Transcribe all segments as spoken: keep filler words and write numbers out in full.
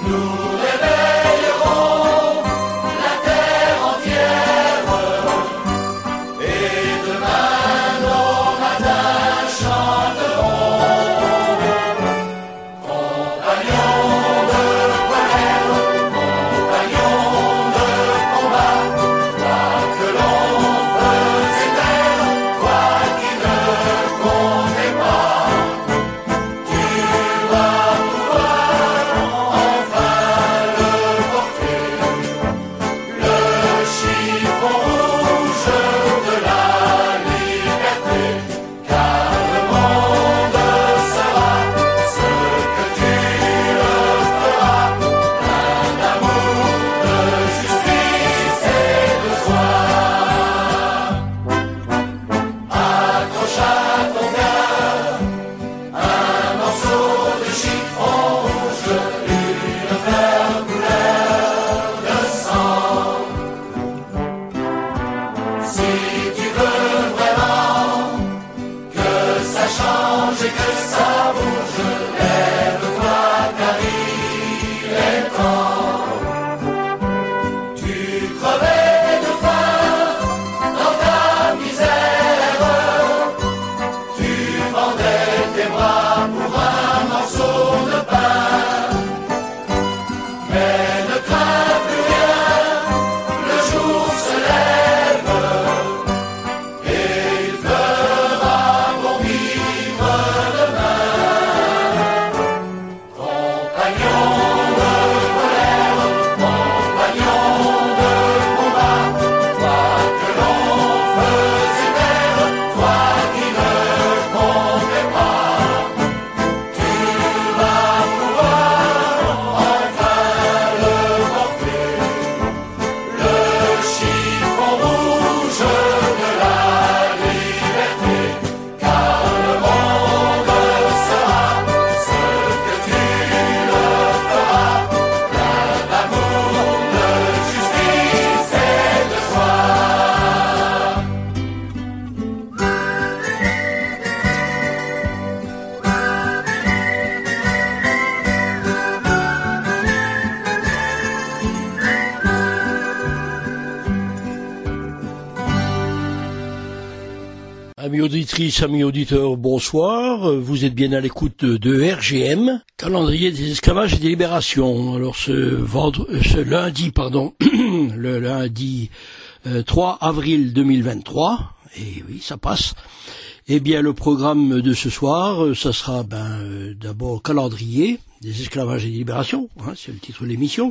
Amis auditrices, amis auditeurs, bonsoir. Vous êtes bien à l'écoute de R G M, calendrier des esclavages et des libérations. Alors ce, vendre, ce lundi, pardon, le lundi euh, trois avril deux mille vingt-trois, et oui, ça passe. Eh bien, le programme de ce soir, ça sera ben euh, d'abord calendrier des esclavages et des libérations, hein, c'est le titre de l'émission.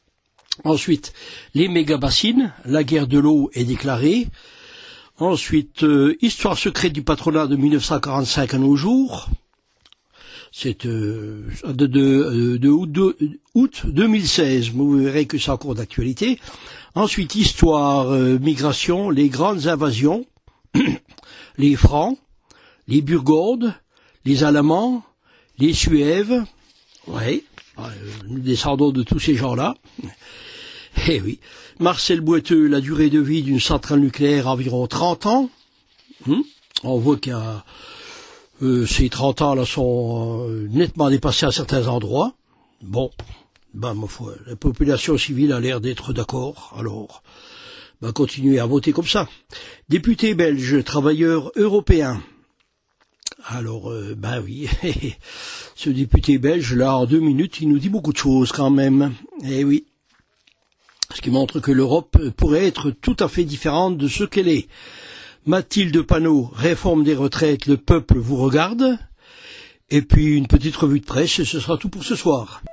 Ensuite, les méga-bassines, la guerre de l'eau est déclarée. Ensuite, euh, histoire secrète du patronat de mille neuf cent quarante-cinq à nos jours. C'est euh, de, de, de, août, de août deux mille seize. Vous verrez que c'est encore d'actualité. Ensuite, histoire, euh, migration, les grandes invasions, les Francs, les Burgondes, les Allemands, les Suèves. Oui, euh, nous descendons de tous ces gens-là. Eh oui. Marcel Boiteux, la durée de vie d'une centrale nucléaire, environ trente ans. Hum On voit qu'il y a, euh, ces trente ans-là sont euh, nettement dépassés à certains endroits. Bon, ben, ma foi, la population civile a l'air d'être d'accord, alors, ben, continuez à voter comme ça. Député belge, travailleur européen. Alors, euh, ben oui, ce député belge, là, en deux minutes, il nous dit beaucoup de choses quand même. Eh oui. Ce qui montre que l'Europe pourrait être tout à fait différente de ce qu'elle est. Mathilde Panot, réforme des retraites, le peuple vous regarde. Et puis une petite revue de presse, et ce sera tout pour ce soir.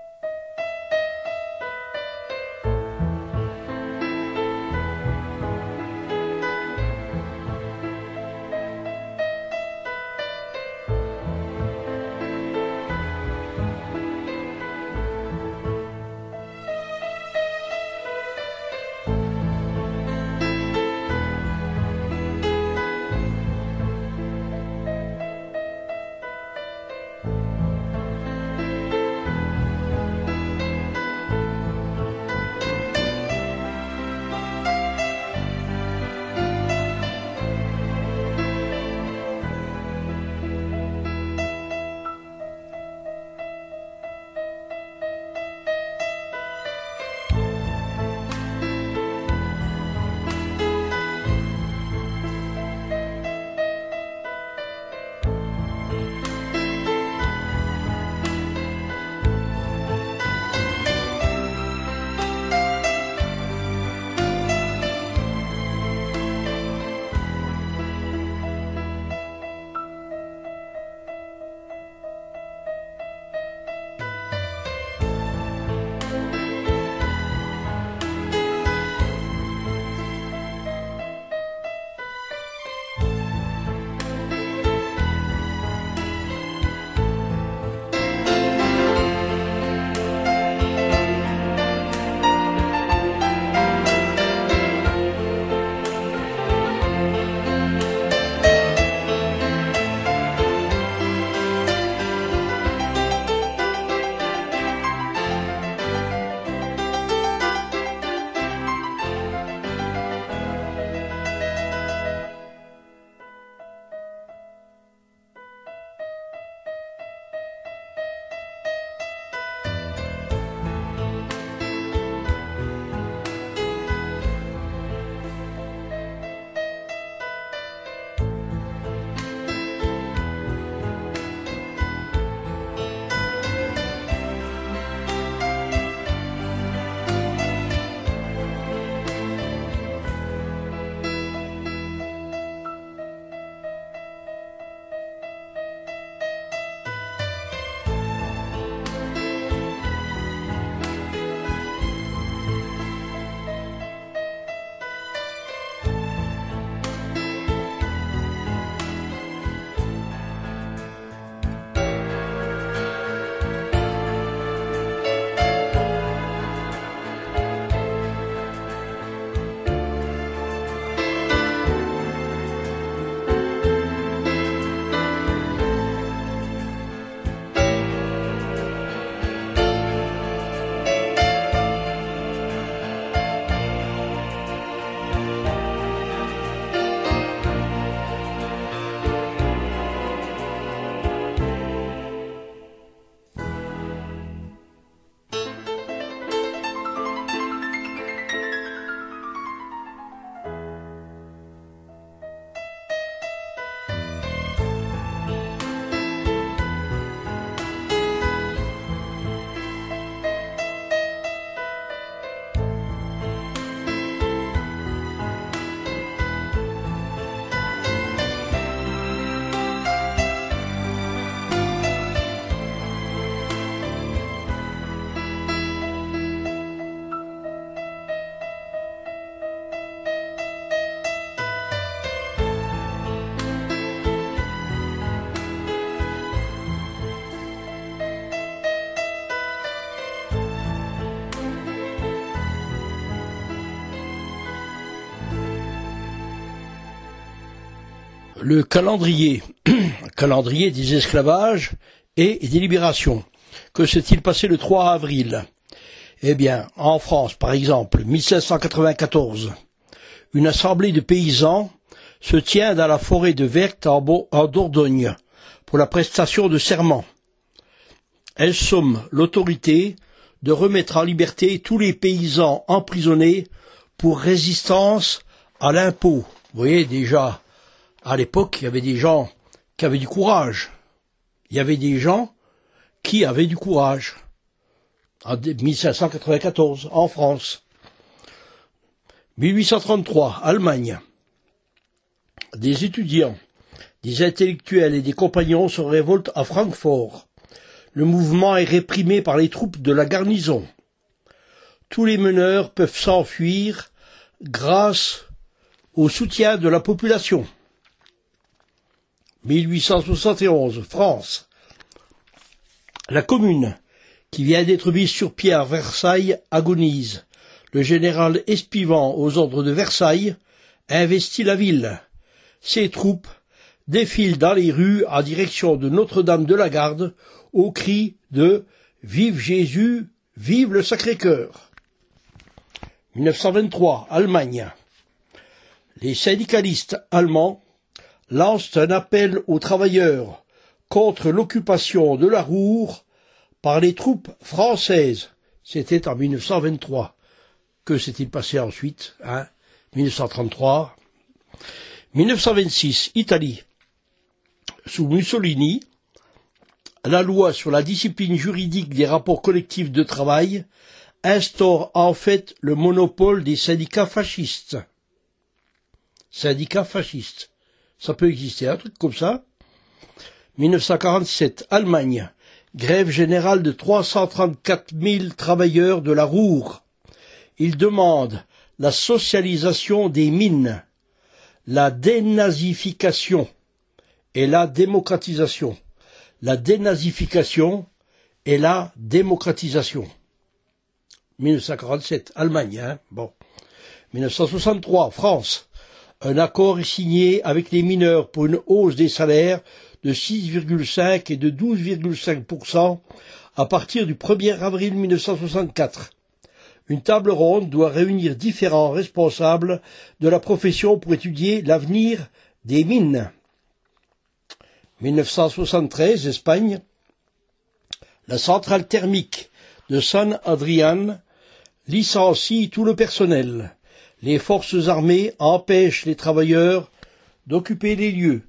le calendrier, calendrier des esclavages et des libérations. Que s'est-il passé le trois avril? Eh bien, en France, par exemple, mille cinq cent quatre-vingt-quatorze, une assemblée de paysans se tient dans la forêt de Vergt en, en Dordogne pour la prestation de serment. Elle somme l'autorité de remettre en liberté tous les paysans emprisonnés pour résistance à l'impôt. Vous voyez, déjà, à l'époque, il y avait des gens qui avaient du courage. Il y avait des gens qui avaient du courage. En mille cinq cent quatre-vingt-quatorze, en France. mille huit cent trente-trois, Allemagne. Des étudiants, des intellectuels et des compagnons se révoltent à Francfort. Le mouvement est réprimé par les troupes de la garnison. Tous les meneurs peuvent s'enfuir grâce au soutien de la population. mille huit cent soixante et onze, France. La Commune, qui vient d'être mise sur pied à Versailles, agonise. Le général Espivent, aux ordres de Versailles, investit la ville. Ses troupes défilent dans les rues en direction de Notre-Dame-de-la-Garde au cri de « Vive Jésus, vive le Sacré-Cœur ». mille neuf cent vingt-trois, Allemagne. Les syndicalistes allemands lancent un appel aux travailleurs contre l'occupation de la Ruhr par les troupes françaises. C'était en mille neuf cent vingt-trois. Que s'est-il passé ensuite, hein? mille neuf cent trente-trois. mille neuf cent vingt-six, Italie. Sous Mussolini, la loi sur la discipline juridique des rapports collectifs de travail instaure en fait le monopole des syndicats fascistes. Syndicats fascistes. Ça peut exister, un truc comme ça. mille neuf cent quarante-sept, Allemagne. Grève générale de trois cent trente-quatre mille travailleurs de la Ruhr. Ils demandent la socialisation des mines, la dénazification et la démocratisation. La dénazification et la démocratisation. mille neuf cent quarante-sept, Allemagne, hein, bon. mille neuf cent soixante-trois, France. Un accord est signé avec les mineurs pour une hausse des salaires de six virgule cinq et de douze virgule cinq pour cent à partir du premier avril mille neuf cent soixante-quatre. Une table ronde doit réunir différents responsables de la profession pour étudier l'avenir des mines. mille neuf cent soixante-treize, Espagne. La centrale thermique de San Adrián licencie tout le personnel. Les forces armées empêchent les travailleurs d'occuper les lieux.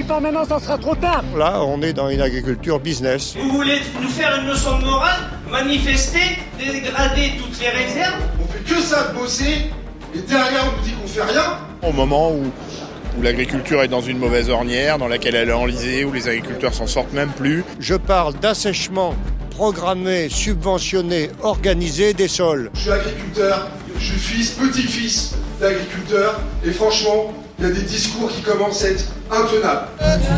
pas maintenant, ça sera trop tard. Là, on est dans une agriculture business. Vous voulez nous faire une leçon de morale, manifester, dégrader toutes les réserves? On fait que ça de bosser, et derrière on nous dit qu'on fait rien. Au moment où, où l'agriculture est dans une mauvaise ornière, dans laquelle elle est enlisée, où les agriculteurs s'en sortent même plus. Je parle d'assèchement programmé, subventionné, organisé des sols. Je suis agriculteur, je suis fils, petit-fils d'agriculteur, et franchement, il y a des discours qui commencent à être intenables.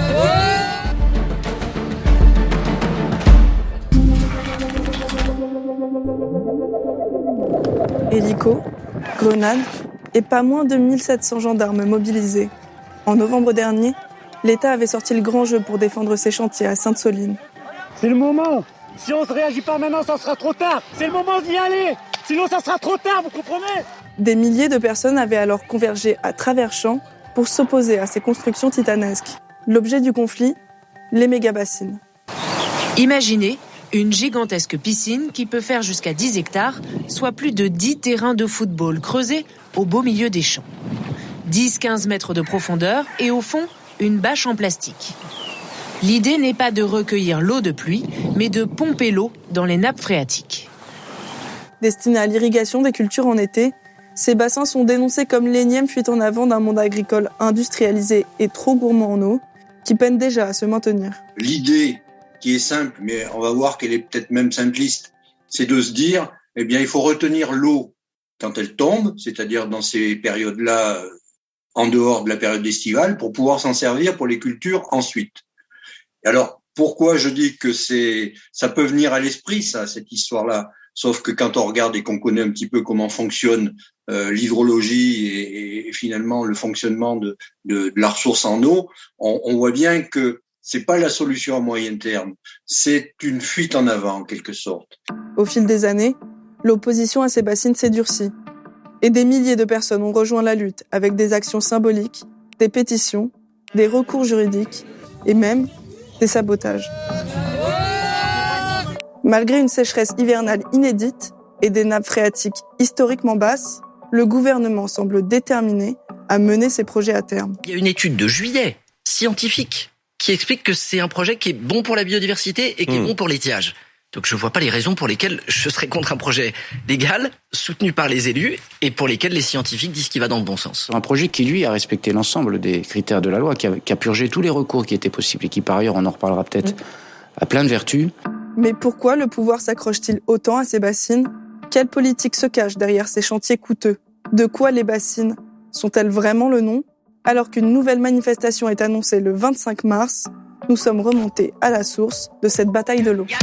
Hélico, grenades et pas moins de mille sept cents gendarmes mobilisés. En novembre dernier, l'État avait sorti le grand jeu pour défendre ses chantiers à Sainte-Soline. C'est le moment. Si on ne réagit pas maintenant, ça sera trop tard. C'est le moment d'y aller. Sinon, ça sera trop tard, vous comprenez? Des milliers de personnes avaient alors convergé à travers champs pour s'opposer à ces constructions titanesques. L'objet du conflit, les méga-bassines. Imaginez une gigantesque piscine qui peut faire jusqu'à dix hectares, soit plus de dix terrains de football creusés au beau milieu des champs. dix à quinze mètres de profondeur et au fond, une bâche en plastique. L'idée n'est pas de recueillir l'eau de pluie, mais de pomper l'eau dans les nappes phréatiques. Destinés à l'irrigation des cultures en été, ces bassins sont dénoncés comme l'énième fuite en avant d'un monde agricole industrialisé et trop gourmand en eau, qui peine déjà à se maintenir. L'idée, qui est simple, mais on va voir qu'elle est peut-être même simpliste, c'est de se dire, eh bien, il faut retenir l'eau quand elle tombe, c'est-à-dire dans ces périodes-là, en dehors de la période estivale, pour pouvoir s'en servir pour les cultures ensuite. Alors, pourquoi je dis que c'est, ça peut venir à l'esprit, ça, cette histoire-là? Sauf que quand on regarde et qu'on connaît un petit peu comment fonctionne euh, l'hydrologie et, et finalement le fonctionnement de, de, de la ressource en eau, on, on voit bien que c'est pas la solution à moyen terme. C'est une fuite en avant, en quelque sorte. Au fil des années, l'opposition à ces bassines s'est durcie. Et des milliers de personnes ont rejoint la lutte avec des actions symboliques, des pétitions, des recours juridiques et même des sabotages. Malgré une sécheresse hivernale inédite et des nappes phréatiques historiquement basses, le gouvernement semble déterminé à mener ses projets à terme. Il y a une étude de juillet, scientifique, qui explique que c'est un projet qui est bon pour la biodiversité et qui mmh. est bon pour l'étiage. Donc je ne vois pas les raisons pour lesquelles je serais contre un projet légal, soutenu par les élus, et pour lesquels les scientifiques disent qu'il va dans le bon sens. Un projet qui, lui, a respecté l'ensemble des critères de la loi, qui a, qui a purgé tous les recours qui étaient possibles, et qui, par ailleurs, on en reparlera peut-être, mmh. a plein de vertus. Mais pourquoi le pouvoir s'accroche-t-il autant à ces bassines? Quelle politique se cache derrière ces chantiers coûteux? De quoi les bassines sont-elles vraiment le nom? Alors qu'une nouvelle manifestation est annoncée le vingt-cinq mars, nous sommes remontés à la source de cette bataille de l'eau.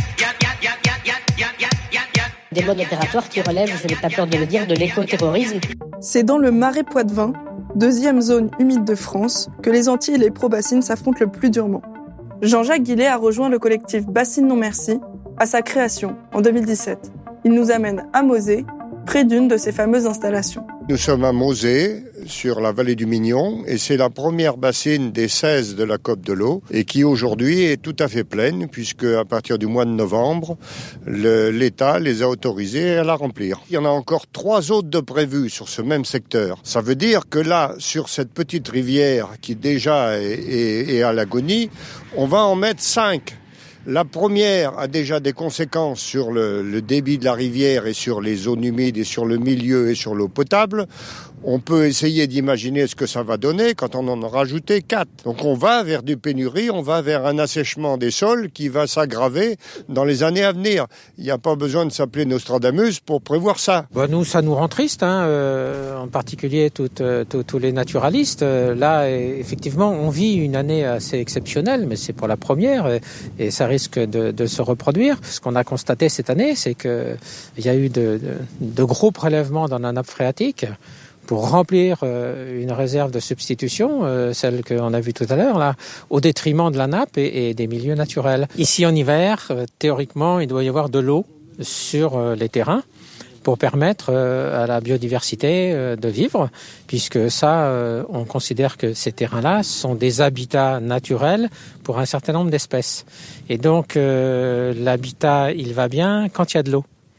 Des modes opératoires qui relèvent, je n'ai pas peur de le dire, de l'écoterrorisme. C'est dans le Marais Poitevin, deuxième zone humide de France, que les anti et les pro-bassines s'affrontent le plus durement. Jean-Jacques Guillet a rejoint le collectif Bassines Non Merci à sa création en deux mille dix-sept. Il nous amène à Mosée, près d'une de ces fameuses installations. Nous sommes à Mosée, sur la vallée du Mignon, et c'est la première bassine des seize de la Côte de l'Eau, et qui aujourd'hui est tout à fait pleine, puisque à partir du mois de novembre, le, l'État les a autorisés à la remplir. Il y en a encore trois autres de prévus sur ce même secteur. Ça veut dire que là, sur cette petite rivière qui déjà est, est, est à l'agonie, on va en mettre cinq. La première a déjà des conséquences sur le, le débit de la rivière et sur les zones humides et sur le milieu et sur l'eau potable. On peut essayer d'imaginer ce que ça va donner quand on en a rajouté quatre. Donc on va vers des pénuries, on va vers un assèchement des sols qui va s'aggraver dans les années à venir. Il n'y a pas besoin de s'appeler Nostradamus pour prévoir ça. Bah nous, ça nous rend triste, hein, euh, en particulier tous les naturalistes. Euh, là, effectivement, on vit une année assez exceptionnelle, mais c'est pour la première et, et ça risque de, de se reproduire. Ce qu'on a constaté cette année, c'est qu'il y a eu de, de, de gros prélèvements dans la nappe phréatique pour remplir euh, une réserve de substitution, euh, celle qu'on a vue tout à l'heure, là, au détriment de la nappe et, et des milieux naturels. Ici, en hiver, euh, théoriquement, il doit y avoir de l'eau sur euh, les terrains pour permettre euh, à la biodiversité euh, de vivre, puisque ça, euh, on considère que ces terrains-là sont des habitats naturels pour un certain nombre d'espèces. Et donc, euh, l'habitat, il va bien quand il y a de l'eau.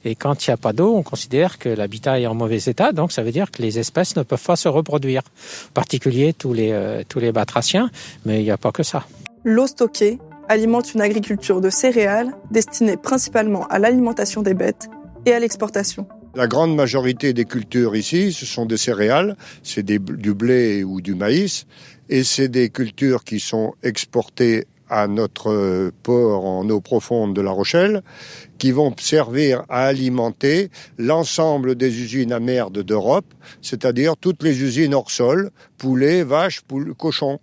Et quand il n'y a pas d'eau, on considère que l'habitat est en mauvais état, donc ça veut dire que les espèces ne peuvent pas se reproduire. En particulier tous les, euh, tous les batraciens, mais il n'y a pas que ça. L'eau stockée alimente une agriculture de céréales destinée principalement à l'alimentation des bêtes et à l'exportation. La grande majorité des cultures ici, ce sont des céréales, c'est des, du blé ou du maïs, et c'est des cultures qui sont exportées à notre port en eau profonde de La Rochelle, qui vont servir à alimenter l'ensemble des usines à merde d'Europe, c'est-à-dire toutes les usines hors sol, poulets, vaches, poules, cochons.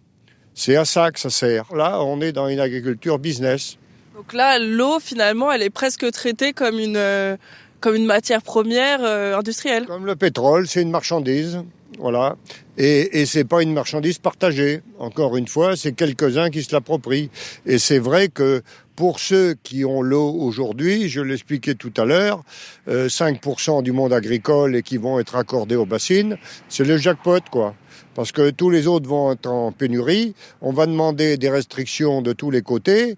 C'est à ça que ça sert. Là, on est dans une agriculture business. Donc là, l'eau, finalement, elle est presque traitée comme une, euh, comme une matière première euh, industrielle. Comme le pétrole, c'est une marchandise. Voilà. Et, et c'est pas une marchandise partagée. Encore une fois, c'est quelques-uns qui se l'approprient. Et c'est vrai que pour ceux qui ont l'eau aujourd'hui, je l'expliquais tout à l'heure, euh, cinq pour cent du monde agricole et qui vont être accordés aux bassines, c'est le jackpot, quoi. Parce que tous les autres vont être en pénurie. On va demander des restrictions de tous les côtés,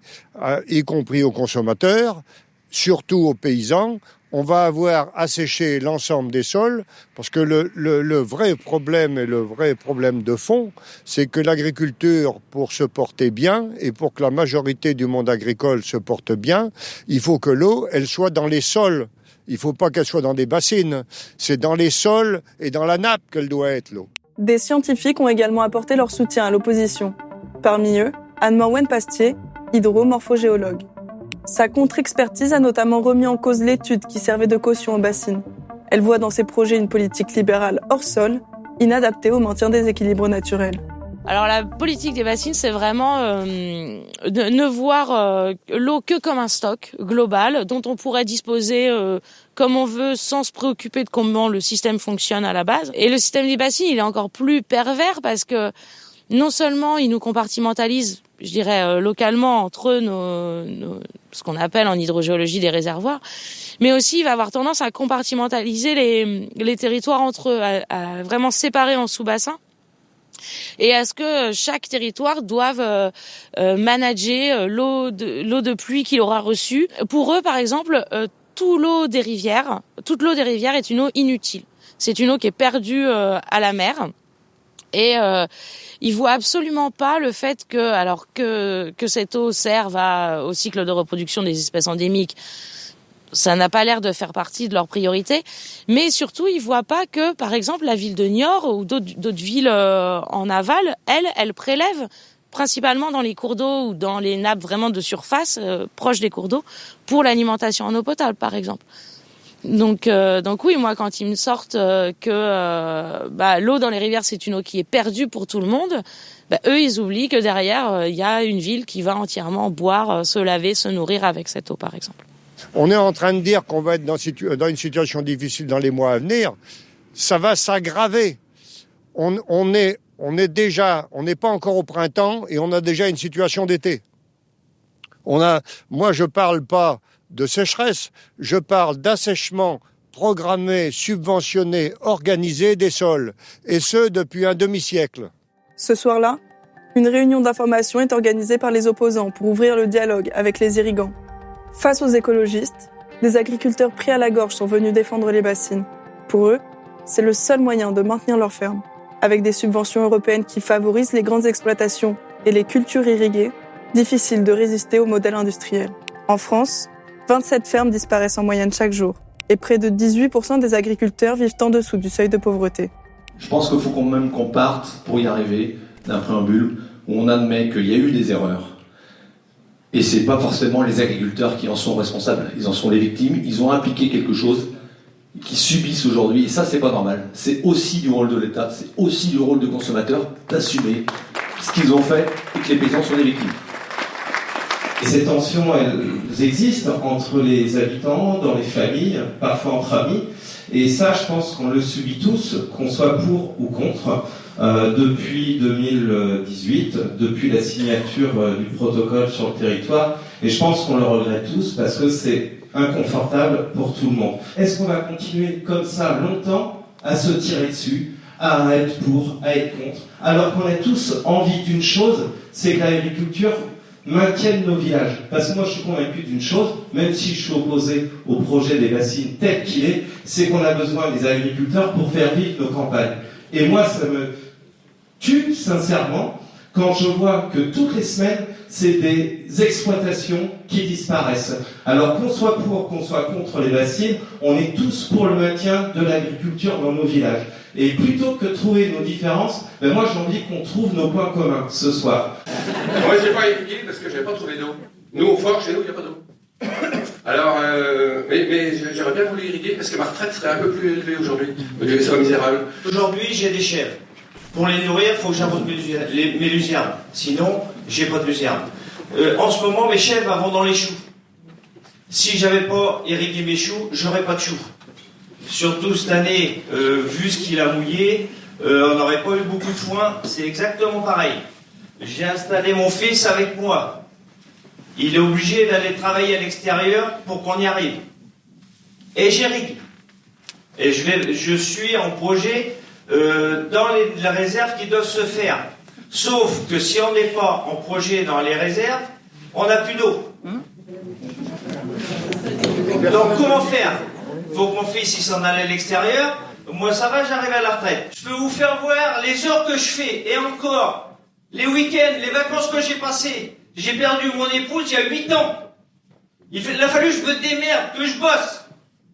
y compris aux consommateurs, surtout aux paysans. On va avoir asséché l'ensemble des sols, parce que le, le, le vrai problème et le vrai problème de fond, c'est que l'agriculture, pour se porter bien et pour que la majorité du monde agricole se porte bien, il faut que l'eau, elle soit dans les sols. Il ne faut pas qu'elle soit dans des bassines. C'est dans les sols et dans la nappe qu'elle doit être, l'eau. Des scientifiques ont également apporté leur soutien à l'opposition. Parmi eux, Anne-Morwen Pastier, hydromorphogéologue. Sa contre-expertise a notamment remis en cause l'étude qui servait de caution aux bassines. Elle voit dans ses projets une politique libérale hors sol, inadaptée au maintien des équilibres naturels. Alors la politique des bassines, c'est vraiment euh, de ne voir euh, l'eau que comme un stock global dont on pourrait disposer euh, comme on veut sans se préoccuper de comment le système fonctionne à la base. Et le système des bassines, il est encore plus pervers parce que non seulement il nous compartimentalise, je dirais euh, localement entre nos, nos ce qu'on appelle en hydrogéologie des réservoirs, mais aussi il va avoir tendance à compartimentaliser les, les territoires entre eux, à, à vraiment séparer en sous-bassins. Et à ce que chaque territoire doive euh, euh, manager l'eau de, l'eau de pluie qu'il aura reçue. Pour eux, par exemple, euh, toute l'eau des rivières, toute l'eau des rivières est une eau inutile. C'est une eau qui est perdue euh, à la mer. Et euh, ils voient absolument pas le fait que, alors que que cette eau serve à, au cycle de reproduction des espèces endémiques, ça n'a pas l'air de faire partie de leurs priorités. Mais surtout, ils voient pas que, par exemple, la ville de Niort ou d'autres, d'autres villes euh, en aval, elles, elles prélèvent principalement dans les cours d'eau ou dans les nappes vraiment de surface, euh, proches des cours d'eau, pour l'alimentation en eau potable, par exemple. Donc, euh, donc oui, moi, quand ils me sortent euh, que euh, bah, l'eau dans les rivières, c'est une eau qui est perdue pour tout le monde, bah, eux, ils oublient que derrière, il euh, y a une ville qui va entièrement boire, euh, se laver, se nourrir avec cette eau, par exemple. On est en train de dire qu'on va être dans, situ- dans une situation difficile dans les mois à venir. Ça va s'aggraver. On, on est, on est déjà, on n'est pas encore au printemps et on a déjà une situation d'été. On a, moi, je parle pas de sécheresse, je parle d'assèchement programmé, subventionné, organisé des sols, et ce depuis un demi-siècle. Ce soir-là, une réunion d'information est organisée par les opposants pour ouvrir le dialogue avec les irrigants. Face aux écologistes, des agriculteurs pris à la gorge sont venus défendre les bassines. Pour eux, c'est le seul moyen de maintenir leur ferme. Avec des subventions européennes qui favorisent les grandes exploitations et les cultures irriguées, difficile de résister au modèle industriel. En France, vingt-sept fermes disparaissent en moyenne chaque jour et près de dix-huit pour cent des agriculteurs vivent en dessous du seuil de pauvreté. Je pense qu'il faut quand même qu'on parte, pour y arriver, d'un préambule où on admet qu'il y a eu des erreurs. Et c'est pas forcément les agriculteurs qui en sont responsables, ils en sont les victimes, ils ont appliqué quelque chose qu'ils subissent aujourd'hui, et ça c'est pas normal. C'est aussi du rôle de l'État, c'est aussi du rôle de consommateur d'assumer ce qu'ils ont fait et que les paysans sont les victimes. Et ces tensions, elles existent entre les habitants, dans les familles, parfois entre amis. Et ça, je pense qu'on le subit tous, qu'on soit pour ou contre, euh, depuis deux mille dix-huit, depuis la signature euh, du protocole sur le territoire. Et je pense qu'on le regrette tous parce que c'est inconfortable pour tout le monde. Est-ce qu'on va continuer comme ça longtemps à se tirer dessus, à être pour, à être contre, alors qu'on a tous envie d'une chose, c'est que l'agriculture maintiennent nos villages. Parce que moi, je suis convaincu d'une chose, même si je suis opposé au projet des bassines tel qu'il est, c'est qu'on a besoin des agriculteurs pour faire vivre nos campagnes. Et moi, ça me tue, sincèrement, quand je vois que toutes les semaines, c'est des exploitations qui disparaissent. Alors qu'on soit pour, qu'on soit contre les bassines, on est tous pour le maintien de l'agriculture dans nos villages. Et plutôt que de trouver nos différences, ben moi j'ai envie qu'on trouve nos points communs ce soir. Moi j'ai pas irrigué parce que j'avais pas trouvé d'eau. Nous au fort, chez nous, il n'y a pas d'eau. Alors, euh, mais, mais j'aurais bien voulu irriguer parce que ma retraite serait un peu plus élevée aujourd'hui. Mais c'est misérable. Aujourd'hui, j'ai des chèvres. Pour les nourrir, il faut que j'arrose mes, les, mes luzernes. Sinon, j'ai pas de luzerne. Euh, en ce moment, mes chèvres vont dans les choux. Si j'avais pas irrigué mes choux, j'aurais pas de choux. Surtout cette année, euh, vu ce qu'il a mouillé, euh, on n'aurait pas eu beaucoup de foin. C'est exactement pareil. J'ai installé mon fils avec moi. Il est obligé d'aller travailler à l'extérieur pour qu'on y arrive. Et j'irrigue. Et je, vais, je suis en projet euh, dans les, les réserves qui doivent se faire. Sauf que si on n'est pas en projet dans les réserves, on n'a plus d'eau. Donc comment faire? Il faut que mon fils il s'en aille à l'extérieur. Moi ça va, j'arrive à la retraite. Je peux vous faire voir les heures que je fais. Et encore, les week-ends, les vacances que j'ai passées. J'ai perdu mon épouse il y a huit ans. Il, fait, il a fallu que je me démerde, que je bosse.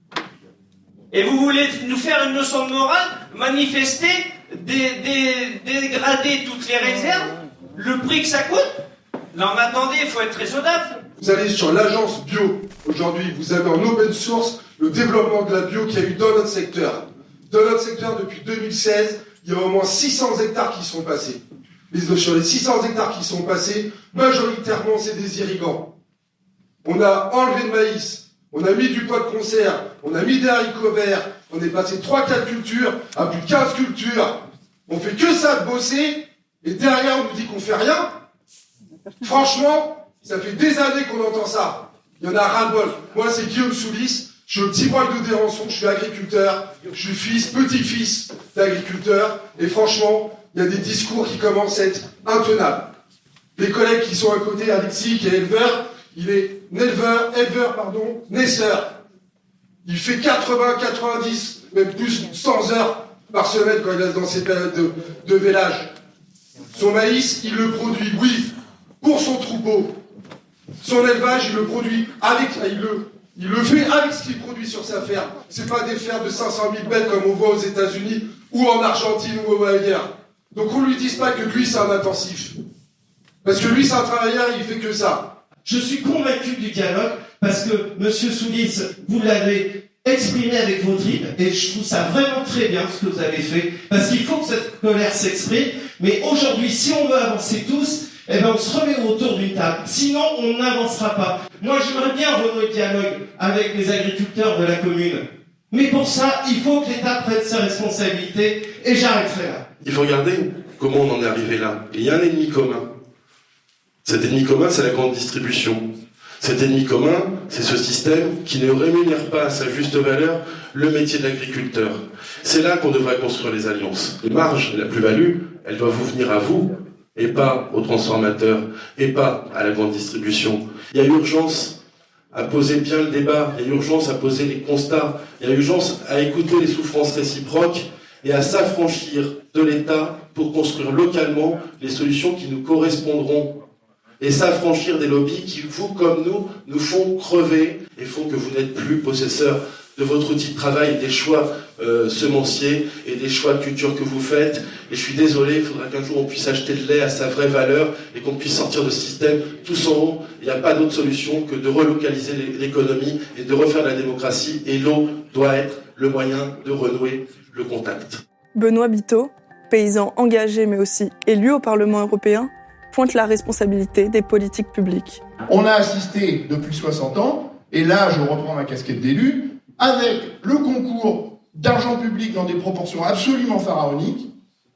Et vous voulez nous faire une leçon de morale, manifester, dé, dé, dégrader toutes les réserves, le prix que ça coûte? Non mais attendez, il faut être raisonnable. Vous allez sur l'agence bio. Aujourd'hui, vous avez en open source le développement de la bio qu'il y a eu dans notre secteur. Dans notre secteur, depuis deux mille seize, il y a au moins six cents hectares qui sont passés. Et sur les six cents hectares qui sont passés, majoritairement, c'est des irrigants. On a enlevé le maïs, on a mis du pot de conserve, on a mis des haricots verts, on est passé trois quatre cultures à plus de quinze cultures. On fait que ça de bosser, et derrière, on nous dit qu'on fait rien. Franchement, ça fait des années qu'on entend ça. Il y en a ras-le-bol. Moi, c'est Guillaume Soulis. Je suis au petit poil de Dérançon, je suis agriculteur, je suis fils, petit-fils d'agriculteur, et franchement, il y a des discours qui commencent à être intenables. Les collègues qui sont à côté, Alexis, qui est éleveur, il est éleveur, éleveur, pardon, naisseur. Il fait quatre-vingts, quatre-vingt-dix, même plus cent heures par semaine quand il est dans ses périodes de, de vélage. Son maïs, il le produit, oui, pour son troupeau. Son élevage, il le produit avec, il le, il le fait avec ce qu'il produit sur sa ferme. C'est pas des fermes de cinq cent mille bêtes comme on voit aux États-Unis ou en Argentine ou ailleurs. Donc on lui dise pas que lui c'est un intensif. Parce que lui c'est un travailleur, il fait que ça. Je suis convaincu du dialogue parce que Monsieur Soulis, vous l'avez exprimé avec vos tripes et je trouve ça vraiment très bien ce que vous avez fait parce qu'il faut que cette colère s'exprime. Mais aujourd'hui, si on veut avancer tous, eh ben on se remet autour d'une table. Sinon, on n'avancera pas. Moi, j'aimerais bien renouer le dialogue avec les agriculteurs de la commune. Mais pour ça, il faut que l'État prenne ses responsabilités et j'arrêterai là. Il faut regarder comment on en est arrivé là. Et il y a un ennemi commun. Cet ennemi commun, c'est la grande distribution. Cet ennemi commun, c'est ce système qui ne rémunère pas à sa juste valeur le métier de l'agriculteur. C'est là qu'on devrait construire les alliances. Les marges, la plus-value, elles doivent vous venir à vous, et pas aux transformateurs, et pas à la grande distribution. Il y a urgence à poser bien le débat, il y a urgence à poser les constats, il y a urgence à écouter les souffrances réciproques, et à s'affranchir de l'État pour construire localement les solutions qui nous correspondront. Et s'affranchir des lobbies qui, vous comme nous, nous font crever et font que vous n'êtes plus possesseurs de votre outil de travail, des choix euh, semenciers et des choix de culture que vous faites. Et je suis désolé, il faudra qu'un jour on puisse acheter le lait à sa vraie valeur et qu'on puisse sortir de ce système tous en haut. Il n'y a pas d'autre solution que de relocaliser l'économie et de refaire la démocratie. Et l'eau doit être le moyen de renouer le contact. Benoît Biteau, paysan engagé mais aussi élu au Parlement européen, pointe la responsabilité des politiques publiques. On a assisté depuis soixante ans, et là je reprends ma casquette d'élu, avec le concours d'argent public dans des proportions absolument pharaoniques,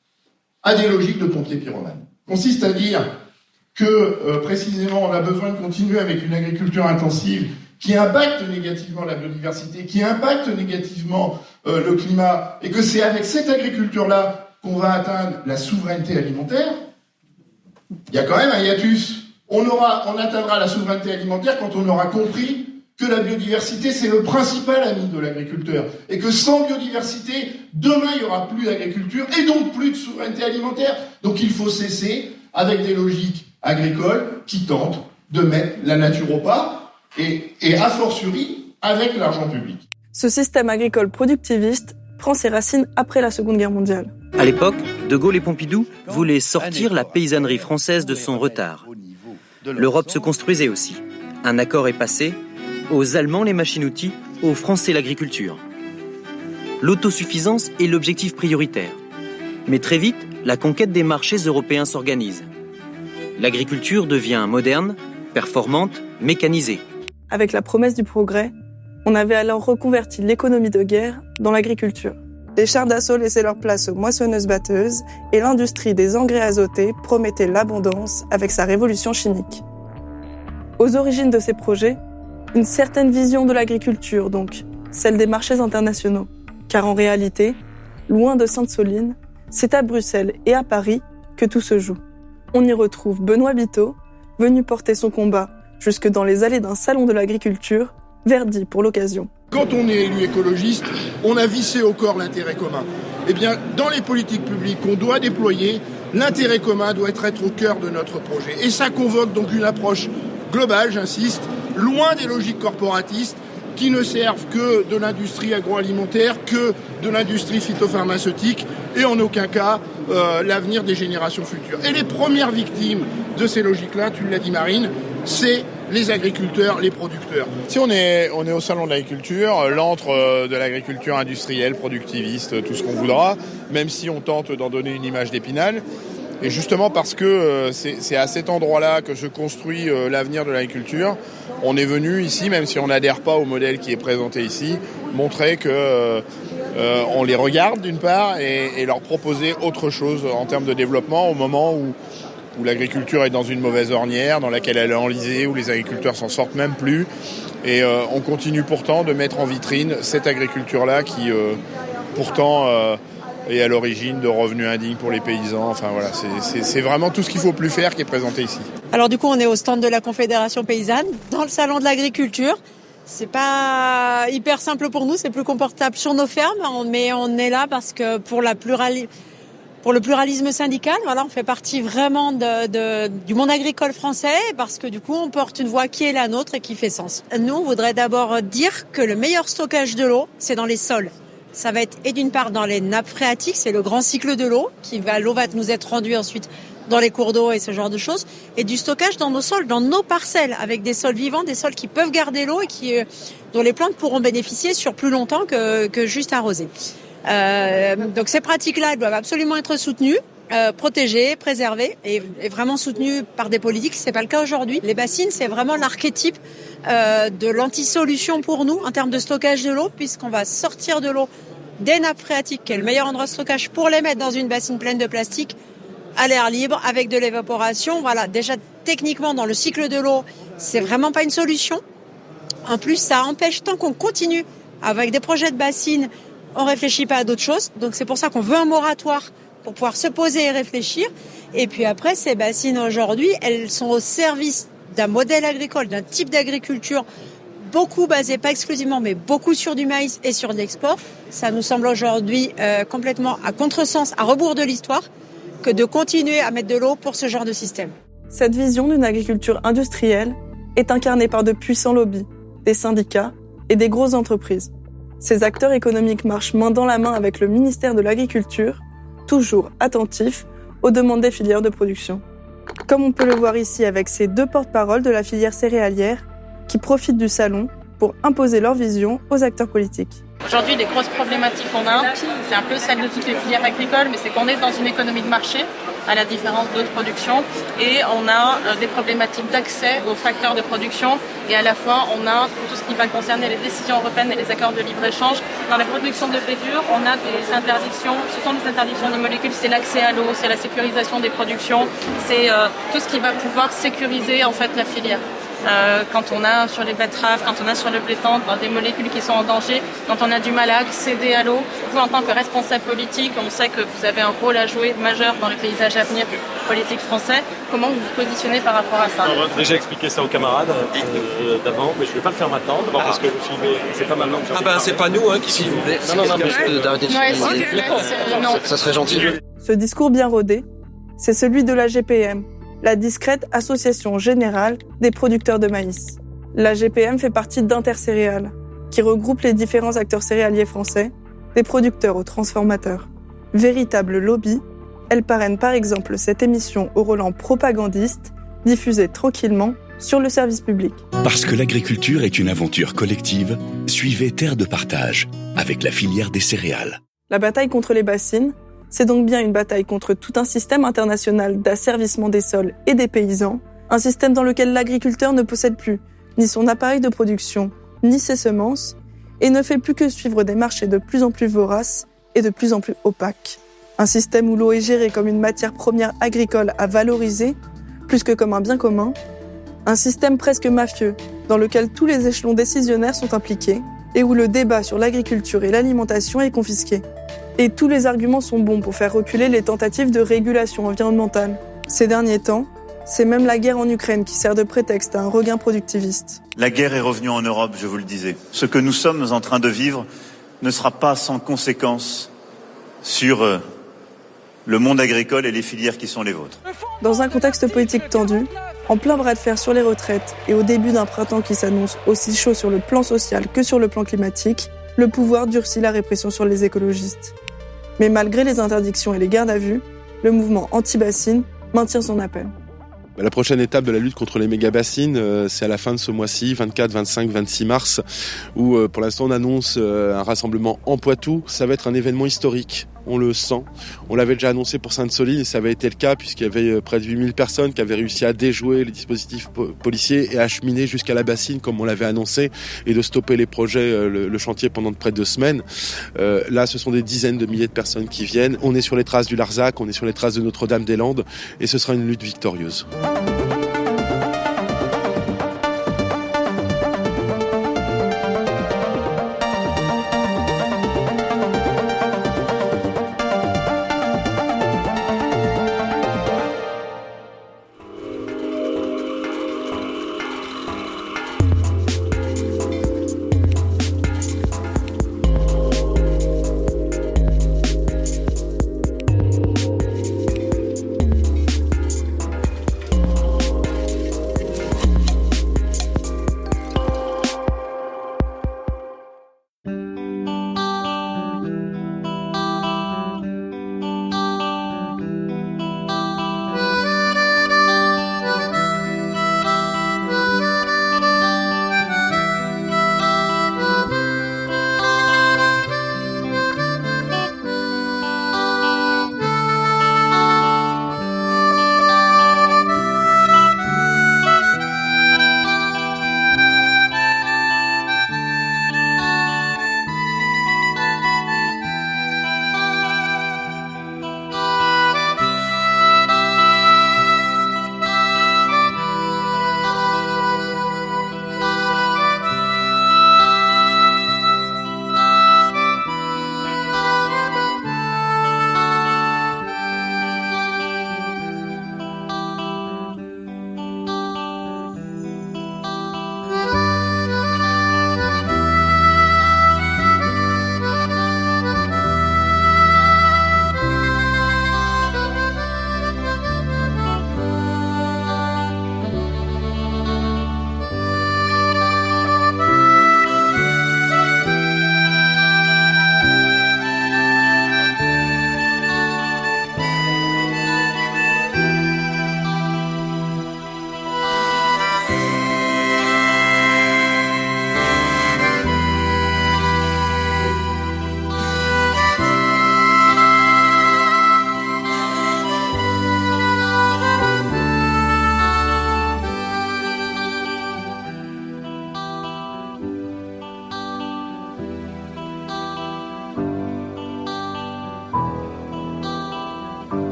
à des logiques de pompiers pyromanes. Consiste à dire que euh, précisément on a besoin de continuer avec une agriculture intensive qui impacte négativement la biodiversité, qui impacte négativement euh, le climat, et que c'est avec cette agriculture-là qu'on va atteindre la souveraineté alimentaire. Il y a quand même un hiatus. On aura, on atteindra la souveraineté alimentaire quand on aura compris que la biodiversité, c'est le principal ami de l'agriculteur. Et que sans biodiversité, demain, il n'y aura plus d'agriculture et donc plus de souveraineté alimentaire. Donc il faut cesser avec des logiques agricoles qui tentent de mettre la nature au pas et, et a fortiori avec l'argent public. Ce système agricole productiviste prend ses racines après la Seconde Guerre mondiale. À l'époque, De Gaulle et Pompidou voulaient sortir la paysannerie française de son retard. L'Europe se construisait aussi. Un accord est passé. Aux Allemands les machines-outils, aux Français l'agriculture. L'autosuffisance est l'objectif prioritaire. Mais très vite, la conquête des marchés européens s'organise. L'agriculture devient moderne, performante, mécanisée. Avec la promesse du progrès, on avait alors reconverti l'économie de guerre dans l'agriculture. Les chars d'assaut laissaient leur place aux moissonneuses-batteuses et l'industrie des engrais azotés promettait l'abondance avec sa révolution chimique. Aux origines de ces projets, une certaine vision de l'agriculture donc, celle des marchés internationaux. Car en réalité, loin de Sainte-Soline, c'est à Bruxelles et à Paris que tout se joue. On y retrouve Benoît Biteau, venu porter son combat jusque dans les allées d'un salon de l'agriculture, Verdi pour l'occasion. Quand on est élu écologiste, on a vissé au corps l'intérêt commun. Eh bien, dans les politiques publiques qu'on doit déployer, l'intérêt commun doit être au cœur de notre projet. Et ça convoque donc une approche globale, j'insiste, loin des logiques corporatistes qui ne servent que de l'industrie agroalimentaire, que de l'industrie phytopharmaceutique et en aucun cas euh, l'avenir des générations futures. Et les premières victimes de ces logiques-là, tu l'as dit Marine, c'est les agriculteurs, les producteurs. Si on est, on est au salon de l'agriculture, l'antre de l'agriculture industrielle, productiviste, tout ce qu'on voudra, même si on tente d'en donner une image d'Épinal. Et justement parce que euh, c'est, c'est à cet endroit-là que se construit euh, l'avenir de l'agriculture, on est venu ici, même si on n'adhère pas au modèle qui est présenté ici, montrer que euh, euh, on les regarde d'une part et, et leur proposer autre chose en termes de développement au moment où, où l'agriculture est dans une mauvaise ornière, dans laquelle elle est enlisée, où les agriculteurs s'en sortent même plus. Et euh, on continue pourtant de mettre en vitrine cette agriculture-là qui euh, pourtant... Euh, et à l'origine de revenus indignes pour les paysans. Enfin voilà, c'est, c'est, c'est vraiment tout ce qu'il faut plus faire qui est présenté ici. Alors du coup, on est au stand de la Confédération paysanne, dans le salon de l'agriculture. C'est pas hyper simple pour nous, c'est plus confortable sur nos fermes, mais on est là parce que pour la plurali... pour le pluralisme syndical, voilà, on fait partie vraiment de, de, du monde agricole français parce que du coup, on porte une voix qui est la nôtre et qui fait sens. Nous, on voudrait d'abord dire que le meilleur stockage de l'eau, c'est dans les sols. Ça va être, et d'une part, dans les nappes phréatiques, c'est le grand cycle de l'eau, qui va, l'eau va nous être rendue ensuite dans les cours d'eau et ce genre de choses, et du stockage dans nos sols, dans nos parcelles, avec des sols vivants, des sols qui peuvent garder l'eau et qui, dont les plantes pourront bénéficier sur plus longtemps que, que juste arroser. Euh, donc ces pratiques-là, elles doivent absolument être soutenues, euh, protégées, préservées et, et vraiment soutenues par des politiques. C'est pas le cas aujourd'hui. Les bassines, c'est vraiment l'archétype euh, de l'anti-solution pour nous en termes de stockage de l'eau, puisqu'on va sortir de l'eau des nappes phréatiques, qui est le meilleur endroit de stockage, pour les mettre dans une bassine pleine de plastique, à l'air libre, avec de l'évaporation. Voilà, déjà techniquement dans le cycle de l'eau, c'est vraiment pas une solution. En plus, ça empêche, tant qu'on continue avec des projets de bassines, on réfléchit pas à d'autres choses. Donc c'est pour ça qu'on veut un moratoire pour pouvoir se poser et réfléchir. Et puis après, ces bassines aujourd'hui, elles sont au service d'un modèle agricole, d'un type d'agriculture beaucoup basé, pas exclusivement, mais beaucoup sur du maïs et sur de l'export. Ça nous semble aujourd'hui euh, complètement à contresens, à rebours de l'histoire, que de continuer à mettre de l'eau pour ce genre de système. Cette vision d'une agriculture industrielle est incarnée par de puissants lobbies, des syndicats et des grosses entreprises. Ces acteurs économiques marchent main dans la main avec le ministère de l'Agriculture, toujours attentif aux demandes des filières de production. Comme on peut le voir ici avec ces deux porte-paroles de la filière céréalière qui profitent du salon pour imposer leur vision aux acteurs politiques. Aujourd'hui, les grosses problématiques qu'on a, c'est un peu celle de toutes les filières agricoles, mais c'est qu'on est dans une économie de marché, à la différence d'autres productions, et on a euh, des problématiques d'accès aux facteurs de production, et à la fois on a tout ce qui va concerner les décisions européennes et les accords de libre-échange. Dans la production de blé dur, on a des interdictions, ce sont des interdictions de molécules, c'est l'accès à l'eau, c'est la sécurisation des productions, c'est euh, tout ce qui va pouvoir sécuriser en fait la filière. euh, quand on a sur les betteraves, quand on a sur le blé tendre des molécules qui sont en danger, quand on a du mal à accéder à l'eau. Vous, en tant que responsable politique, on sait que vous avez un rôle à jouer majeur dans le paysage à venir politique français. Comment vous vous positionnez par rapport à ça? On va déjà expliquer ça aux camarades euh, d'avant, mais je ne vais pas le faire maintenant, d'abord parce que vous filmez, c'est pas maintenant que j'ai. Ah ben c'est pas nous hein, qui S'il vous plaît, Non, non, non, mais d'arrêter de Ouais, filmer. s'il vous plaît, c'est- non. Ça serait gentil. Ce discours bien rodé, c'est celui de l'A G P M, la discrète Association Générale des producteurs de maïs. L'A G P M fait partie d'Intercéréales, qui regroupe les différents acteurs céréaliers français, des producteurs aux transformateurs. Véritable lobby, elle parraine par exemple cette émission au Roland propagandiste, diffusée tranquillement sur le service public. Parce que l'agriculture est une aventure collective, suivez Terre de Partage, avec la filière des céréales. La bataille contre les bassines, c'est donc bien une bataille contre tout un système international d'asservissement des sols et des paysans, un système dans lequel l'agriculteur ne possède plus ni son appareil de production, ni ses semences, et ne fait plus que suivre des marchés de plus en plus voraces et de plus en plus opaques. Un système où l'eau est gérée comme une matière première agricole à valoriser, plus que comme un bien commun. Un système presque mafieux, dans lequel tous les échelons décisionnaires sont impliqués, et où le débat sur l'agriculture et l'alimentation est confisqué. Et tous les arguments sont bons pour faire reculer les tentatives de régulation environnementale. Ces derniers temps, c'est même la guerre en Ukraine qui sert de prétexte à un regain productiviste. La guerre est revenue en Europe, je vous le disais. Ce que nous sommes en train de vivre ne sera pas sans conséquences sur euh, le monde agricole et les filières qui sont les vôtres. Dans un contexte politique tendu, en plein bras de fer sur les retraites et au début d'un printemps qui s'annonce aussi chaud sur le plan social que sur le plan climatique, le pouvoir durcit la répression sur les écologistes. Mais malgré les interdictions et les gardes à vue, le mouvement anti-bassines maintient son appel. La prochaine étape de la lutte contre les méga-bassines, euh, c'est à la fin de ce mois-ci, vingt-quatre, vingt-cinq, vingt-six mars, où euh, pour l'instant on annonce euh, un rassemblement en Poitou. Ça va être un événement historique, on le sent. On l'avait déjà annoncé pour Sainte-Soline et ça avait été le cas puisqu'il y avait euh, près de huit mille personnes qui avaient réussi à déjouer les dispositifs po- policiers et à acheminer jusqu'à la bassine comme on l'avait annoncé et de stopper les projets, euh, le, le chantier pendant près de deux semaines. Euh, là, ce sont des dizaines de milliers de personnes qui viennent. On est sur les traces du Larzac, on est sur les traces de Notre-Dame-des-Landes et ce sera une lutte victorieuse.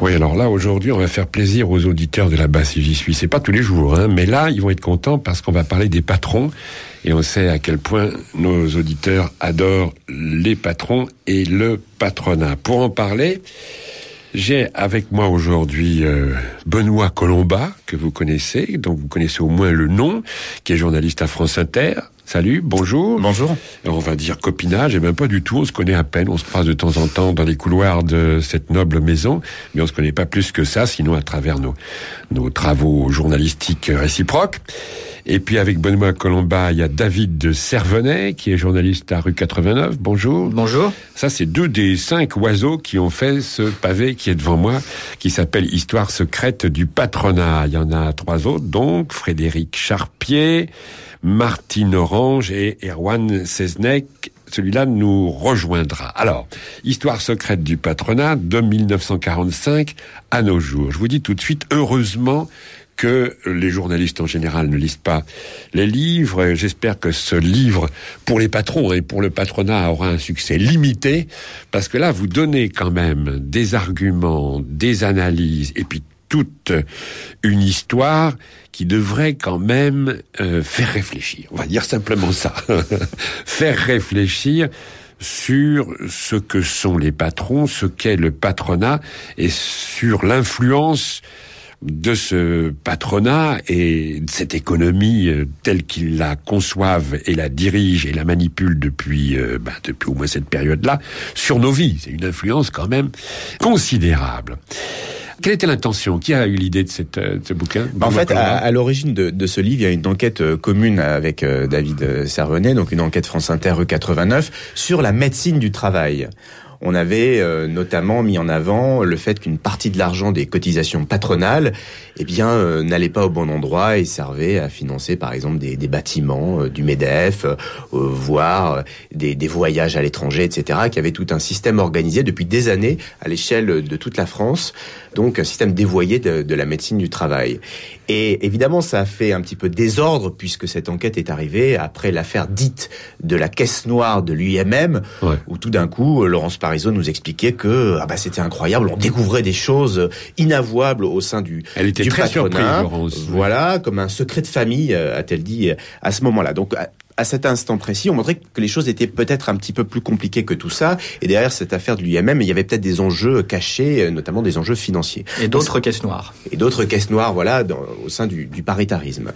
Oui, alors là, aujourd'hui, on va faire plaisir aux auditeurs de la Basse si j'y suis. C'est pas tous les jours, hein, mais là, ils vont être contents parce qu'on va parler des patrons. Et on sait à quel point nos auditeurs adorent les patrons et le patronat. Pour en parler, j'ai avec moi aujourd'hui euh, Benoît Colomba, que vous connaissez, dont vous connaissez au moins le nom, qui est journaliste à France Inter. Salut, bonjour. Bonjour. On va dire copinage, et même pas du tout, on se connaît à peine, on se croise de temps en temps dans les couloirs de cette noble maison, mais on se connaît pas plus que ça, sinon à travers nos, nos travaux journalistiques réciproques. Et puis avec Benoît Colomba, il y a David de Servenay, qui est journaliste à rue quatre-vingt-neuf. Bonjour. Bonjour. Ça, c'est deux des cinq oiseaux qui ont fait ce pavé qui est devant moi, qui s'appelle Histoire secrète du patronat. Il y en a trois autres, donc Frédéric Charpier, Martine Orange et Erwan Seznec. Celui-là nous rejoindra. Alors, Histoire secrète du patronat de mille neuf cent quarante-cinq à nos jours. Je vous dis tout de suite, heureusement que les journalistes en général ne lisent pas les livres. J'espère que ce livre, pour les patrons et pour le patronat, aura un succès limité, parce que là, vous donnez quand même des arguments, des analyses, et puis toute une histoire qui devrait quand même euh, faire réfléchir. On va dire simplement ça. Faire réfléchir sur ce que sont les patrons, ce qu'est le patronat, et sur l'influence de ce patronat et de cette économie euh, telle qu'ils la conçoivent et la dirigent et la manipulent depuis, euh, bah, depuis au moins cette période-là, sur nos vies. C'est une influence quand même considérable. Quelle était l'intention? Qui a eu l'idée de, cette, de ce bouquin? En fait, à, à l'origine de, de ce livre, il y a une enquête commune avec euh, David Servenay, donc une enquête France Inter rue quatre-vingt-neuf, sur la médecine du travail. On avait euh, notamment mis en avant le fait qu'une partie de l'argent des cotisations patronales, eh bien, euh, n'allait pas au bon endroit et servait à financer, par exemple, des, des bâtiments, euh, du MEDEF, euh, voire des, des voyages à l'étranger, et cetera, qui avait tout un système organisé depuis des années à l'échelle de toute la France, donc un système dévoyé de, de la médecine du travail. Et évidemment, ça a fait un petit peu désordre puisque cette enquête est arrivée après l'affaire dite de la caisse noire de l'U I M M, ouais. Où tout d'un coup, Laurence Parisot nous expliquait que ah bah c'était incroyable, on découvrait des choses inavouables au sein du Elle était du très patronat, surprise, Laurence. Voilà, oui. Comme un secret de famille, a-t-elle dit à ce moment-là. Donc à cet instant précis, on montrait que les choses étaient peut-être un petit peu plus compliquées que tout ça. Et derrière cette affaire de l'U I M M, il y avait peut-être des enjeux cachés, notamment des enjeux financiers. Et d'autres caisses noires. Et d'autres caisses noires, voilà, dans, au sein du, du paritarisme.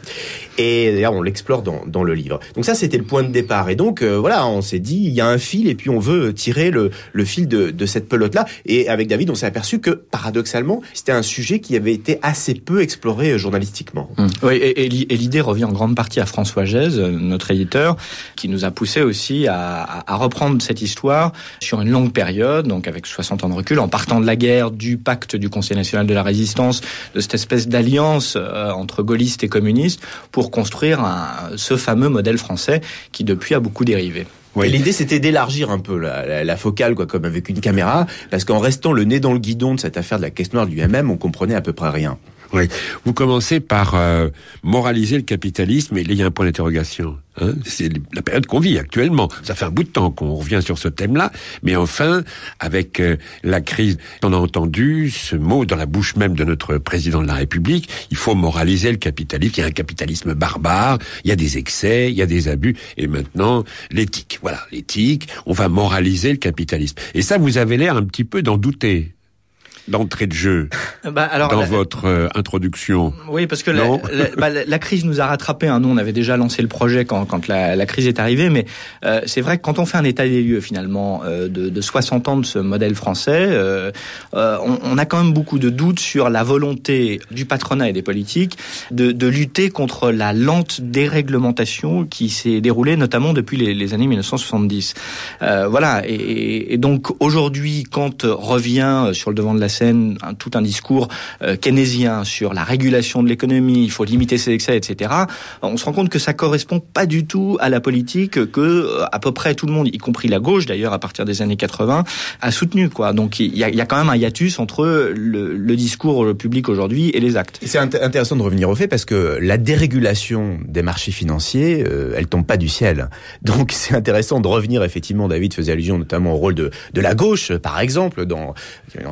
Et d'ailleurs, on l'explore dans, dans le livre. Donc ça, c'était le point de départ. Et donc, euh, voilà, on s'est dit, il y a un fil, et puis on veut tirer le, le fil de, de cette pelote-là. Et avec David, on s'est aperçu que, paradoxalement, c'était un sujet qui avait été assez peu exploré journalistiquement. Mmh. Oui, et, et l'idée revient en grande partie à François Gèze, notre éditeur, qui nous a poussé aussi à, à, à reprendre cette histoire sur une longue période, donc avec soixante ans de recul, en partant de la guerre, du pacte du Conseil national de la résistance, de cette espèce d'alliance euh, entre gaullistes et communistes, pour construire un, ce fameux modèle français qui depuis a beaucoup dérivé. Oui. L'idée, c'était d'élargir un peu la, la, la focale, quoi, comme avec une caméra, parce qu'en restant le nez dans le guidon de cette affaire de la caisse noire de l'U I M M, on comprenait à peu près rien. Oui. Vous commencez par euh, moraliser le capitalisme, et là, il y a un point d'interrogation. Hein, c'est la période qu'on vit actuellement. Ça fait un bout de temps qu'on revient sur ce thème-là, mais enfin, avec euh, la crise, on a entendu ce mot dans la bouche même de notre président de la République, il faut moraliser le capitalisme, il y a un capitalisme barbare, il y a des excès, il y a des abus, et maintenant, l'éthique. Voilà, l'éthique, on va moraliser le capitalisme. Et ça, vous avez l'air un petit peu d'en douter. D'entrée de jeu, bah, alors, dans la, votre euh, introduction. Oui, parce que la, la, bah, la, la crise nous a rattrapés. Hein. Nous, on avait déjà lancé le projet quand, quand la, la crise est arrivée, mais euh, c'est vrai que quand on fait un état des lieux, finalement, euh, de, de soixante ans de ce modèle français, euh, euh, on, on a quand même beaucoup de doutes sur la volonté du patronat et des politiques de, de lutter contre la lente déréglementation qui s'est déroulée, notamment depuis les, les années mille neuf cent soixante-dix. Euh, voilà, et, et donc aujourd'hui, quand revient sur le devant de la scène un, tout un discours euh, keynésien sur la régulation de l'économie, il faut limiter ses excès, et cetera. On se rend compte que ça correspond pas du tout à la politique que euh, à peu près tout le monde, y compris la gauche d'ailleurs à partir des années quatre-vingts, a soutenu, quoi. Donc il y a, y a quand même un hiatus entre le, le discours public aujourd'hui et les actes. C'est int- intéressant de revenir au fait parce que la dérégulation des marchés financiers, euh, elle tombe pas du ciel. Donc c'est intéressant de revenir, effectivement, David faisait allusion notamment au rôle de, de la gauche, par exemple, dans une responsabilité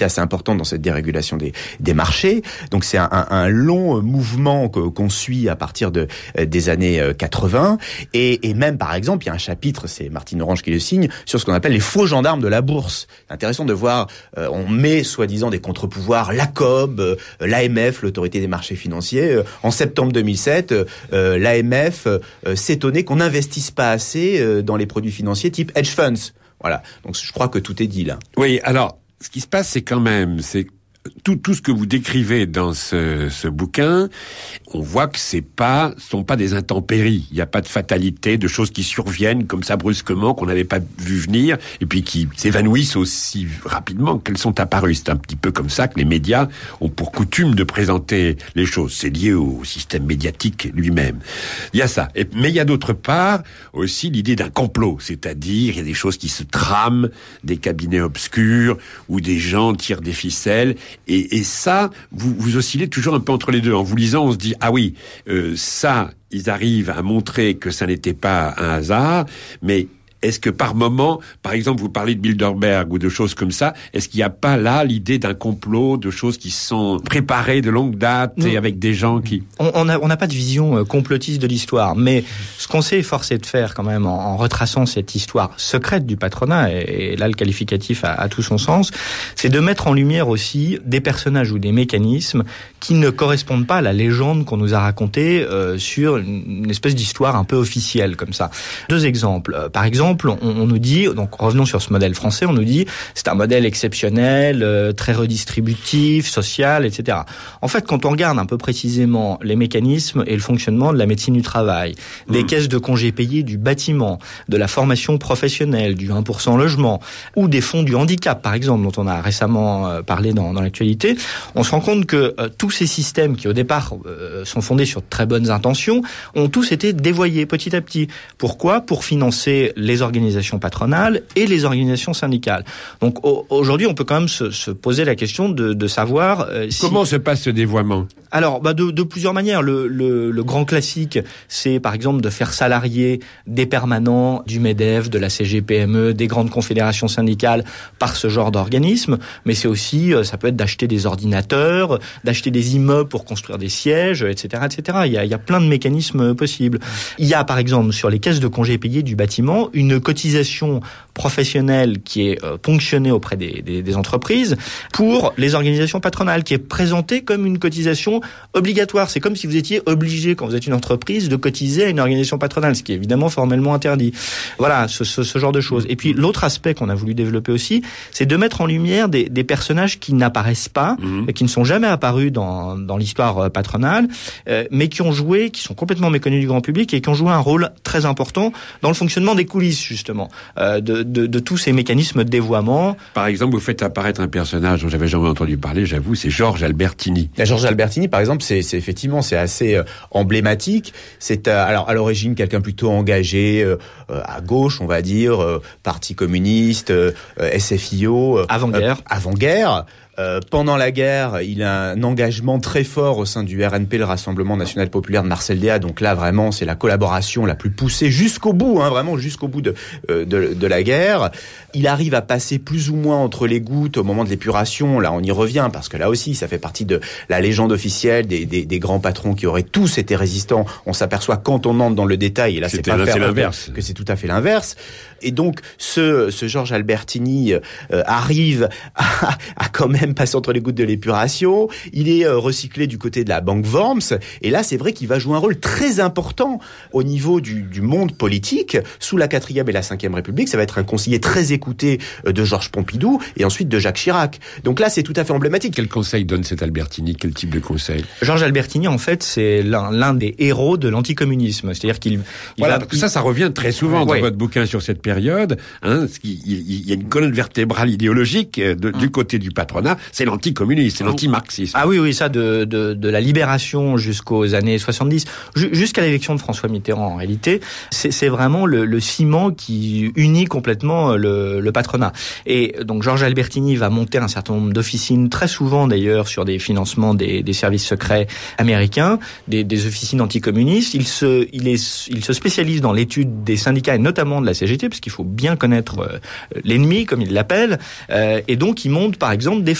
limite assez importante dans cette dérégulation des, des marchés. Donc c'est un, un, un long mouvement que, qu'on suit à partir de, des années quatre-vingts. Et, et même, par exemple, il y a un chapitre, c'est Martine Orange qui le signe, sur ce qu'on appelle les faux gendarmes de la bourse. C'est intéressant de voir, euh, on met soi-disant des contre-pouvoirs, l'A C O B, euh, l'A M F, l'autorité des marchés financiers. Euh, en septembre deux mille sept, euh, l'A M F euh, s'étonnait qu'on n'investisse pas assez euh, dans les produits financiers type hedge funds. Voilà. Donc je crois que tout est dit là. Oui, alors, ce qui se passe, c'est quand même, c'est tout, tout ce que vous décrivez dans ce, ce bouquin, on voit que c'est pas, sont pas des intempéries. Il n'y a pas de fatalité, de choses qui surviennent comme ça brusquement, qu'on n'avait pas vu venir, et puis qui s'évanouissent aussi rapidement qu'elles sont apparues. C'est un petit peu comme ça que les médias ont pour coutume de présenter les choses. C'est lié au système médiatique lui-même. Il y a ça. Et, mais il y a d'autre part aussi l'idée d'un complot. C'est-à-dire, il y a des choses qui se trament, des cabinets obscurs, où des gens tirent des ficelles. Et, et ça, vous, vous oscillez toujours un peu entre les deux. En vous lisant, on se dit, ah oui, euh, ça, ils arrivent à montrer que ça n'était pas un hasard, mais est-ce que par moment, par exemple, vous parlez de Bilderberg ou de choses comme ça, est-ce qu'il n'y a pas là l'idée d'un complot, de choses qui sont préparées de longue date et avec des gens qui... On n'a on a pas de vision complotiste de l'histoire, mais ce qu'on s'est efforcé de faire quand même en, en retraçant cette histoire secrète du patronat, et, et là le qualificatif a, a tout son sens, c'est de mettre en lumière aussi des personnages ou des mécanismes qui ne correspondent pas à la légende qu'on nous a racontée euh, sur une, une espèce d'histoire un peu officielle comme ça. Deux exemples. Euh, par exemple, On, on nous dit, donc revenons sur ce modèle français, on nous dit c'est un modèle exceptionnel, euh, très redistributif, social, et cetera. En fait, quand on regarde un peu précisément les mécanismes et le fonctionnement de la médecine du travail, mmh. des caisses de congés payés du bâtiment, de la formation professionnelle, du un pour cent logement, ou des fonds du handicap, par exemple, dont on a récemment euh, parlé dans, dans l'actualité, on se rend compte que euh, tous ces systèmes qui, au départ, euh, sont fondés sur de très bonnes intentions, ont tous été dévoyés petit à petit. Pourquoi ? Pour financer les organisations patronales et les organisations syndicales. Donc au, aujourd'hui, on peut quand même se, se poser la question de, de savoir euh, si... Comment se passe ce dévoiement ? Alors, bah de, de plusieurs manières. Le, le, le grand classique, c'est par exemple de faire salarier des permanents du MEDEF, de la C G P M E, des grandes confédérations syndicales par ce genre d'organisme. Mais c'est aussi, ça peut être d'acheter des ordinateurs, d'acheter des immeubles pour construire des sièges, et cetera, et cetera. Il y a, il y a plein de mécanismes possibles. Il y a par exemple sur les caisses de congés payés du bâtiment une cotisation professionnelle qui est euh, ponctionnée auprès des, des, des entreprises pour les organisations patronales, qui est présentée comme une cotisation obligatoire. C'est comme si vous étiez obligé, quand vous êtes une entreprise, de cotiser à une organisation patronale, ce qui est évidemment formellement interdit. Voilà, ce, ce, ce genre de choses. Et puis l'autre aspect qu'on a voulu développer aussi, c'est de mettre en lumière des, des personnages qui n'apparaissent pas, mmh. et qui ne sont jamais apparus dans, dans l'histoire patronale, euh, mais qui ont joué, qui sont complètement méconnus du grand public et qui ont joué un rôle très important dans le fonctionnement des coulisses, justement, euh, de, de, de tous ces mécanismes de dévoiement. Par exemple, vous faites apparaître un personnage dont j'avais jamais entendu parler, j'avoue, c'est Georges Albertini. La Georges Albertini, par exemple, c'est, c'est effectivement, c'est assez euh, emblématique. C'est euh, alors à l'origine quelqu'un plutôt engagé euh, à gauche, on va dire, euh, Parti communiste, euh, S F I O, euh, avant-guerre. Euh, avant-guerre. Euh, pendant la guerre, il a un engagement très fort au sein du R N P, le Rassemblement National Populaire de Marcel Déat. Donc là, vraiment, c'est la collaboration la plus poussée jusqu'au bout, hein, vraiment jusqu'au bout de, euh, de, de la guerre. Il arrive à passer plus ou moins entre les gouttes au moment de l'épuration. Là, on y revient parce que là aussi, ça fait partie de la légende officielle des, des, des grands patrons qui auraient tous été résistants. On s'apparaît quand on entre dans le détail, et là, c'est, c'est pas faire l'inverse, que c'est tout à fait l'inverse. Et donc, ce, ce Georges Albertini euh, arrive à, à quand même passer entre les gouttes de l'épuration. Il est euh, recyclé du côté de la Banque Worms. Et là, c'est vrai qu'il va jouer un rôle très important au niveau du, du monde politique. Sous la quatrième et la cinquième République, ça va être un conseiller très écouté euh, de Georges Pompidou et ensuite de Jacques Chirac. Donc là, c'est tout à fait emblématique. Quel conseil donne cet Albertini ? Quel type de conseil ? Georges Albertini, en fait, c'est l'un, l'un des héros de l'anticommunisme. C'est-à-dire qu'il... Il voilà, va, parce que ça, ça revient très souvent dans ouais. votre bouquin sur cette période. Hein, il, il y a une colonne vertébrale idéologique de, du côté du patronat. C'est l'anticommunisme, c'est l'antimarxisme. Ah oui, oui, ça, de, de, de la libération jusqu'aux années soixante-dix, jusqu'à l'élection de François Mitterrand, en réalité, c'est, c'est vraiment le, le ciment qui unit complètement le, le patronat. Et donc, Georges Albertini va monter un certain nombre d'officines, très souvent d'ailleurs, sur des financements des, des services secrets américains, des, des officines anticommunistes. Il se, il, est, il se spécialise dans l'étude des syndicats, et notamment de la C G T, parce qu'il faut bien connaître euh, l'ennemi, comme il l'appelle, euh, et donc il monte, par exemple, des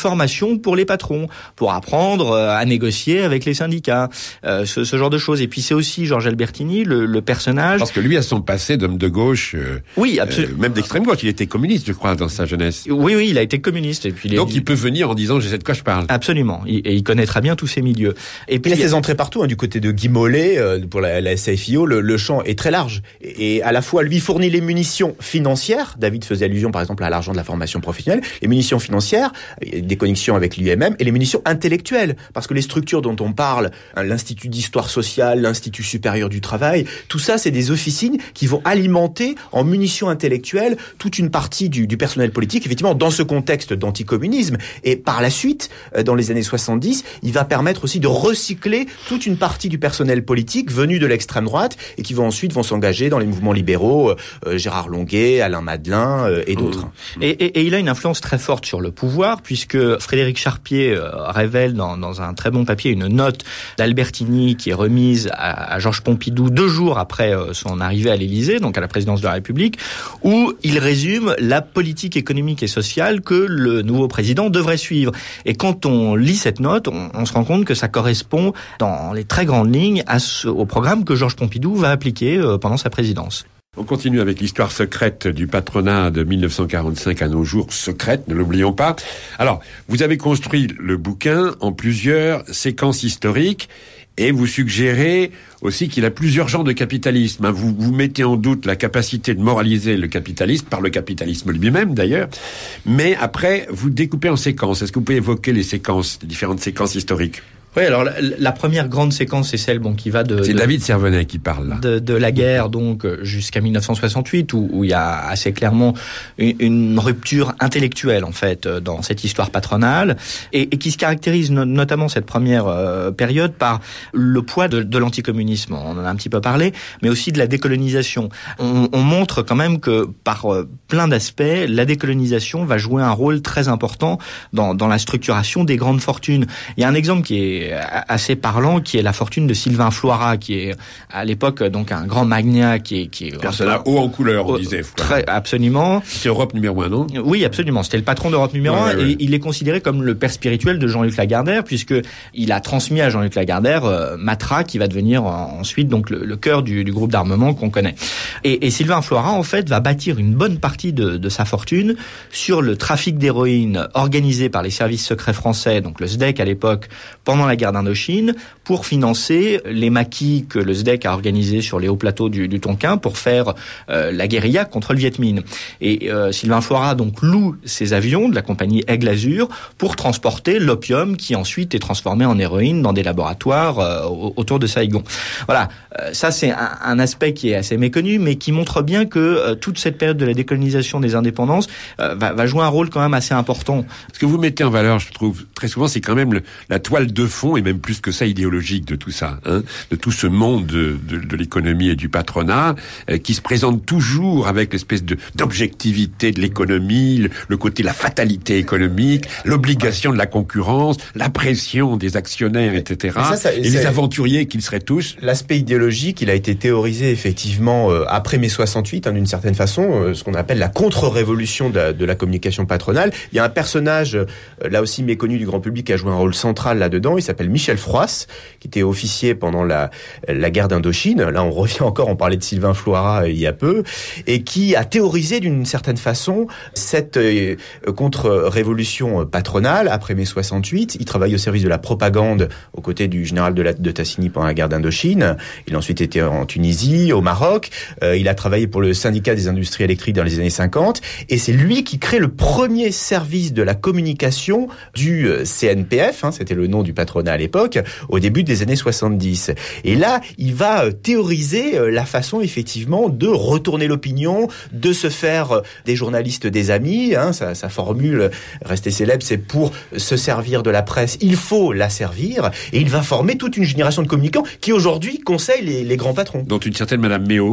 formation pour les patrons, pour apprendre à négocier avec les syndicats, euh, ce, ce genre de choses. Et puis c'est aussi Georges Albertini, le, le personnage... Parce que lui a son passé d'homme de gauche, euh, oui, absolument. Euh, même d'extrême gauche. Il était communiste, je crois, dans sa jeunesse. Oui, oui, il a été communiste. Et puis Donc il, il peut venir en disant « je sais de quoi je parle ». Absolument. Il, et il connaît très bien tous ces milieux. Et puis il a ses entrées partout, hein, du côté de Guy Mollet, euh, pour la, la S A F I O, le, le champ est très large. Et, et à la fois, lui fournit les munitions financières. David faisait allusion, par exemple, à l'argent de la formation professionnelle. Les munitions financières, des connexions avec l'U M M, et les munitions intellectuelles. Parce que les structures dont on parle, hein, l'Institut d'Histoire sociale, l'Institut supérieur du travail, tout ça, c'est des officines qui vont alimenter en munitions intellectuelles toute une partie du, du personnel politique, effectivement, dans ce contexte d'anticommunisme. Et par la suite, dans les années soixante-dix, il va permettre aussi de recycler toute une partie du personnel politique venu de l'extrême droite et qui vont ensuite vont s'engager dans les mouvements libéraux, euh, Gérard Longuet, Alain Madelin euh, et d'autres. Et, et, et il a une influence très forte sur le pouvoir, puisque Frédéric Charpier euh, révèle dans, dans un très bon papier une note d'Albertini qui est remise à, à Georges Pompidou deux jours après euh, son arrivée à l'Élysée, donc à la présidence de la République, où il résume la politique économique et sociale que le nouveau président devrait suivre. Et quand on lit cette note, on, on se rend compte que ça correspond dans les très grandes lignes à ce, au programme que Georges Pompidou va appliquer euh, pendant sa présidence. On continue avec l'histoire secrète du patronat de mille neuf cent quarante-cinq à nos jours, secrète, ne l'oublions pas. Alors, vous avez construit le bouquin en plusieurs séquences historiques et vous suggérez aussi qu'il a plusieurs genres de capitalisme. Vous, vous mettez en doute la capacité de moraliser le capitalisme, par le capitalisme lui-même d'ailleurs, mais après, vous découpez en séquences. Est-ce que vous pouvez évoquer les séquences, les différentes séquences historiques ? Oui, alors la, la première grande séquence, c'est celle bon qui va de... C'est de, David Servenet qui parle là. De, de la guerre donc jusqu'à mille neuf cent soixante-huit, où, où il y a assez clairement une, une rupture intellectuelle en fait dans cette histoire patronale, et, et qui se caractérise no, notamment cette première euh, période par le poids de, de l'anticommunisme. On en a un petit peu parlé, mais aussi de la décolonisation. On, on montre quand même que par euh, plein d'aspects, la décolonisation va jouer un rôle très important dans, dans la structuration des grandes fortunes. Il y a un exemple qui est assez parlant, qui est la fortune de Sylvain Floirat, qui est à l'époque donc un grand magnat, qui est qui est personnage haut en couleur, on disait. Très, absolument. C'est Europe numéro un, non ? Oui, absolument. C'était le patron d'Europe numéro ouais, un, ouais, et ouais. il est considéré comme le père spirituel de Jean-Luc Lagardère, puisque il a transmis à Jean-Luc Lagardère euh, Matra, qui va devenir euh, ensuite donc le, le cœur du, du groupe d'armement qu'on connaît. Et, et Sylvain Floirat, en fait, va bâtir une bonne partie de, de sa fortune sur le trafic d'héroïne organisé par les services secrets français, donc le S D E C à l'époque, pendant la guerre d'Indochine, pour financer les maquis que le S D E C a organisés sur les hauts plateaux du, du Tonkin pour faire euh, la guérilla contre le Viet Minh. Et euh, Sylvain Floirat donc loue ces avions de la compagnie Aigle Azur pour transporter l'opium qui ensuite est transformé en héroïne dans des laboratoires euh, autour de Saigon. Voilà, euh, ça c'est un, un aspect qui est assez méconnu, mais qui montre bien que euh, toute cette période de la décolonisation des indépendances euh, va, va jouer un rôle quand même assez important. Ce que vous mettez en valeur, je trouve, très souvent, c'est quand même le, la toile de fond, et même plus que ça, idéologique de tout ça, hein, de tout ce monde de, de, de l'économie et du patronat, euh, qui se présente toujours avec l'espèce de d'objectivité de l'économie, le, le côté, la fatalité économique, l'obligation de la concurrence, la pression des actionnaires, et cetera. Ça, ça, et les aventuriers qu'ils seraient tous. L'aspect idéologique, il a été théorisé effectivement euh, après mai soixante-huit, hein, d'une certaine façon, euh, ce qu'on appelle la contre-révolution de la, de la communication patronale. Il y a un personnage, euh, là aussi méconnu du grand public, qui a joué un rôle central là-dedans. Il s'appelle Michel Froisse, qui était officier pendant la, la guerre d'Indochine. Là, on revient encore, on parlait de Sylvain Floirat il y a peu, et qui a théorisé d'une certaine façon cette euh, contre-révolution patronale après mai soixante-huit. Il travaille au service de la propagande aux côtés du général de, la, de Tassigny pendant la guerre d'Indochine. Il a ensuite été en Tunisie, au Maroc. Euh, il a travaillé pour le syndicat des industries électriques dans les années cinquante. Et c'est lui qui crée le premier service de la communication du C N P F, hein, c'était le nom du patronat à l'époque, au début des années soixante-dix. Et là, il va théoriser la façon, effectivement, de retourner l'opinion, de se faire des journalistes des amis. Hein, sa, sa formule restée célèbre, c'est pour se servir de la presse, il faut la servir. Et il va former toute une génération de communicants qui, aujourd'hui, conseillent les, les grands patrons. Dont une certaine Madame Méot.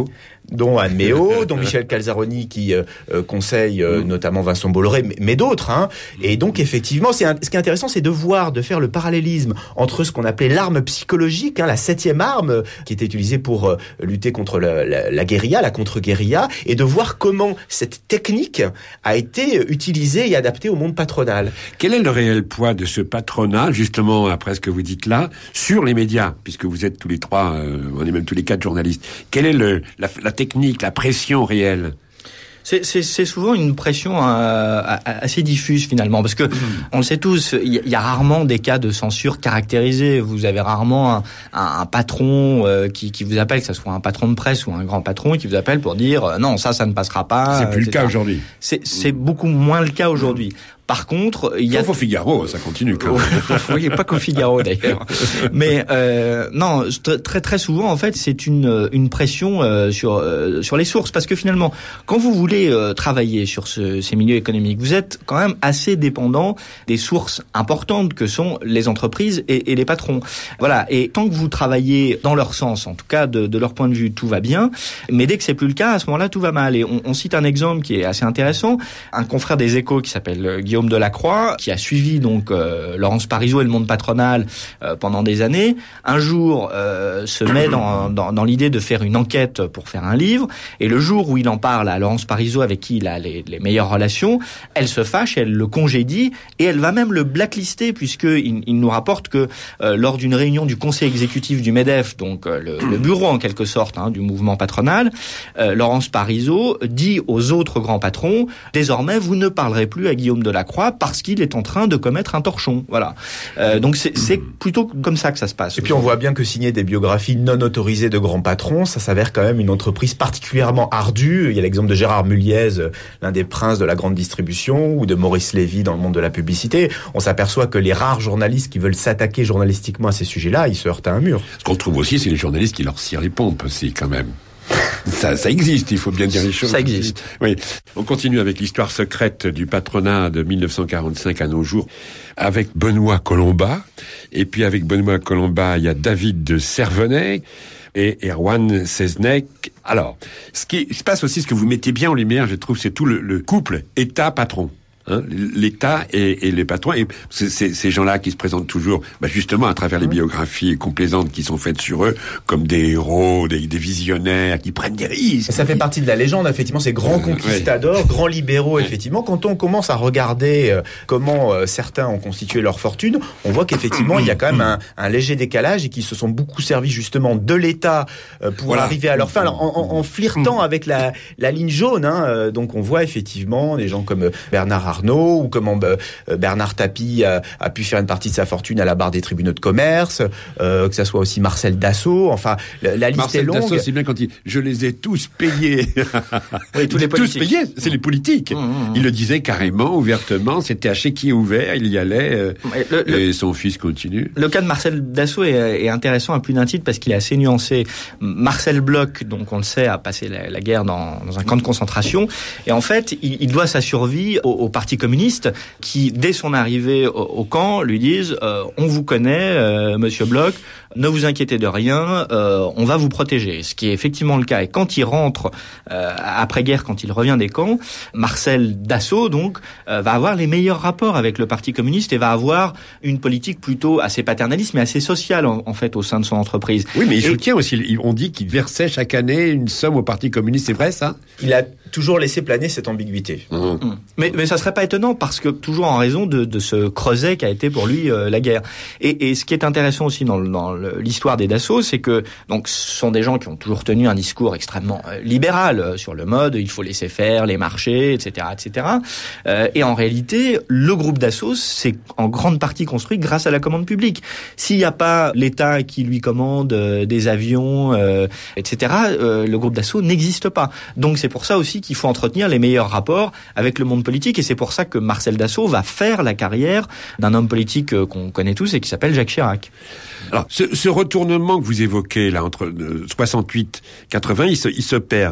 dont Anne Méot, dont Michel Calzaroni qui euh, conseille euh, notamment Vincent Bolloré, mais, mais d'autres. Hein. Et donc effectivement, c'est un, ce qui est intéressant, c'est de voir, de faire le parallélisme entre ce qu'on appelait l'arme psychologique, hein, la septième arme qui était utilisée pour euh, lutter contre la, la, la guérilla, la contre-guérilla, et de voir comment cette technique a été utilisée et adaptée au monde patronal. Quel est le réel poids de ce patronat, justement, après ce que vous dites là, sur les médias, puisque vous êtes tous les trois, euh, on est même tous les quatre journalistes. Quelle est le, la, la technique, la pression réelle ? C'est, c'est, c'est souvent une pression euh, assez diffuse finalement, parce que mmh. on le sait tous, il y, y a rarement des cas de censure caractérisés. Vous avez rarement un, un, un patron euh, qui, qui vous appelle, que ce soit un patron de presse ou un grand patron, qui vous appelle pour dire euh, non, ça, ça ne passera pas. C'est plus et cetera. Le cas aujourd'hui. C'est, c'est beaucoup moins le cas aujourd'hui. Par contre, il y a... Sauf au Figaro, ça continue quand même. Oui, pas qu'au Figaro d'ailleurs. Mais euh, non, très très souvent en fait, c'est une une pression euh, sur euh, sur les sources, parce que finalement, quand vous voulez euh, travailler sur ce, ces milieux économiques, vous êtes quand même assez dépendant des sources importantes que sont les entreprises et, et les patrons. Voilà. Et tant que vous travaillez dans leur sens, en tout cas de, de leur point de vue, tout va bien. Mais dès que c'est plus le cas, à ce moment-là, tout va mal. Et on, on cite un exemple qui est assez intéressant. Un confrère des Échos qui s'appelle Guillaume Delacroix, qui a suivi donc euh, Laurence Parisot et le monde patronal euh, pendant des années, un jour euh, se met dans, dans, dans l'idée de faire une enquête pour faire un livre, et le jour où il en parle à Laurence Parisot, avec qui il a les, les meilleures relations, elle se fâche, elle le congédie, et elle va même le blacklister, puisqu'il il nous rapporte que euh, lors d'une réunion du conseil exécutif du MEDEF, donc euh, le, le bureau en quelque sorte hein, du mouvement patronal, euh, Laurence Parisot dit aux autres grands patrons, désormais vous ne parlerez plus à Guillaume Delacroix parce qu'il est en train de commettre un torchon. Voilà. Euh, donc c'est, c'est plutôt comme ça que ça se passe. Et puis on voit bien que signer des biographies non autorisées de grands patrons, ça s'avère quand même une entreprise particulièrement ardue. Il y a l'exemple de Gérard Mulliez, l'un des princes de la grande distribution, ou de Maurice Lévy dans le monde de la publicité. On s'aperçoit que les rares journalistes qui veulent s'attaquer journalistiquement à ces sujets-là, ils se heurtent à un mur. Ce qu'on trouve aussi, c'est les journalistes qui leur cirent les pompes aussi, quand même. Ça, ça existe, il faut bien dire les choses. Ça existe. Oui. On continue avec l'histoire secrète du patronat de mille neuf cent quarante-cinq à nos jours, avec Benoît Colombat. Et puis avec Benoît Colombat, il y a David de Servenay et Erwan Seznec. Alors, ce qui se passe aussi, ce que vous mettez bien en lumière, je trouve, c'est tout le, le couple État-patron. Hein, l'État et, et les patrons, et c'est, c'est, ces gens-là qui se présentent toujours, bah justement à travers les biographies complaisantes qui sont faites sur eux, comme des héros, des, des visionnaires qui prennent des risques. Ça fait partie de la légende, effectivement, ces grands conquistadors, ouais. grands libéraux, ouais. effectivement. Quand on commence à regarder euh, comment euh, certains ont constitué leur fortune, on voit qu'effectivement il y a quand même un, un léger décalage et qu'ils se sont beaucoup servis justement de l'État euh, pour voilà. arriver à leur fin, alors, en, en, en flirtant avec la, la ligne jaune. Hein, euh, donc on voit effectivement des gens comme Bernard Arnault, ou comment Bernard Tapie a, a pu faire une partie de sa fortune à la barre des tribunaux de commerce, euh, que ça soit aussi Marcel Dassault, enfin la, la liste Marcel est longue. Dassault, c'est bien quand il je les ai tous payés. Oui, tous les tous payés, c'est les politiques. Mmh, mmh. Il le disait carrément, ouvertement, c'était à chéquier ouvert, il y allait, euh, le, le, et son fils continue. Le cas de Marcel Dassault est, est intéressant à plus d'un titre parce qu'il est assez nuancé. Marcel Bloch, donc on le sait, a passé la, la guerre dans, dans un camp de concentration, et en fait, il, il doit sa survie au, au parti communiste qui, dès son arrivée au, au camp, lui disent euh, « On vous connaît, euh, Monsieur Bloch, ne vous inquiétez de rien, euh, on va vous protéger ». Ce qui est effectivement le cas. Et quand il rentre, euh, après-guerre, quand il revient des camps, Marcel Dassault, donc, euh, va avoir les meilleurs rapports avec le Parti communiste et va avoir une politique plutôt assez paternaliste, mais assez sociale, en, en fait, au sein de son entreprise. Oui, mais il et... soutient aussi, on dit qu'il versait chaque année une somme au Parti communiste, c'est vrai, ça ? Il a toujours laissé planer cette ambiguïté. Mmh. Mmh. Mais, mais ça serait pas étonnant, parce que toujours en raison de, de ce creuset qu'a été pour lui euh, la guerre. Et, et ce qui est intéressant aussi dans, dans le, l'histoire des Dassault, c'est que donc ce sont des gens qui ont toujours tenu un discours extrêmement euh, libéral euh, sur le mode, il faut laisser faire les marchés, et cetera, et cetera. Euh, et en réalité, le groupe Dassault, c'est en grande partie construit grâce à la commande publique. S'il n'y a pas l'État qui lui commande euh, des avions, euh, et cetera, euh, le groupe Dassault n'existe pas. Donc c'est pour ça aussi qu'il faut entretenir les meilleurs rapports avec le monde politique, et c'est pour ça que Marcel Dassault va faire la carrière d'un homme politique qu'on connaît tous et qui s'appelle Jacques Chirac. Alors, ce, ce retournement que vous évoquez là entre soixante-huit quatre-vingts, il se, il se perd.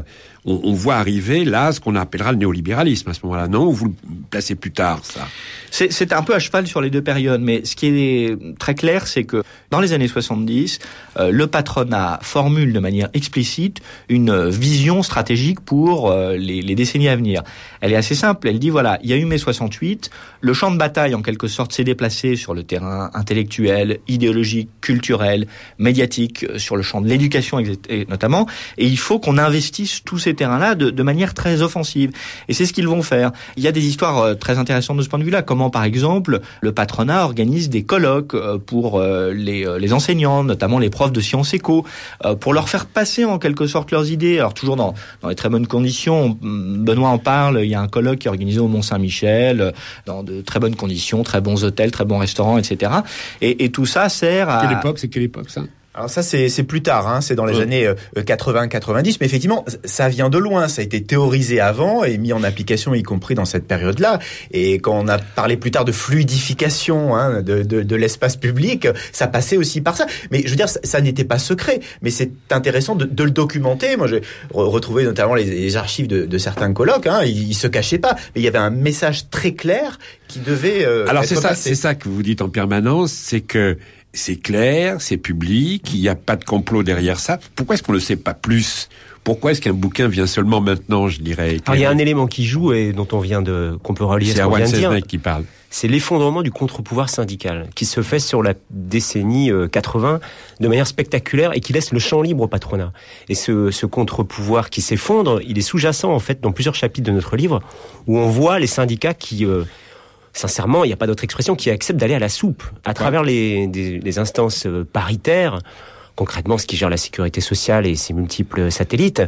on, on voit arriver là ce qu'on appellera le néolibéralisme à ce moment-là, non? Ou vous le placez plus tard, ça? C'est, c'est un peu à cheval sur les deux périodes, mais ce qui est très clair, c'est que dans les années soixante-dix, euh, le patronat formule de manière explicite une vision stratégique pour euh, les, les décennies à venir. Elle est assez simple, elle dit voilà, il y a eu mai soixante-huit, le champ de bataille en quelque sorte s'est déplacé sur le terrain intellectuel, idéologique, culturel, médiatique, sur le champ de l'éducation notamment, et il faut qu'on investisse tous ces terrains-là de, de manière très offensive. Et c'est ce qu'ils vont faire. Il y a des histoires très intéressantes de ce point de vue-là, comment par exemple le patronat organise des colloques pour les, les enseignants, notamment les profs de sciences éco, pour leur faire passer en quelque sorte leurs idées. Alors toujours dans, dans les très bonnes conditions, Benoît en parle, il y a un colloque qui est organisé au Mont-Saint-Michel, dans de très bonnes conditions, très bons hôtels, très bons restaurants, et cetera. Et, et tout ça sert à... Quelle époque, c'est quelle époque ça? Alors ça, c'est, c'est plus tard, hein, c'est dans les ouais. années quatre-vingts quatre-vingt-dix, mais effectivement, ça vient de loin, ça a été théorisé avant et mis en application, y compris dans cette période-là. Et quand on a parlé plus tard de fluidification hein, de, de, de l'espace public, ça passait aussi par ça. Mais je veux dire, ça, ça n'était pas secret, mais c'est intéressant de, de le documenter. Moi, j'ai retrouvé notamment les, les archives de, de certains colloques, hein, ils, ils se cachaient pas, mais il y avait un message très clair qui devait euh, Alors être c'est ça, passé. c'est ça que vous dites en permanence, c'est que c'est clair, c'est public, il n'y a pas de complot derrière ça. Pourquoi est-ce qu'on ne le sait pas plus? Pourquoi est-ce qu'un bouquin vient seulement maintenant, je dirais? Alors, il y a un élément qui joue et dont on vient de, qu'on peut relier c'est à ce qu'on vient de dire. C'est qui parle. C'est l'effondrement du contre-pouvoir syndical qui se fait sur la décennie quatre-vingts de manière spectaculaire et qui laisse le champ libre au patronat. Et ce, ce contre-pouvoir qui s'effondre, il est sous-jacent en fait dans plusieurs chapitres de notre livre où on voit les syndicats qui... Euh, sincèrement, il n'y a pas d'autre expression, qui accepte d'aller à la soupe à travers les, des, les instances paritaires, concrètement ce qui gère la sécurité sociale et ses multiples satellites.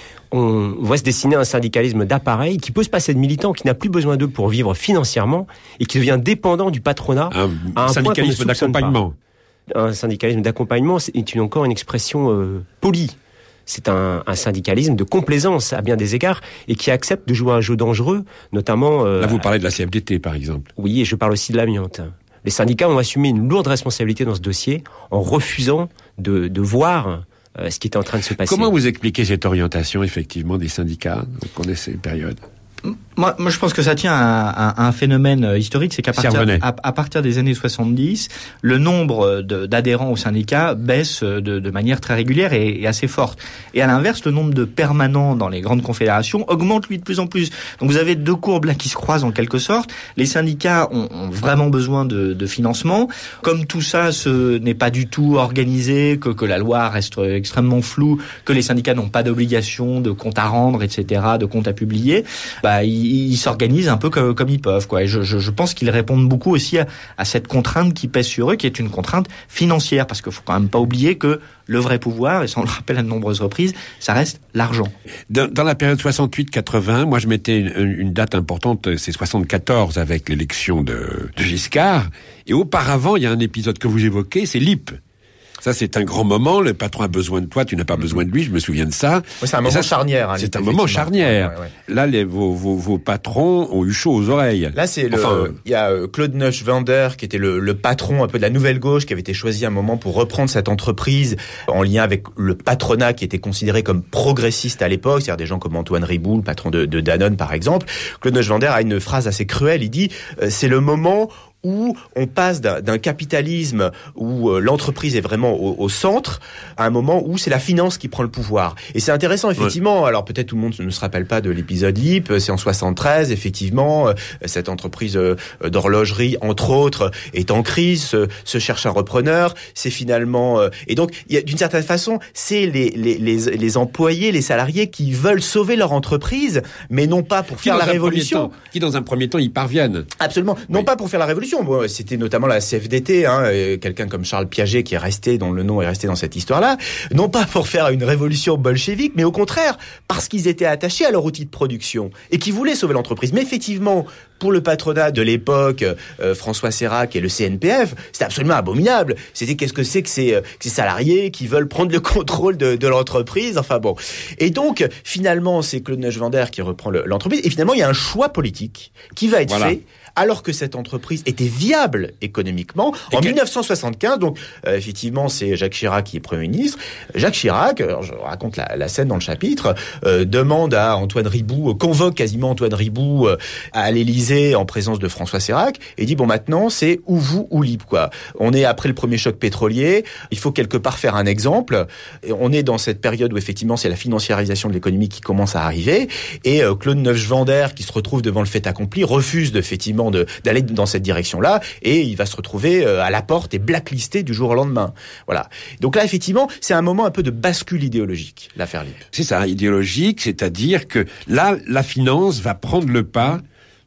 On voit se dessiner un syndicalisme d'appareil qui peut se passer de militants, qui n'a plus besoin d'eux pour vivre financièrement et qui devient dépendant du patronat. Un, à un syndicalisme d'accompagnement. Pas. Un syndicalisme d'accompagnement est une, encore une expression euh, polie. C'est un, un syndicalisme de complaisance à bien des égards et qui accepte de jouer un jeu dangereux, notamment... Euh, Là, vous parlez de la C F D T, par exemple. Oui, et je parle aussi de l'amiante. Les syndicats ont assumé une lourde responsabilité dans ce dossier en refusant de, de voir euh, ce qui était en train de se passer. Comment vous expliquez cette orientation, effectivement, des syndicats? On connaît ces périodes. Moi, moi, je pense que ça tient à, à un phénomène historique, c'est qu'à partir, à, à partir des années soixante-dix, le nombre de, d'adhérents au syndicat baisse de, de manière très régulière et, et assez forte. Et à l'inverse, le nombre de permanents dans les grandes confédérations augmente lui de plus en plus. Donc vous avez deux courbes là qui se croisent en quelque sorte. Les syndicats ont, ont vraiment besoin de, de financement. Comme tout ça, ce n'est pas du tout organisé, que, que la loi reste extrêmement floue, que les syndicats n'ont pas d'obligation de compte à rendre, et cetera, de compte à publier. Bah, Bah, ils, ils s'organisent un peu comme, comme ils peuvent, quoi. Et je, je, je pense qu'ils répondent beaucoup aussi à, à cette contrainte qui pèse sur eux, qui est une contrainte financière, parce qu'il faut quand même pas oublier que le vrai pouvoir, et ça on le rappelle à de nombreuses reprises, ça reste l'argent. Dans, dans la période soixante-huit quatre-vingts, moi je mettais une, une date importante, c'est soixante-quatorze avec l'élection de, de Giscard, et auparavant il y a un épisode que vous évoquez, c'est l'I P. Ça, c'est un grand moment. Le patron a besoin de toi, tu n'as pas besoin de lui. Je me souviens de ça. Oui, c'est un moment ça, charnière. Hein, c'est un moment charnière. Ouais, ouais, ouais. Là, les, vos, vos, vos patrons ont eu chaud aux oreilles. Là, c'est enfin, le. Il y a euh, Claude Neuschwander qui était le, le patron un peu de la nouvelle gauche, qui avait été choisi à un moment pour reprendre cette entreprise en lien avec le patronat qui était considéré comme progressiste à l'époque, c'est-à-dire des gens comme Antoine Riboud, le patron de, de Danone, par exemple. Claude Neuschwander a une phrase assez cruelle. Il dit euh, c'est le moment où on passe d'un, d'un capitalisme où euh, l'entreprise est vraiment au, au centre, à un moment où c'est la finance qui prend le pouvoir. Et c'est intéressant, effectivement. Ouais. Alors peut-être tout le monde ne se rappelle pas de l'épisode L I P, c'est en soixante-treize, effectivement, euh, cette entreprise euh, d'horlogerie, entre autres, est en crise, se, se cherche un repreneur, c'est finalement... Euh, et donc, il y a, d'une certaine façon, c'est les, les, les, les employés, les salariés qui veulent sauver leur entreprise, mais non pas pour qui faire la révolution. Temps, qui, dans un premier temps, y parviennent. Absolument. Non oui. pas pour faire la révolution. Bon, c'était notamment la C F D T, hein, quelqu'un comme Charles Piaget qui est resté, dont le nom est resté dans cette histoire-là, non pas pour faire une révolution bolchevique, mais au contraire, parce qu'ils étaient attachés à leur outil de production et qui voulaient sauver l'entreprise. Mais effectivement, pour le patronat de l'époque, euh, François Sérac et le C N P F, c'était absolument abominable. C'était qu'est-ce que c'est que ces, euh, que ces salariés qui veulent prendre le contrôle de, de l'entreprise. Enfin bon. Et donc, finalement, c'est Claude Neuschwander qui reprend le, l'entreprise. Et finalement, il y a un choix politique qui va être voilà. fait alors que cette entreprise était viable économiquement. Et en que... dix-neuf cent soixante-quinze, donc euh, effectivement, c'est Jacques Chirac qui est Premier ministre. Jacques Chirac, alors je raconte la, la scène dans le chapitre, euh, demande à Antoine Riboud, convoque quasiment Antoine Riboud euh, à l'Élysée en présence de François Sérac et dit bon maintenant c'est ou vous ou libre quoi. On est après le premier choc pétrolier, il faut quelque part faire un exemple. Et on est dans cette période où effectivement c'est la financiarisation de l'économie qui commence à arriver et euh, Claude Neuschwander qui se retrouve devant le fait accompli refuse de effectivement De, d'aller dans cette direction-là et il va se retrouver euh, à la porte et blacklisté du jour au lendemain. Voilà. Donc là, effectivement, c'est un moment un peu de bascule idéologique, l'affaire Lippe. C'est ça, idéologique, c'est-à-dire que là, la finance va prendre le pas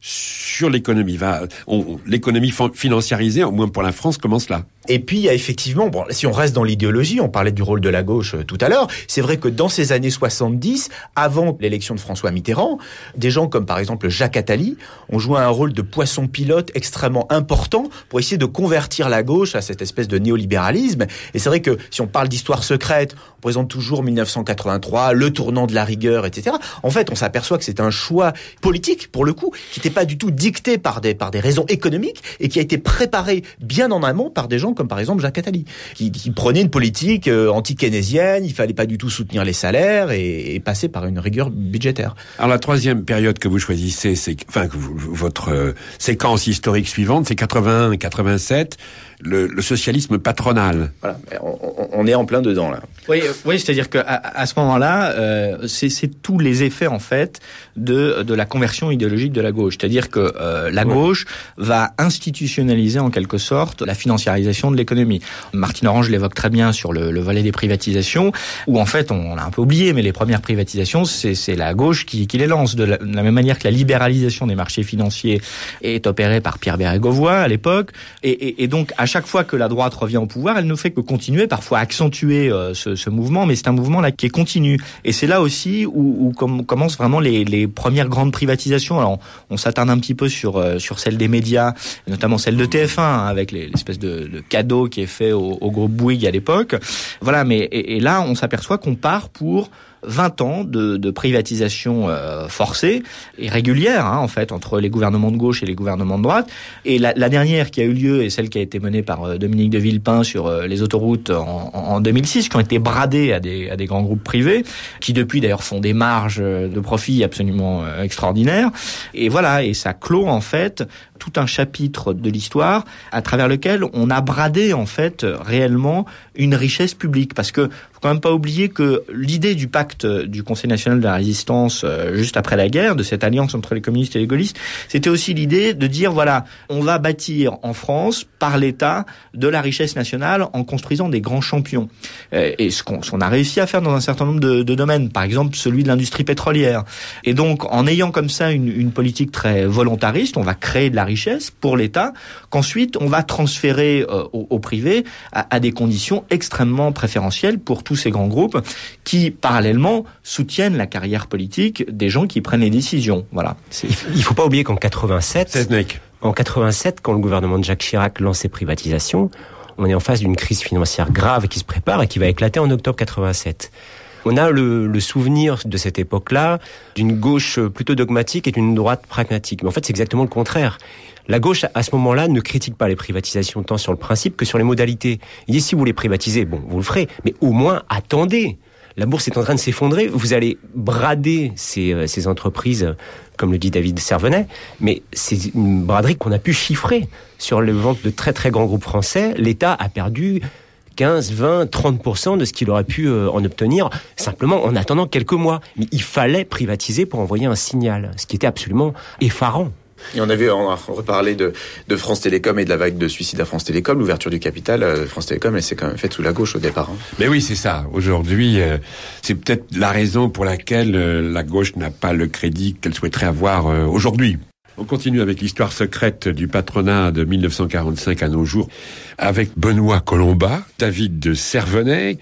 sur l'économie. Va, on, l'économie financiarisée, au moins pour la France, commence là. Et puis, il y a effectivement, bon, si on reste dans l'idéologie, on parlait du rôle de la gauche euh, tout à l'heure, c'est vrai que dans ces années soixante-dix, avant l'élection de François Mitterrand, des gens comme par exemple Jacques Attali ont joué un rôle de poisson pilote extrêmement important pour essayer de convertir la gauche à cette espèce de néolibéralisme. Et c'est vrai que si on parle d'histoire secrète, on présente toujours mille neuf cent quatre-vingt-trois, le tournant de la rigueur, et cetera. En fait, on s'aperçoit que c'est un choix politique, pour le coup, qui n'était pas du tout dicté par des, par des raisons économiques et qui a été préparé bien en amont par des gens comme par exemple Jacques Attali, qui, qui prenait une politique euh, anti-keynésienne, il fallait pas du tout soutenir les salaires et, et passer par une rigueur budgétaire. Alors la troisième période que vous choisissez, c'est, enfin que vous, votre euh, séquence historique suivante, c'est quatre-vingt-un quatre-vingt-sept, le, le socialisme patronal. Voilà, on, on est en plein dedans là. Oui, oui, c'est-à-dire que à, à ce moment-là, euh, c'est, c'est tous les effets en fait de de la conversion idéologique de la gauche, c'est-à-dire que euh, la ouais. gauche va institutionnaliser en quelque sorte la financiarisation de l'économie. Martine Orange l'évoque très bien sur le, le volet des privatisations, où en fait on l'a un peu oublié, mais les premières privatisations, c'est, c'est la gauche qui, qui les lance, de la, de la même manière que la libéralisation des marchés financiers est opérée par Pierre Bérégovoy à l'époque, et, et, et donc à chaque fois que la droite revient au pouvoir, elle ne fait que continuer, parfois accentuer euh, ce, ce mouvement, mais c'est un mouvement là qui est continu. Et c'est là aussi où, où com- commencent vraiment les, les premières grandes privatisations. Alors on, on s'attarde un petit peu sur euh, sur celle des médias, notamment celle de T F un, hein, avec les, l'espèce de, de cadeau qui est fait au, au groupe Bouygues à l'époque. Voilà, mais et, et là on s'aperçoit qu'on part pour vingt ans de, de privatisation euh, forcée et régulière, hein, en fait, entre les gouvernements de gauche et les gouvernements de droite. Et la, la dernière qui a eu lieu est celle qui a été menée par euh, Dominique de Villepin sur euh, les autoroutes en, en deux mille six, qui ont été bradées à des, à des grands groupes privés, qui depuis d'ailleurs font des marges de profit absolument euh, extraordinaires. Et voilà, et ça clôt en fait tout un chapitre de l'histoire à travers lequel on a bradé en fait réellement une richesse publique, parce que faut quand même pas oublier que l'idée du pacte du Conseil national de la résistance euh, juste après la guerre, de cette alliance entre les communistes et les gaullistes, c'était aussi l'idée de dire voilà, on va bâtir en France par l'État de la richesse nationale en construisant des grands champions. Euh, et ce qu'on, ce qu'on a réussi à faire dans un certain nombre de, de domaines, par exemple celui de l'industrie pétrolière. Et donc en ayant comme ça une, une politique très volontariste, on va créer de la richesse pour l'État, qu'ensuite on va transférer euh, au, au privé à, à des conditions extrêmement préférentielles pour tous ces grands groupes qui parallèlement soutiennent la carrière politique des gens qui prennent les décisions. Voilà. C'est... Il faut pas oublier qu'en quatre-vingt-sept, en quatre-vingt-sept, quand le gouvernement de Jacques Chirac lance ses privatisations, on est en face d'une crise financière grave qui se prépare et qui va éclater en octobre quatre-vingt-sept. On a le, le souvenir de cette époque-là d'une gauche plutôt dogmatique et d'une droite pragmatique. Mais en fait, c'est exactement le contraire. La gauche, à ce moment-là, ne critique pas les privatisations tant sur le principe que sur les modalités. Il dit, si vous les privatisez, bon, vous le ferez, mais au moins, attendez. La bourse est en train de s'effondrer, vous allez brader ces, ces entreprises, comme le dit David Servenet, mais c'est une braderie qu'on a pu chiffrer. Sur les ventes de très très grands groupes français, l'État a perdu quinze, vingt, trente pour cent de ce qu'il aurait pu en obtenir, simplement en attendant quelques mois. Mais il fallait privatiser pour envoyer un signal, ce qui était absolument effarant. Et on avait on a reparlé de, de France Télécom et de la vague de suicide à France Télécom, l'ouverture du capital. Euh, France Télécom, elle s'est quand même faite sous la gauche au départ. Hein. Mais oui, c'est ça. Aujourd'hui, euh, c'est peut-être la raison pour laquelle euh, la gauche n'a pas le crédit qu'elle souhaiterait avoir euh, aujourd'hui. On continue avec l'histoire secrète du patronat de mille neuf cent quarante-cinq à nos jours, avec Benoît Colombat, David de Servenet.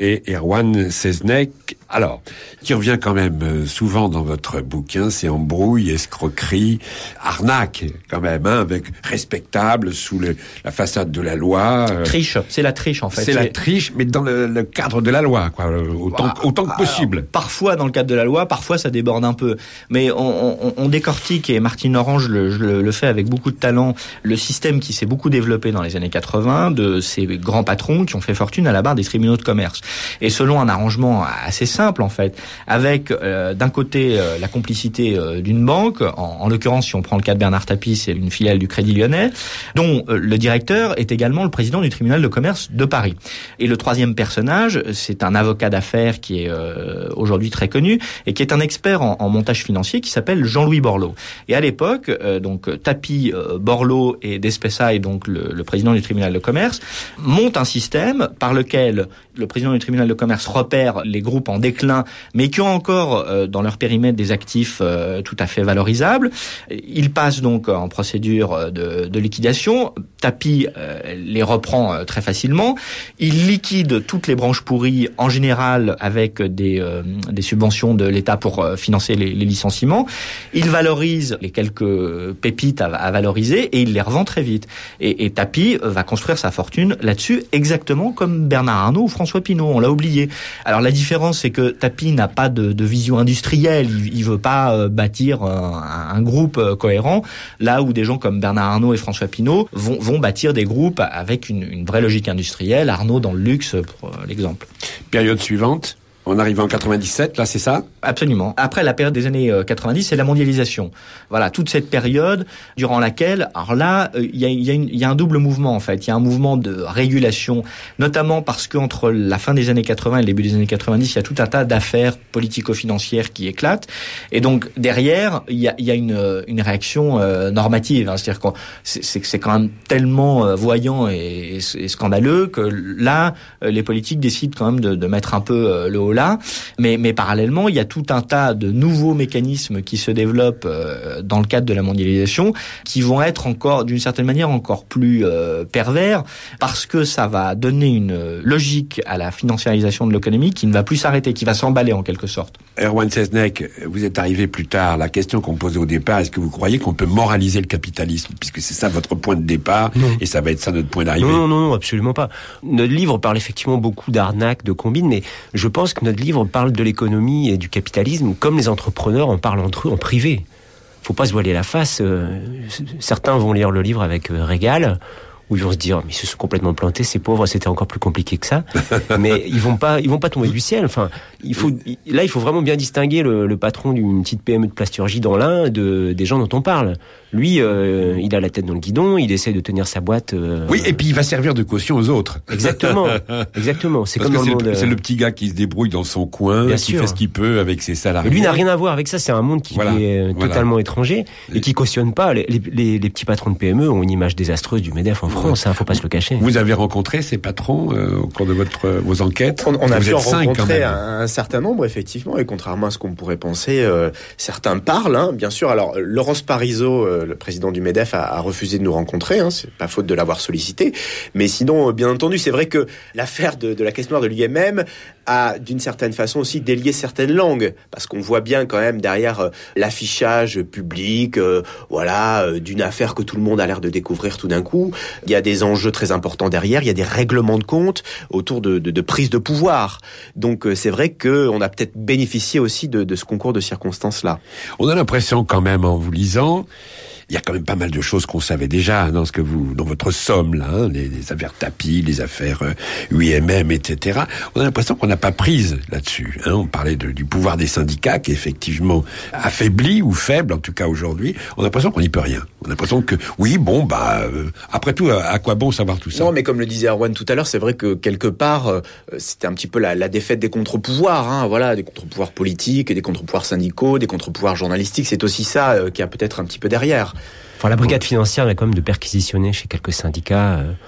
et Erwan Seznec. Alors, qui revient quand même souvent dans votre bouquin, c'est embrouille, escroquerie, arnaque quand même, hein, avec respectable sous le, la façade de la loi. Triche, c'est la triche en fait. C'est, c'est la triche, mais dans le, le cadre de la loi, quoi, autant, bah, autant que possible. Alors, parfois dans le cadre de la loi, parfois ça déborde un peu, mais on, on, on décortique, et Martine Orange le, le, le fait avec beaucoup de talent, le système qui s'est beaucoup développé dans les années quatre-vingts de ces grands patrons qui ont fait fortune à la barre des tribunaux de commerce. Et selon un arrangement assez simple, en fait, avec euh, d'un côté euh, la complicité euh, d'une banque, en, en l'occurrence si on prend le cas de Bernard Tapie, c'est une filiale du Crédit Lyonnais, dont euh, le directeur est également le président du tribunal de commerce de Paris. Et le troisième personnage, c'est un avocat d'affaires qui est euh, aujourd'hui très connu et qui est un expert en, en montage financier qui s'appelle Jean-Louis Borloo. Et à l'époque, euh, donc Tapie, euh, Borloo et Despessa, et donc le, le président du tribunal de commerce, montent un système par lequel le président du tribunal de commerce repère les groupes en déclin, mais qui ont encore euh, dans leur périmètre des actifs euh, tout à fait valorisables. Il passe donc en procédure de, de liquidation. Tapie euh, les reprend euh, très facilement. Il liquide toutes les branches pourries, en général avec des, euh, des subventions de l'État pour euh, financer les, les licenciements. Il valorise les quelques pépites à, à valoriser et il les revend très vite. Et, et Tapie va construire sa fortune là-dessus, exactement comme Bernard Arnault ou François Pinault. On l'a oublié. Alors la différence, c'est que Tapie n'a pas de, de vision industrielle. Il, il veut pas euh, bâtir un, un groupe euh, cohérent, là où des gens comme Bernard Arnault et François Pinault vont, vont bâtir des groupes avec une, une vraie logique industrielle. Arnault dans le luxe, pour euh, l'exemple. Période suivante. On arrive en quatre-vingt-dix-sept, là, c'est ça ? Absolument. Après la période des années quatre-vingt-dix, c'est la mondialisation. Voilà, toute cette période durant laquelle, alors là, il y a, y a, une, y a un double mouvement en fait. Il y a un mouvement de régulation, notamment parce que entre la fin des années quatre-vingts et le début des années quatre-vingt-dix, il y a tout un tas d'affaires politico-financières qui éclatent. Et donc derrière, il y a, y a une, une réaction euh, normative. Hein. C'est-à-dire que c'est, c'est, c'est quand même tellement euh, voyant et, et scandaleux que là, les politiques décident quand même de, de mettre un peu euh, le haut là, mais, mais parallèlement, il y a tout un tas de nouveaux mécanismes qui se développent euh, dans le cadre de la mondialisation, qui vont être encore, d'une certaine manière, encore plus euh, pervers, parce que ça va donner une logique à la financiarisation de l'économie qui ne va plus s'arrêter, qui va s'emballer en quelque sorte. Erwan Seznec, vous êtes arrivé plus tard. La question qu'on posait au départ, est-ce que vous croyez qu'on peut moraliser le capitalisme, puisque c'est ça votre point de départ, non. Et ça va être ça notre point d'arrivée? Non, non, non, absolument pas. Notre livre parle effectivement beaucoup d'arnaques, de combines, mais je pense que notre livre parle de l'économie et du capitalisme comme les entrepreneurs en parlent entre eux en privé. Faut pas se voiler la face. Euh, certains vont lire le livre avec euh, régal, où ils vont se dire mais ils se sont complètement plantés, ces pauvres, c'était encore plus compliqué que ça. Mais ils vont pas, ils vont pas tomber du ciel. Enfin, il faut là, il faut vraiment bien distinguer le, le patron d'une petite P M E de plasturgie dans l'Ain de des gens dont on parle. Lui, euh, il a la tête dans le guidon, il essaie de tenir sa boîte. Euh, oui, et puis il va servir de caution aux autres. Exactement, exactement. C'est Parce comme que dans c'est le monde. Le, c'est le petit gars qui se débrouille dans son coin, Bien qui sûr. fait ce qu'il peut avec ses salariés. Mais lui n'a rien à voir avec ça. C'est un monde qui Voilà, est euh, voilà. totalement étranger et qui cautionne pas. Les, les, les petits patrons de P M E ont une image désastreuse du MEDEF en France. Hein, faut pas se le cacher. Vous avez rencontré ces patrons euh, au cours de votre vos enquêtes? On, on a Vous pu êtes en cinq, quand rencontrer même. un, un certain nombre, effectivement, et contrairement à ce qu'on pourrait penser, euh, certains parlent, hein, bien sûr. Alors, Laurence Parisot, euh, le président du MEDEF, a, a refusé de nous rencontrer, hein, c'est pas faute de l'avoir sollicité, mais sinon, euh, bien entendu, c'est vrai que l'affaire de, de la caisse noire de l'I M M a, d'une certaine façon, aussi délié certaines langues, parce qu'on voit bien quand même derrière euh, l'affichage public, euh, voilà, euh, d'une affaire que tout le monde a l'air de découvrir tout d'un coup. Il y a des enjeux très importants derrière, il y a des règlements de compte autour de, de, de prise de pouvoir. Donc euh, c'est vrai qu'on a peut-être bénéficié aussi de, de ce concours de circonstances-là. On a l'impression quand même, en vous lisant, il y a quand même pas mal de choses qu'on savait déjà dans ce que vous, dans votre somme là, hein, les, les affaires Tapie, les affaires euh, U I M M, et cetera. On a l'impression qu'on n'a pas prise là-dessus. Hein. On parlait de, du pouvoir des syndicats qui est effectivement affaibli ou faible, en tout cas aujourd'hui. On a l'impression qu'on n'y peut rien. On a l'impression que oui, bon, bah euh, après tout, à, à quoi bon savoir tout ça? Non, mais comme le disait Erwan tout à l'heure, c'est vrai que quelque part, euh, c'était un petit peu la, la défaite des contre-pouvoirs. Hein, voilà, des contre-pouvoirs politiques, des contre-pouvoirs syndicaux, des contre-pouvoirs journalistiques. C'est aussi ça euh, qui a peut-être un petit peu derrière. Enfin, la brigade financière a quand même de perquisitionner chez quelques syndicats. Euh,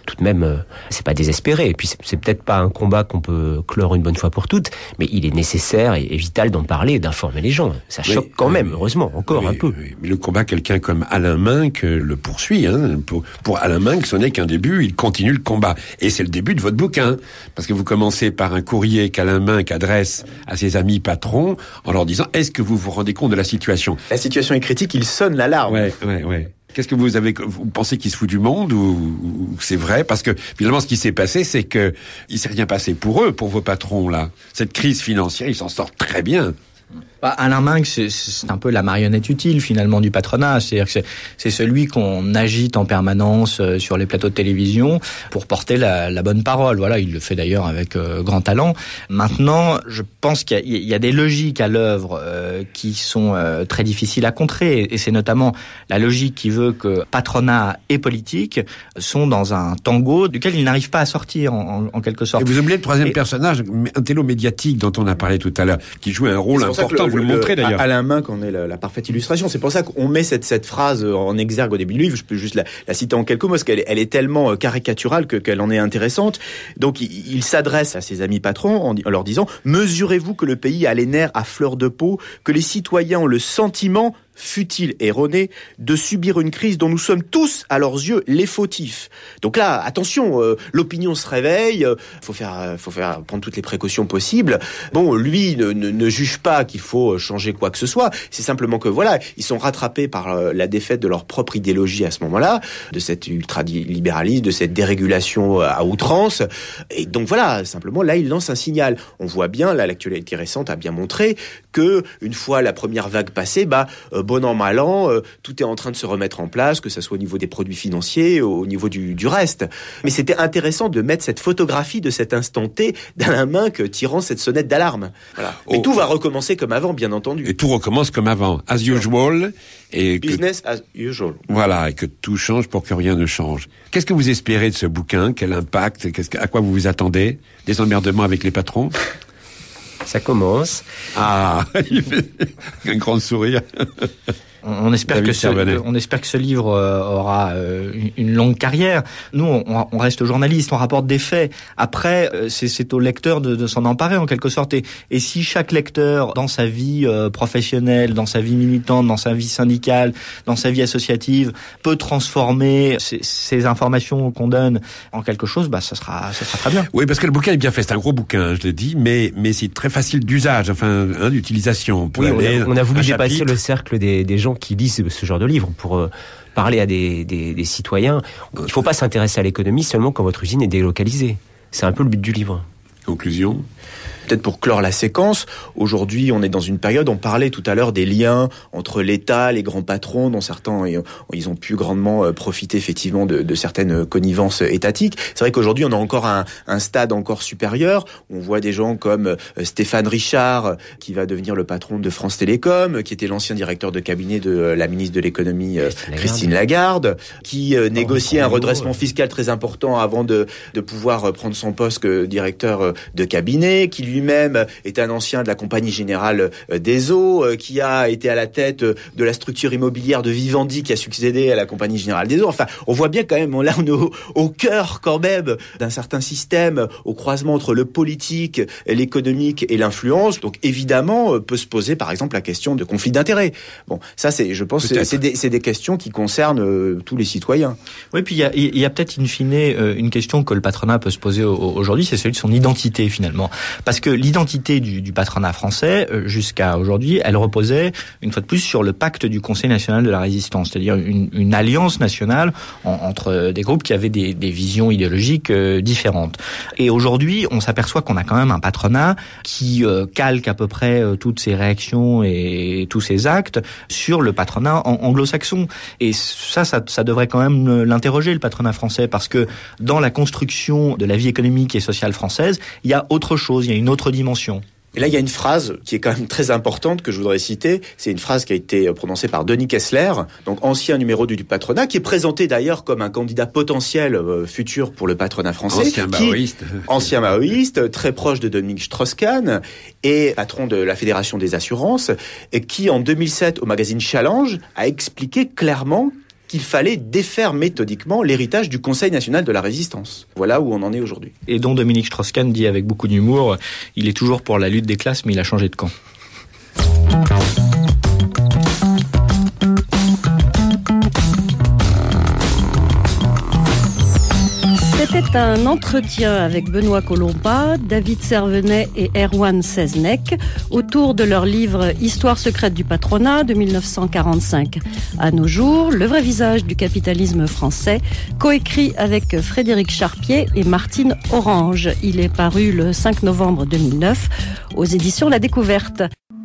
tout de même, euh, c'est pas désespéré. Et puis c'est, c'est peut-être pas un combat qu'on peut clore une bonne fois pour toutes, mais il est nécessaire et, et vital d'en parler et d'informer les gens. Ça choque oui, quand oui, même, oui. heureusement, encore oui, un peu. Oui. Mais le combat, quelqu'un comme Alain Minck le poursuit. Hein. Pour, pour Alain Minck, ce n'est qu'un début, il continue le combat. Et c'est le début de votre bouquin, parce que vous commencez par un courrier qu'Alain Minck adresse à ses amis patrons en leur disant « Est-ce que vous vous rendez compte de la situation ?» La situation est critique, il sonne l'alarme. Ouais, ouais, ouais. Qu'est-ce que vous avez, vous pensez qu'il se fout du monde ou, ou c'est vrai? Parce que finalement, ce qui s'est passé, c'est que il s'est rien passé pour eux, pour vos patrons là. Cette crise financière, ils s'en sortent très bien. Bah, Alain Minck, c'est, c'est un peu la marionnette utile finalement du patronat. C'est-à-dire que c'est, c'est celui qu'on agite en permanence euh, sur les plateaux de télévision pour porter la, la bonne parole. Voilà, il le fait d'ailleurs avec euh, grand talent. Maintenant, je pense qu'il y a, il y a des logiques à l'œuvre euh, qui sont euh, très difficiles à contrer, et c'est notamment la logique qui veut que patronat et politique sont dans un tango duquel ils n'arrivent pas à sortir en, en, en quelque sorte. Et vous oubliez le troisième et... personnage, un télo médiatique dont on a parlé tout à l'heure, qui jouait un rôle important. Vous le, le montrez d'ailleurs. Alain Minck en est la, la parfaite illustration. C'est pour ça qu'on met cette, cette phrase en exergue au début du livre. Je peux juste la, la citer en quelques mots, parce qu'elle elle est tellement caricaturale que, qu'elle en est intéressante. Donc, il, il s'adresse à ses amis patrons en, en leur disant « Mesurez-vous que le pays a les nerfs à fleur de peau, que les citoyens ont le sentiment fut-il erroné, de subir une crise dont nous sommes tous, à leurs yeux, les fautifs. » Donc là, attention, euh, l'opinion se réveille, euh, faut faire, faut faire prendre toutes les précautions possibles. Bon, lui ne, ne, ne juge pas qu'il faut changer quoi que ce soit. C'est simplement que voilà, ils sont rattrapés par euh, la défaite de leur propre idéologie à ce moment-là, de cet ultralibéralisme, de cette dérégulation à outrance. Et donc voilà, simplement là, il lance un signal. On voit bien, là, l'actualité récente a bien montré que une fois la première vague passée, bah euh, bon an, mal an, euh, tout est en train de se remettre en place, que ça soit au niveau des produits financiers, au niveau du, du reste. Mais c'était intéressant de mettre cette photographie de cet instant T d'Alain Minck tirant cette sonnette d'alarme. Voilà. Mais oh. tout va recommencer comme avant, bien entendu. Et tout recommence comme avant, as usual. Et business que... as usual. Voilà, et que tout change pour que rien ne change. Qu'est-ce que vous espérez de ce bouquin? Quel impact? Qu'est-ce que, à quoi vous vous attendez? Des emmerdements avec les patrons? Ça commence. Ah, il fait un grand sourire. On espère, que ce, on espère que ce livre aura une longue carrière. Nous, on, on reste journaliste, on rapporte des faits. Après, c'est, c'est au lecteur de, de s'en emparer en quelque sorte. Et, et si chaque lecteur, dans sa vie professionnelle, dans sa vie militante, dans sa vie syndicale, dans sa vie associative, peut transformer ces, ces informations qu'on donne en quelque chose, bah ça sera, ça sera très bien. Oui, parce que le bouquin est bien fait. C'est un gros bouquin, je l'ai dit, mais mais c'est très facile d'usage, enfin, hein, d'utilisation. Oui, on a, on a voulu dépasser chapitre. le cercle des, des gens qui lisent ce genre de livre pour euh, parler à des, des, des citoyens. Il ne faut pas s'intéresser à l'économie seulement quand votre usine est délocalisée. C'est un peu le but du livre. Conclusion. Peut-être pour clore la séquence, aujourd'hui on est dans une période, on parlait tout à l'heure des liens entre l'État, les grands patrons, dont certains ils ont pu grandement profiter effectivement de, de certaines connivences étatiques. C'est vrai qu'aujourd'hui on a encore un, un stade encore supérieur. On voit des gens comme Stéphane Richard, qui va devenir le patron de France Télécom, qui était l'ancien directeur de cabinet de la ministre de l'économie Christine, Christine Lagarde, Lagarde qui euh, négociait un redressement fiscal très important avant de, de pouvoir prendre son poste que directeur de cabinet, qui lui lui-même est un ancien de la Compagnie Générale des Eaux, qui a été à la tête de la structure immobilière de Vivendi, qui a succédé à la Compagnie Générale des Eaux. Enfin, on voit bien quand même, là on est au, au cœur quand même d'un certain système, au croisement entre le politique, l'économique et l'influence. Donc évidemment, peut se poser par exemple la question de conflit d'intérêts. Bon, ça c'est, je pense, c'est, c'est, des, c'est des questions qui concernent euh, tous les citoyens. Oui, puis il y a, il y a peut-être in fine euh, une question que le patronat peut se poser au, aujourd'hui, c'est celui de son identité finalement. Parce que l'identité du, du patronat français, euh, jusqu'à aujourd'hui, elle reposait, une fois de plus, sur le pacte du Conseil national de la résistance, c'est-à-dire une, une alliance nationale en, entre des groupes qui avaient des, des visions idéologiques euh, différentes. Et aujourd'hui, on s'aperçoit qu'on a quand même un patronat qui euh, calque à peu près euh, toutes ses réactions et tous ses actes sur le patronat en, anglo-saxon. Et ça, ça, ça devrait quand même l'interroger, le patronat français, parce que dans la construction de la vie économique et sociale française, il y a autre chose, il y a une autre dimension. Et là, il y a une phrase qui est quand même très importante que je voudrais citer. C'est une phrase qui a été prononcée par Denis Kessler, donc ancien numéro du, du patronat, qui est présenté d'ailleurs comme un candidat potentiel euh, futur pour le patronat français. Ancien maoïste. Ancien maoïste, très proche de Dominique Strauss-Kahn et patron de la Fédération des assurances, et qui en deux mille sept, au magazine Challenge, a expliqué clairement qu'il fallait défaire méthodiquement l'héritage du Conseil national de la résistance. Voilà où on en est aujourd'hui. Et dont Dominique Strauss-Kahn dit avec beaucoup d'humour, il est toujours pour la lutte des classes, mais il a changé de camp. C'était un entretien avec Benoît Colomba, David Servenet et Erwan Seznec autour de leur livre « Histoire secrète du patronat » de mille neuf cent quarante-cinq à nos jours, le vrai visage du capitalisme français, coécrit avec Frédéric Charpier et Martine Orange. Il est paru le cinq novembre deux mille neuf aux éditions La Découverte.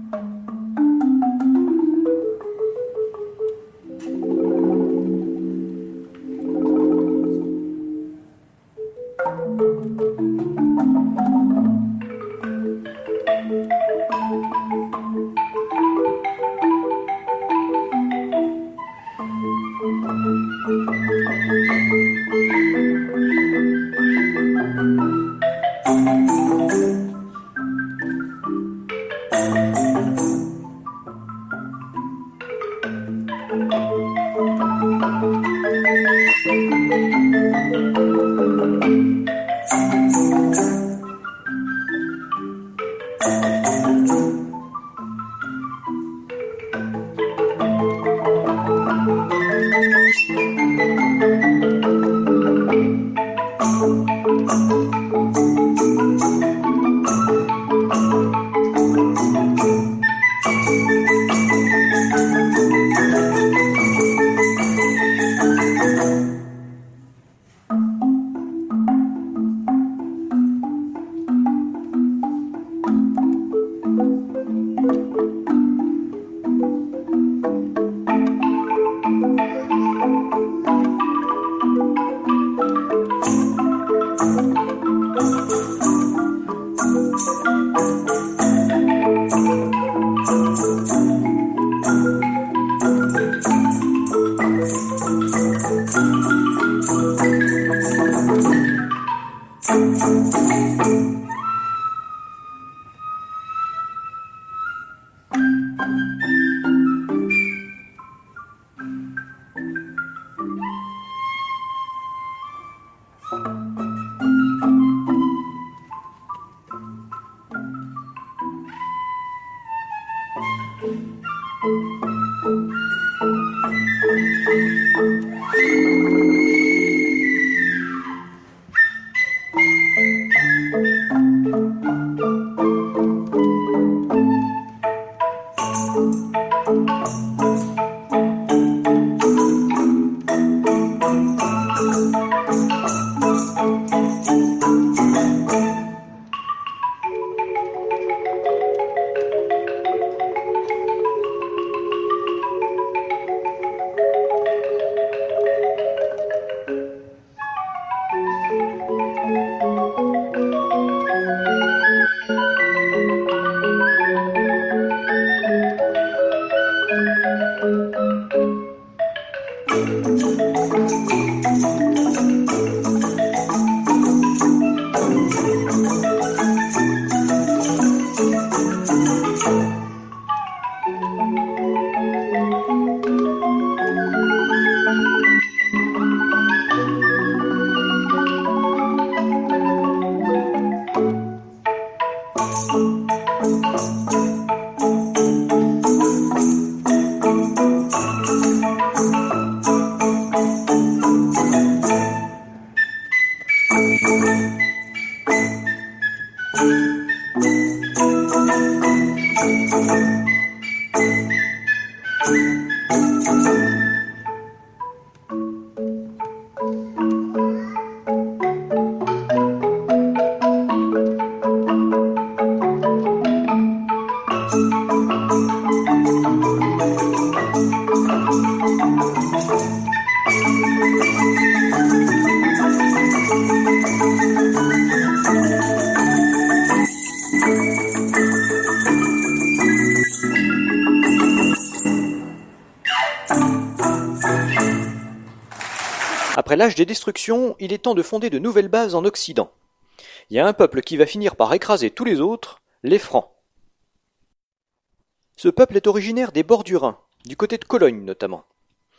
Après l'âge des destructions, il est temps de fonder de nouvelles bases en Occident. Il y a un peuple qui va finir par écraser tous les autres, les Francs. Ce peuple est originaire des bords du Rhin, du côté de Cologne notamment.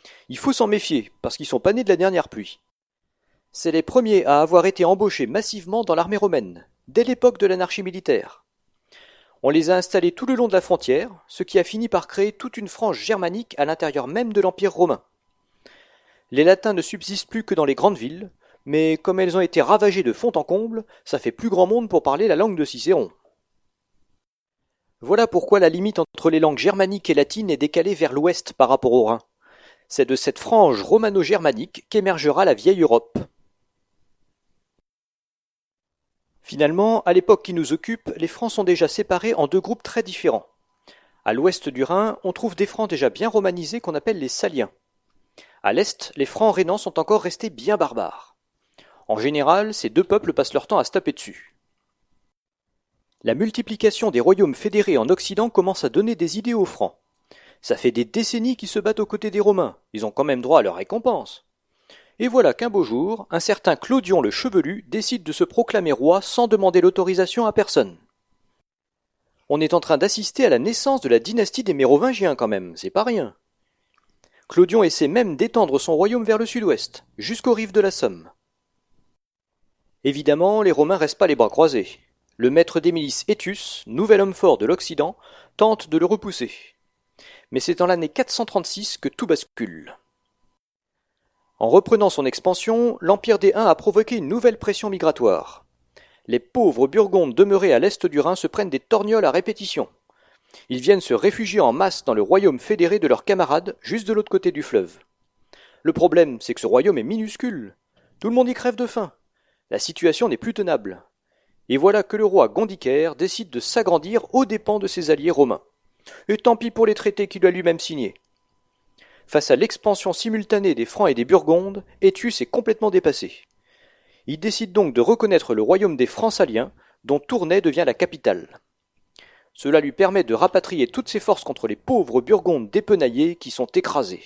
Il faut s'en méfier, parce qu'ils sont pas nés de la dernière pluie. C'est les premiers à avoir été embauchés massivement dans l'armée romaine, dès l'époque de l'anarchie militaire. On les a installés tout le long de la frontière, ce qui a fini par créer toute une frange germanique à l'intérieur même de l'Empire romain. Les Latins ne subsistent plus que dans les grandes villes, mais comme elles ont été ravagées de fond en comble, ça fait plus grand monde pour parler la langue de Cicéron. Voilà pourquoi la limite entre les langues germaniques et latines est décalée vers l'ouest par rapport au Rhin. C'est de cette frange romano-germanique qu'émergera la vieille Europe. Finalement, à l'époque qui nous occupe, les Francs sont déjà séparés en deux groupes très différents. À l'ouest du Rhin, on trouve des Francs déjà bien romanisés qu'on appelle les Saliens. À l'est, les Francs rhénans sont encore restés bien barbares. En général, ces deux peuples passent leur temps à se taper dessus. La multiplication des royaumes fédérés en Occident commence à donner des idées aux Francs. Ça fait des décennies qu'ils se battent aux côtés des Romains, ils ont quand même droit à leur récompense. Et voilà qu'un beau jour, un certain Clodion le Chevelu décide de se proclamer roi sans demander l'autorisation à personne. On est en train d'assister à la naissance de la dynastie des Mérovingiens quand même, c'est pas rien. Clodion essaie même d'étendre son royaume vers le sud-ouest, jusqu'aux rives de la Somme. Évidemment, les Romains restent pas les bras croisés. Le maître des milices Étius, nouvel homme fort de l'Occident, tente de le repousser. Mais c'est en l'année quatre cent trente-six que tout bascule. En reprenant son expansion, l'Empire des Huns a provoqué une nouvelle pression migratoire. Les pauvres Burgondes demeurés à l'est du Rhin se prennent des torgnoles à répétition. Ils viennent se réfugier en masse dans le royaume fédéré de leurs camarades, juste de l'autre côté du fleuve. Le problème, c'est que ce royaume est minuscule. Tout le monde y crève de faim. La situation n'est plus tenable. Et voilà que le roi Gondicaire décide de s'agrandir aux dépens de ses alliés romains. Et tant pis pour les traités qu'il a lui-même signés. Face à l'expansion simultanée des Francs et des Burgondes, Étius est complètement dépassé. Il décide donc de reconnaître le royaume des Francs saliens, dont Tournai devient la capitale. Cela lui permet de rapatrier toutes ses forces contre les pauvres Burgondes dépenaillés qui sont écrasés.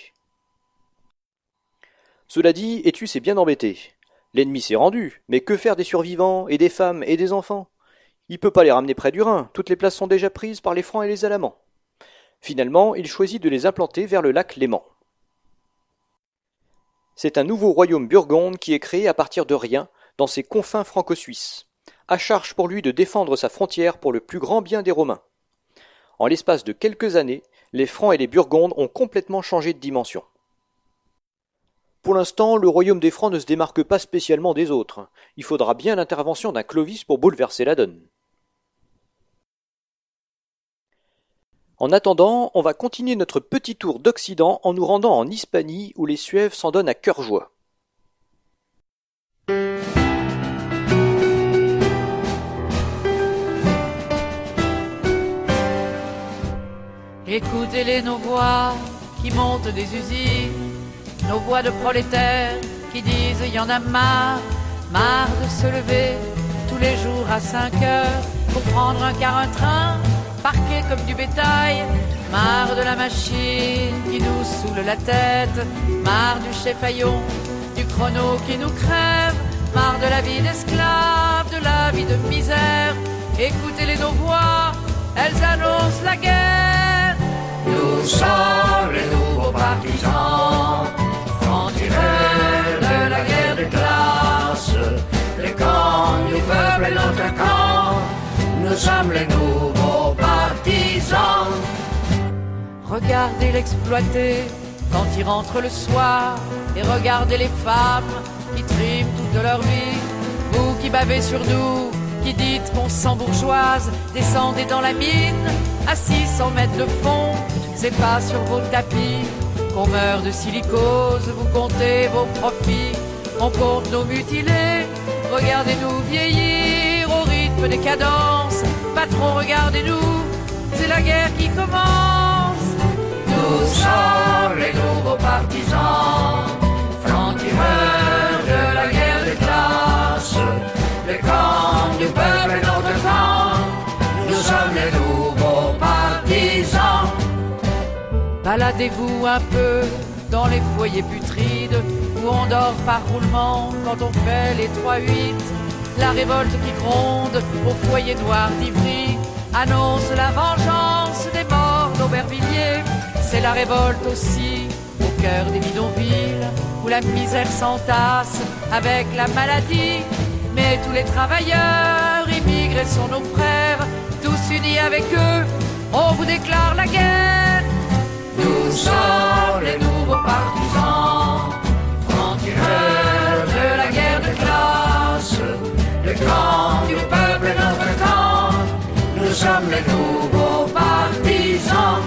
Cela dit, Étius est bien embêté. L'ennemi s'est rendu, mais que faire des survivants, et des femmes, et des enfants? Il peut pas les ramener près du Rhin, toutes les places sont déjà prises par les Francs et les Alamans. Finalement, il choisit de les implanter vers le lac Léman. C'est un nouveau royaume burgonde qui est créé à partir de rien, dans ses confins franco-suisses. À charge pour lui de défendre sa frontière pour le plus grand bien des Romains. En l'espace de quelques années, les Francs et les Burgondes ont complètement changé de dimension. Pour l'instant, le royaume des Francs ne se démarque pas spécialement des autres. Il faudra bien l'intervention d'un Clovis pour bouleverser la donne. En attendant, on va continuer notre petit tour d'Occident en nous rendant en Hispanie où les Suèves s'en donnent à cœur joie. Écoutez-les nos voix qui montent des usines, nos voix de prolétaires qui disent y en a marre, marre de se lever tous les jours à cinq heures pour prendre un car un train, parqué comme du bétail, marre de la machine qui nous saoule la tête, marre du chef Aillon, du chrono qui nous crève, marre de la vie d'esclave, de la vie de misère. Écoutez-les nos voix, elles annoncent la guerre. Nous sommes les nouveaux partisans, francs-tireurs de la guerre des classes, les camps du peuple et notre camp, nous sommes les nouveaux partisans. Regardez l'exploité quand il rentre le soir, et regardez les femmes qui triment toute leur vie. Vous qui bavez sur nous, qui dites qu'on s'embourgeoise, descendez dans la mine, à six cents mètres de fond, c'est pas sur vos tapis qu'on meurt de silicose, vous comptez vos profits, on compte nos mutilés, regardez-nous vieillir au rythme des cadences, patron regardez-nous, c'est la guerre qui commence. Nous sommes les nouveaux partisans, francs-tireurs de la guerre des classes, les camps du peuple et notre camp, nous sommes les nouveaux partisans. Baladez-vous un peu dans les foyers putrides où on dort par roulement quand on fait les trois huit. La révolte qui gronde au foyer noir d'Ivry annonce la vengeance des morts d'Aubervilliers. C'est la révolte aussi au cœur des bidonvilles, où la misère s'entasse avec la maladie. Mais tous les travailleurs immigrés sont nos frères, tous unis avec eux, on vous déclare la guerre. Nous sommes les nouveaux partisans, francs-tireurs de la guerre de classe. Le camp du peuple est notre camp, nous sommes les nouveaux partisans.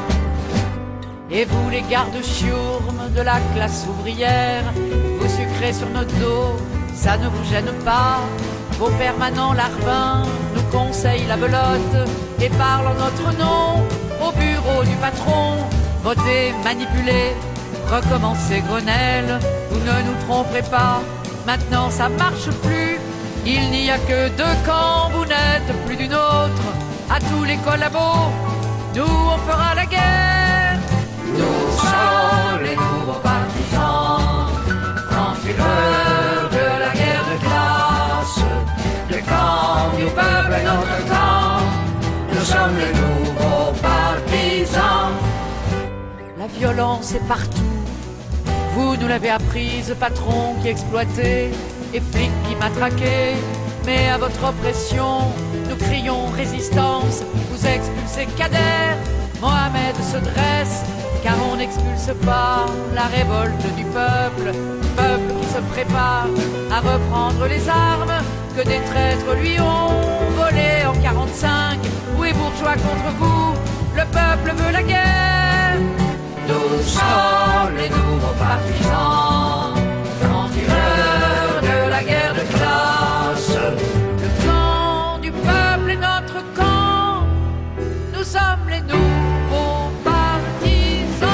Et vous les gardes-chiourmes de la classe ouvrière, vous sucrez sur notre dos, ça ne vous gêne pas. Vos permanents larbins nous conseillent la belote et parlent en notre nom au bureau du patron. Votez, manipulez, recommencez Grenelle, vous ne nous tromperez pas, maintenant ça marche plus. Il n'y a que deux camps, vous n'êtes plus d'une autre. À tous les collabos, nous on fera la guerre. Nous sommes les nouveaux partisans, francs-tireurs de la guerre de classe. Le camp du peuple est notre camp, nous sommes les nouveaux partisans. La violence est partout, vous nous l'avez apprise, patron qui exploitait et flics qui matraquaient. Mais à votre oppression, nous crions résistance, vous expulsez Kader, Mohamed se dresse, car on n'expulse pas la révolte du peuple, peuple qui se prépare à reprendre les armes que des traîtres lui ont volées en quarante-cinq. Oui, bourgeois contre vous, le peuple veut la guerre. Nous sommes les nouveaux partisans, francs-tireurs de la guerre de classe. Le camp du peuple est notre camp, nous sommes les nouveaux partisans.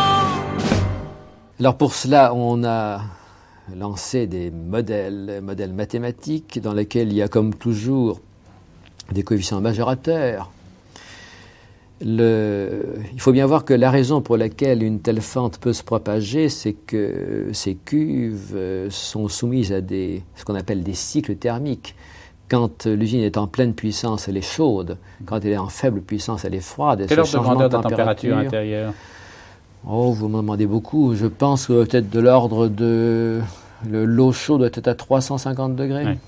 Alors pour cela, on a lancé des modèles, modèles mathématiques dans lesquels il y a comme toujours des coefficients majorateurs. Le, il faut bien voir que la raison pour laquelle une telle fente peut se propager, c'est que ces cuves sont soumises à des, ce qu'on appelle des cycles thermiques. Quand l'usine est en pleine puissance, elle est chaude. Quand elle est en faible puissance, elle est froide. Quelle ordre de grandeur de température intérieure? Oh, vous m'en demandez beaucoup. Je pense que peut-être de l'ordre de... Le, l'eau chaude doit être à trois cent cinquante degrés. Oui.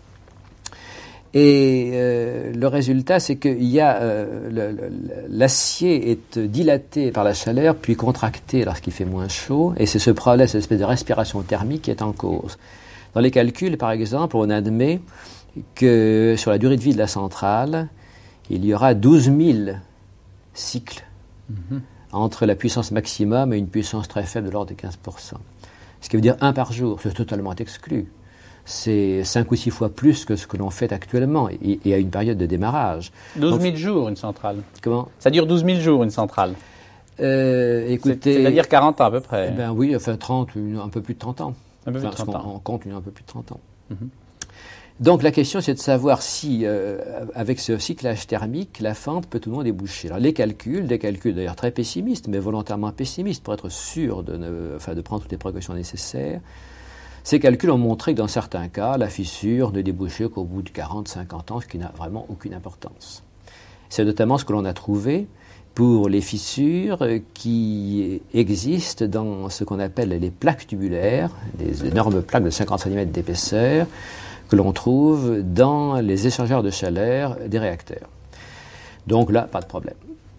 Et euh, le résultat, c'est que y a, euh, le, le, l'acier est dilaté par la chaleur, puis contracté lorsqu'il fait moins chaud, et c'est ce problème, cette espèce de respiration thermique qui est en cause. Dans les calculs, par exemple, on admet que sur la durée de vie de la centrale, il y aura douze mille cycles mm-hmm. entre la puissance maximum et une puissance très faible de l'ordre de quinze pour cent. Ce qui veut dire un par jour, c'est totalement exclu. C'est cinq ou six fois plus que ce que l'on fait actuellement, et, et à une période de démarrage. douze mille jours, une centrale. Comment? Ça dure douze mille jours, une centrale. Euh, écoutez... C'est, c'est-à-dire quarante ans, à peu près. Eh ben oui, enfin trente, une, un peu plus de trente ans. Un peu plus enfin, de trente ans. On compte une, un peu plus de trente ans. Mm-hmm. Donc la question, c'est de savoir si, euh, avec ce cyclage thermique, la fente peut ou non déboucher. Alors les calculs, des calculs d'ailleurs très pessimistes, mais volontairement pessimistes, pour être sûr de, ne, enfin, de prendre toutes les précautions nécessaires, ces calculs ont montré que dans certains cas, la fissure ne débouchait qu'au bout de quarante à cinquante ans, ce qui n'a vraiment aucune importance. C'est notamment ce que l'on a trouvé pour les fissures qui existent dans ce qu'on appelle les plaques tubulaires, des énormes plaques de cinquante centimètres d'épaisseur, que l'on trouve dans les échangeurs de chaleur des réacteurs. Donc là, pas de problème.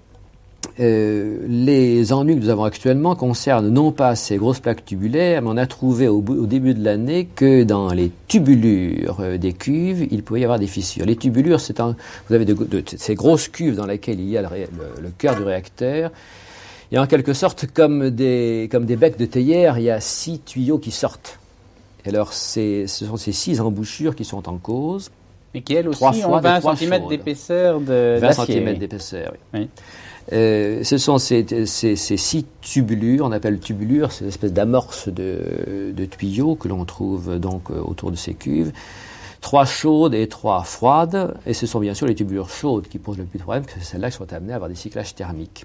Euh, les ennuis que nous avons actuellement concernent non pas ces grosses plaques tubulaires, mais on a trouvé au, au début de l'année que dans les tubulures euh, des cuves, il pouvait y avoir des fissures. Les tubulures, c'est un, vous avez de, de, de, ces grosses cuves dans lesquelles il y a le, le, le cœur du réacteur. Et en quelque sorte, comme des, comme des becs de théière, il y a six tuyaux qui sortent. Et alors, c'est, ce sont ces six embouchures qui sont en cause. Et qui, elles aussi, ont vingt centimètres d'épaisseur de, vingt centimètres d'épaisseur, oui. oui. Euh, ce sont ces, ces, ces six tubulures, on appelle tubulures, c'est une espèce d'amorce de, de tuyaux que l'on trouve donc autour de ces cuves. Trois chaudes et trois froides, et ce sont bien sûr les tubulures chaudes qui posent le plus de problèmes, parce que c'est celles-là qui sont amenées à avoir des cyclages thermiques.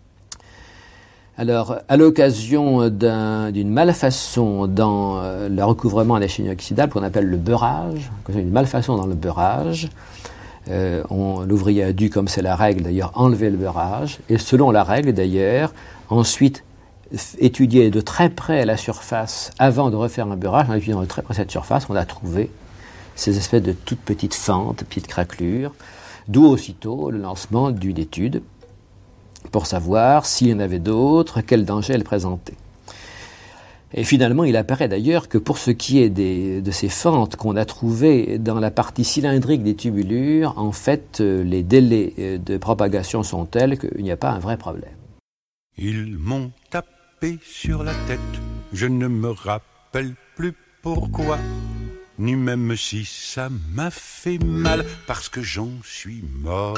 Alors, à l'occasion d'un, d'une malfaçon dans euh, le recouvrement en échelle inoxydable, qu'on appelle le beurrage, une malfaçon dans le beurrage, euh, on, l'ouvrier a dû, comme c'est la règle d'ailleurs, enlever le beurrage, et selon la règle d'ailleurs, ensuite étudié de très près la surface avant de refaire un beurrage. En étudiant de très près cette surface, on a trouvé ces espèces de toutes petites fentes, petites craquelures, d'où aussitôt le lancement d'une étude pour savoir s'il y en avait d'autres, quel danger elles présentaient. Et finalement, il apparaît d'ailleurs que pour ce qui est des, de ces fentes qu'on a trouvées dans la partie cylindrique des tubulures, en fait, les délais de propagation sont tels qu'il n'y a pas un vrai problème. Ils m'ont tapé sur la tête, je ne me rappelle plus pourquoi, ni même si ça m'a fait mal, parce que j'en suis mort.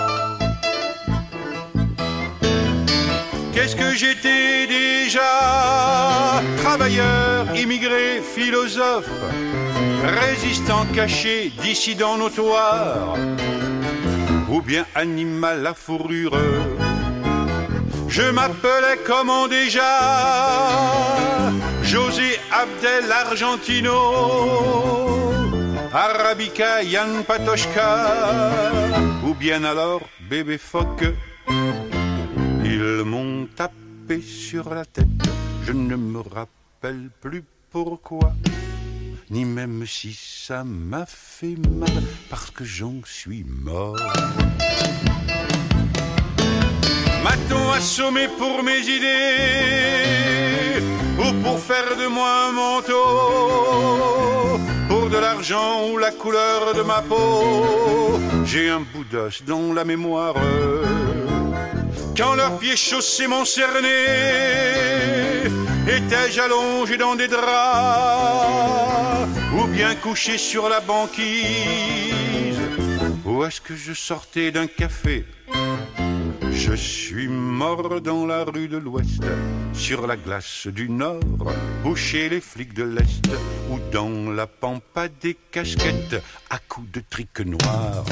Qu'est-ce que j'étais déjà? Travailleur, immigré, philosophe, résistant caché, dissident notoire, ou bien animal à fourrure. Je m'appelais comment déjà? José Abdel Argentino, Arabica Yann Patochka, ou bien alors bébé phoque. Ils m'ont tapé sur la tête, je ne me rappelle plus pourquoi, ni même si ça m'a fait mal, parce que j'en suis mort. M'a-t-on assommé pour mes idées, ou pour faire de moi un manteau, pour de l'argent ou la couleur de ma peau? J'ai un bout d'os dans la mémoire. Quand leurs pieds chaussés m'ont cerné, étais-je allongé dans des draps, ou bien couché sur la banquise, ou est-ce que je sortais d'un café? Je suis mort dans la rue de l'Ouest, sur la glace du Nord, ou chez les flics de l'Est, ou dans la pampa des casquettes, à coups de trique noir.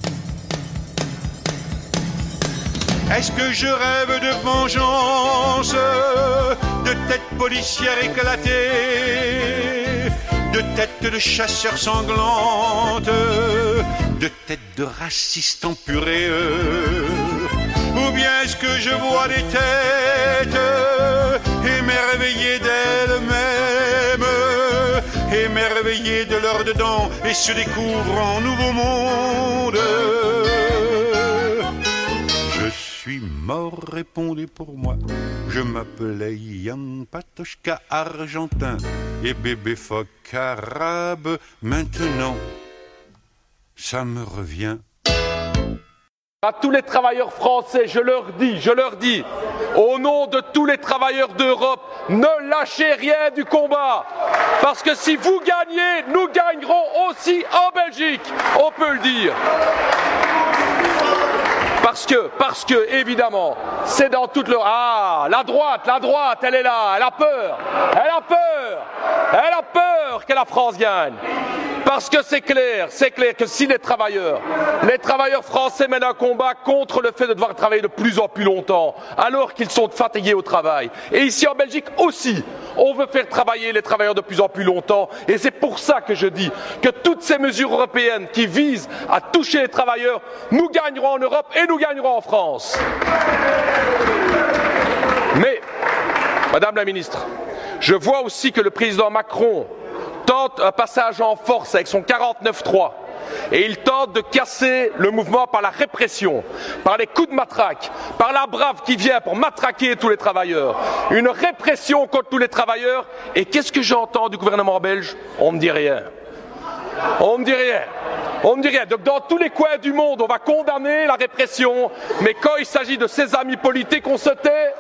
Est-ce que je rêve de vengeance, de têtes policières éclatées, de têtes de chasseurs sanglantes, de têtes de racistes empurés? Ou bien est-ce que je vois des têtes émerveillées d'elles-mêmes, émerveillées de leur dedans, et se découvrent en nouveau monde? Je suis mort, répondez pour moi. Je m'appelais Yann Patochka argentin et bébé phoque arabe. Maintenant, ça me revient. À tous les travailleurs français, je leur dis, je leur dis, au nom de tous les travailleurs d'Europe, ne lâchez rien du combat. Parce que si vous gagnez, nous gagnerons aussi en Belgique. On peut le dire. Parce que, parce que, évidemment, c'est dans toute leur... Ah, la droite, la droite, elle est là, elle a peur, elle a peur, elle a peur que la France gagne. Parce que c'est clair, c'est clair que si les travailleurs, les travailleurs français mènent un combat contre le fait de devoir travailler de plus en plus longtemps, alors qu'ils sont fatigués au travail. Et ici en Belgique aussi, on veut faire travailler les travailleurs de plus en plus longtemps. Et c'est pour ça que je dis que toutes ces mesures européennes qui visent à toucher les travailleurs, nous gagnerons en Europe et nous gagnerons en France. Mais, Madame la Ministre, je vois aussi que le président Macron tente un passage en force avec son quarante-neuf trois et il tente de casser le mouvement par la répression, par les coups de matraque, par la brave qui vient pour matraquer tous les travailleurs. Une répression contre tous les travailleurs. Et qu'est-ce que j'entends du gouvernement belge? On ne me dit rien. On ne me dit rien. On me dit rien. Donc dans tous les coins du monde, on va condamner la répression, mais quand il s'agit de ses amis politiques, on se tait.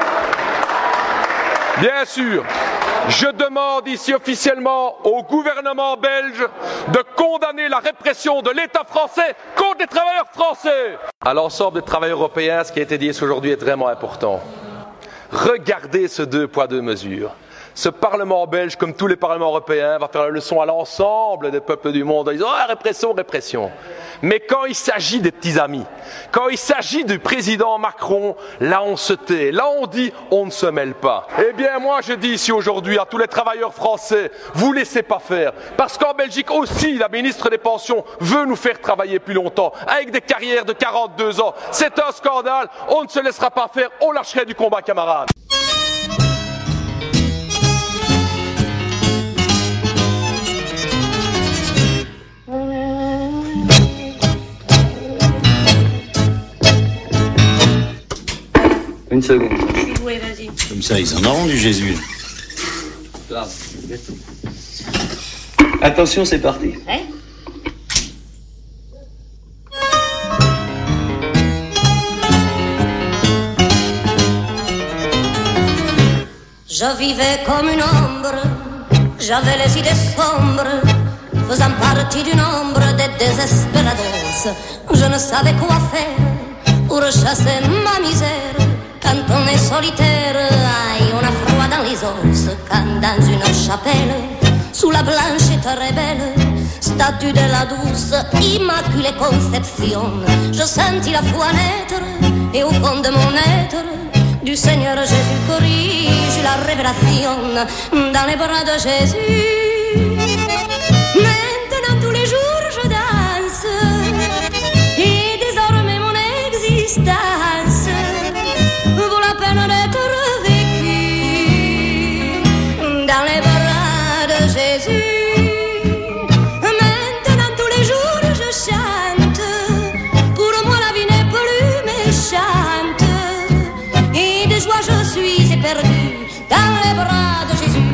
Bien sûr, je demande ici officiellement au gouvernement belge de condamner la répression de l'État français contre les travailleurs français. À l'ensemble des travailleurs européens, ce qui a été dit aujourd'hui est vraiment important. Regardez ce deux poids deux mesures. Ce Parlement belge, comme tous les parlements européens, va faire la leçon à l'ensemble des peuples du monde en disant « Ah, répression, répression ». Mais quand il s'agit des petits amis, quand il s'agit du président Macron, là on se tait, là on dit on ne se mêle pas. Eh bien moi je dis ici aujourd'hui à tous les travailleurs français, vous laissez pas faire. Parce qu'en Belgique aussi, la ministre des Pensions veut nous faire travailler plus longtemps, avec des carrières de quarante-deux ans. C'est un scandale, on ne se laissera pas faire, on lâcherait du combat, camarades. une seconde. Oui, vas-y. Comme ça, ils en auront du Jésus. Attention, c'est parti. Ouais. Je vivais comme une ombre, j'avais les idées sombres, faisant partie du nombre des désespérados. Je ne savais quoi faire pour chasser ma misère. Quand on est solitaire, aïe, on a froid dans les os. Quand dans une chapelle, sous la blanche et très belle statue de la douce Immaculée Conception, je sentis la foi naître, et au fond de mon être, du Seigneur Jésus corrige la révélation dans les bras de Jésus. Maintenant tous les jours je danse, et désormais mon existence vaut la peine d'être vécue dans les bras de Jésus. Maintenant tous les jours je chante, pour moi la vie n'est plus méchante, et de joie je suis éperdue dans les bras de Jésus.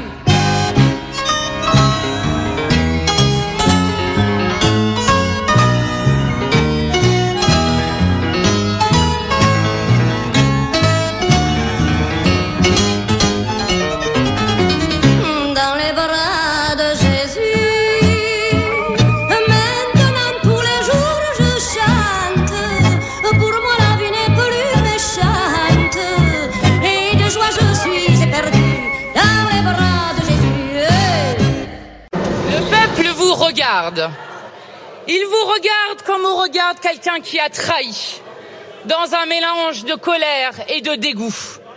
Dans les bras de Jésus. Maintenant tous les jours je chante, pour moi la vie n'est plus méchante, et de joie je suis éperdue dans les bras de Jésus. Le peuple vous regarde. Il vous regarde comme on regarde quelqu'un qui a trahi, dans un mélange de colère et de dégoût.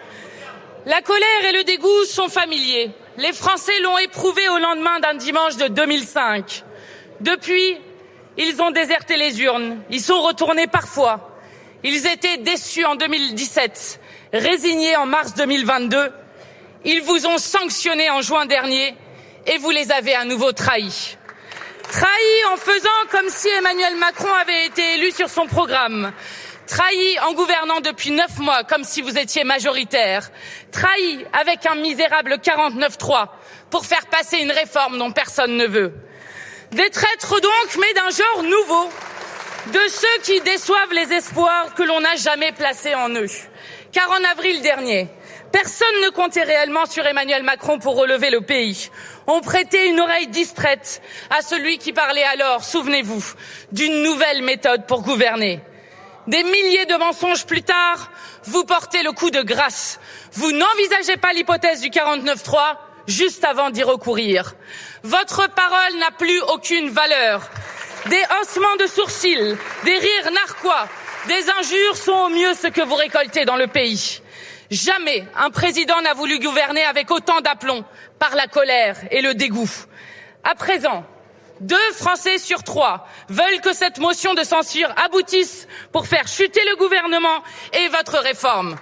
La colère et le dégoût sont familiers. Les Français l'ont éprouvé au lendemain d'un dimanche de deux mille cinq. Depuis, ils ont déserté les urnes. Ils sont retournés parfois. Ils étaient déçus en deux mille dix-sept, résignés en mars deux mille vingt-deux. Ils vous ont sanctionnés en juin dernier et vous les avez à nouveau trahis. Trahis en faisant comme si Emmanuel Macron avait été élu sur son programme. Trahis en gouvernant depuis neuf mois comme si vous étiez majoritaire. Trahis avec un misérable quarante-neuf trois pour faire passer une réforme dont personne ne veut. Des traîtres donc, mais d'un genre nouveau. De ceux qui déçoivent les espoirs que l'on n'a jamais placés en eux. Car en avril dernier, personne ne comptait réellement sur Emmanuel Macron pour relever le pays. On prêtait une oreille distraite à celui qui parlait alors, souvenez-vous, d'une nouvelle méthode pour gouverner. Des milliers de mensonges plus tard, vous portez le coup de grâce. Vous n'envisagez pas l'hypothèse du quarante-neuf trois juste avant d'y recourir. Votre parole n'a plus aucune valeur. Des haussements de sourcils, des rires narquois, des injures sont au mieux ce que vous récoltez dans le pays. Jamais un président n'a voulu gouverner avec autant d'aplomb par la colère et le dégoût. À présent, deux Français sur trois veulent que cette motion de censure aboutisse pour faire chuter le gouvernement et votre réforme.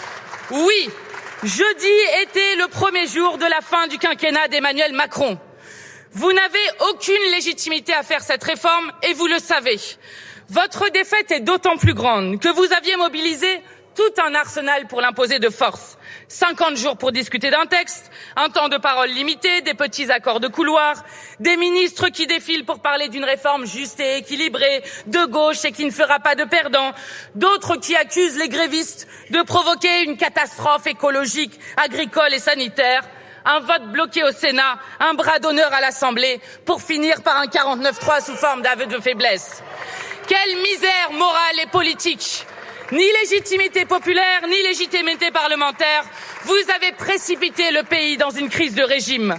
Oui, jeudi était le premier jour de la fin du quinquennat d'Emmanuel Macron. Vous n'avez aucune légitimité à faire cette réforme et vous le savez. Votre défaite est d'autant plus grande que vous aviez mobilisé tout un arsenal pour l'imposer de force. cinquante jours pour discuter d'un texte, un temps de parole limité, des petits accords de couloir, des ministres qui défilent pour parler d'une réforme juste et équilibrée, de gauche et qui ne fera pas de perdants, d'autres qui accusent les grévistes de provoquer une catastrophe écologique, agricole et sanitaire, un vote bloqué au Sénat, un bras d'honneur à l'Assemblée, pour finir par un quarante-neuf trois sous forme d'aveu de faiblesse. Quelle misère morale et politique! Ni légitimité populaire, ni légitimité parlementaire, vous avez précipité le pays dans une crise de régime.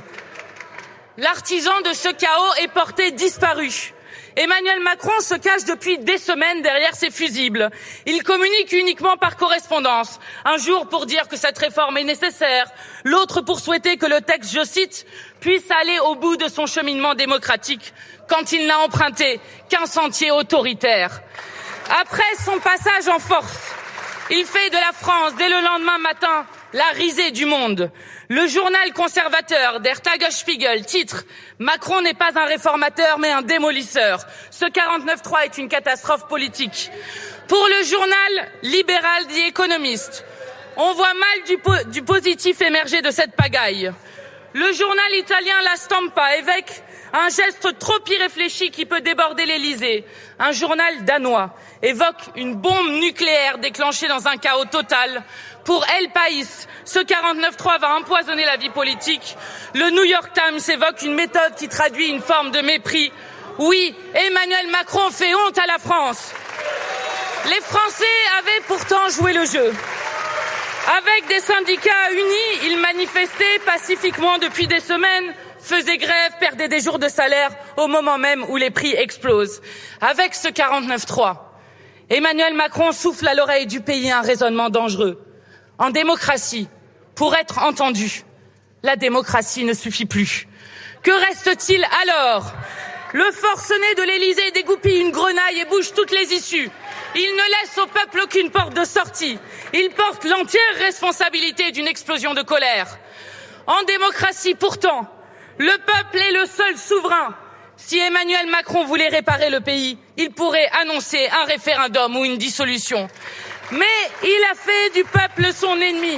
L'artisan de ce chaos est porté disparu. Emmanuel Macron se cache depuis des semaines derrière ses fusibles. Il communique uniquement par correspondance. Un jour pour dire que cette réforme est nécessaire, l'autre pour souhaiter que le texte, je cite, puisse aller au bout de son cheminement démocratique, quand il n'a emprunté qu'un sentier autoritaire. Après son passage en force, il fait de la France, dès le lendemain matin, la risée du monde. Le journal conservateur Der Tagesspiegel titre « Macron n'est pas un réformateur mais un démolisseur. Ce quarante-neuf trois est une catastrophe politique ». Pour le journal libéral The Economist, On voit mal du, po- du positif émerger de cette pagaille. Le journal italien La Stampa évoque un geste trop irréfléchi qui peut déborder l'Élysée. Un journal danois évoque une bombe nucléaire déclenchée dans un chaos total. Pour El País, ce quarante-neuf trois va empoisonner la vie politique. Le New York Times évoque une méthode qui traduit une forme de mépris. Oui, Emmanuel Macron fait honte à la France. Les Français avaient pourtant joué le jeu. Avec des syndicats unis, ils manifestaient pacifiquement depuis des semaines, faisaient grève, perdaient des jours de salaire au moment même où les prix explosent. Avec ce quarante-neuf trois, Emmanuel Macron souffle à l'oreille du pays un raisonnement dangereux. En démocratie, pour être entendu, la démocratie ne suffit plus. Que reste-t-il alors ? Le forcené de l'Élysée dégoupille une grenaille et bouge toutes les issues. Il ne laisse au peuple aucune porte de sortie. Il porte l'entière responsabilité d'une explosion de colère. En démocratie, pourtant, le peuple est le seul souverain. Si Emmanuel Macron voulait réparer le pays, il pourrait annoncer un référendum ou une dissolution. Mais il a fait du peuple son ennemi.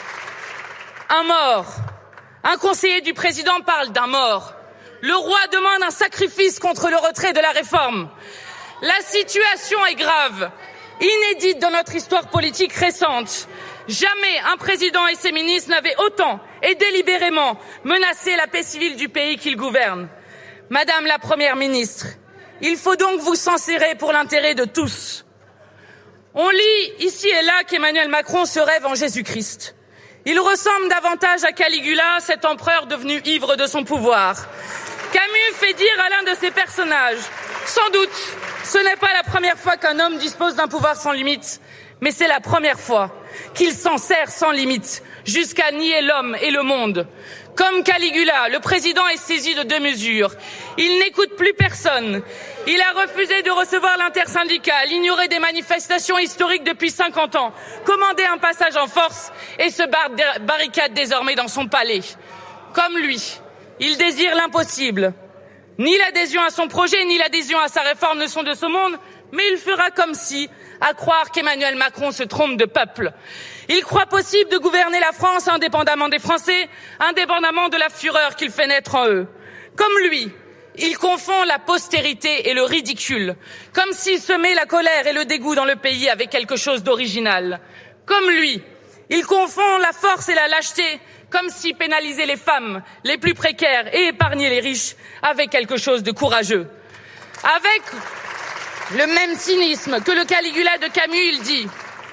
Un mort. Un conseiller du président parle d'un mort. Le roi demande un sacrifice contre le retrait de la réforme. La situation est grave, inédite dans notre histoire politique récente. Jamais un président et ses ministres n'avaient autant et délibérément menacé la paix civile du pays qu'ils gouvernent. Madame la Première ministre, il faut donc vous censurer pour l'intérêt de tous. On lit ici et là qu'Emmanuel Macron se rêve en Jésus-Christ. Il ressemble davantage à Caligula, cet empereur devenu ivre de son pouvoir. Camus fait dire à l'un de ses personnages, sans doute, ce n'est pas la première fois qu'un homme dispose d'un pouvoir sans limite, mais c'est la première fois qu'il s'en sert sans limite, jusqu'à nier l'homme et le monde. Comme Caligula, le président est saisi de deux mesures. Il n'écoute plus personne. Il a refusé de recevoir l'intersyndicale, ignoré des manifestations historiques depuis cinquante ans, commandé un passage en force et se bar- barricade désormais dans son palais. Comme lui, il désire l'impossible. Ni l'adhésion à son projet, ni l'adhésion à sa réforme ne sont de ce monde, mais il fera comme si, à croire qu'Emmanuel Macron se trompe de peuple. Il croit possible de gouverner la France indépendamment des Français, indépendamment de la fureur qu'il fait naître en eux. Comme lui, il confond la postérité et le ridicule, comme s'il semait la colère et le dégoût dans le pays avec quelque chose d'original. Comme lui, il confond la force et la lâcheté, comme si pénaliser les femmes les plus précaires et épargner les riches avait quelque chose de courageux. Avec le même cynisme que le Caligula de Camus, il dit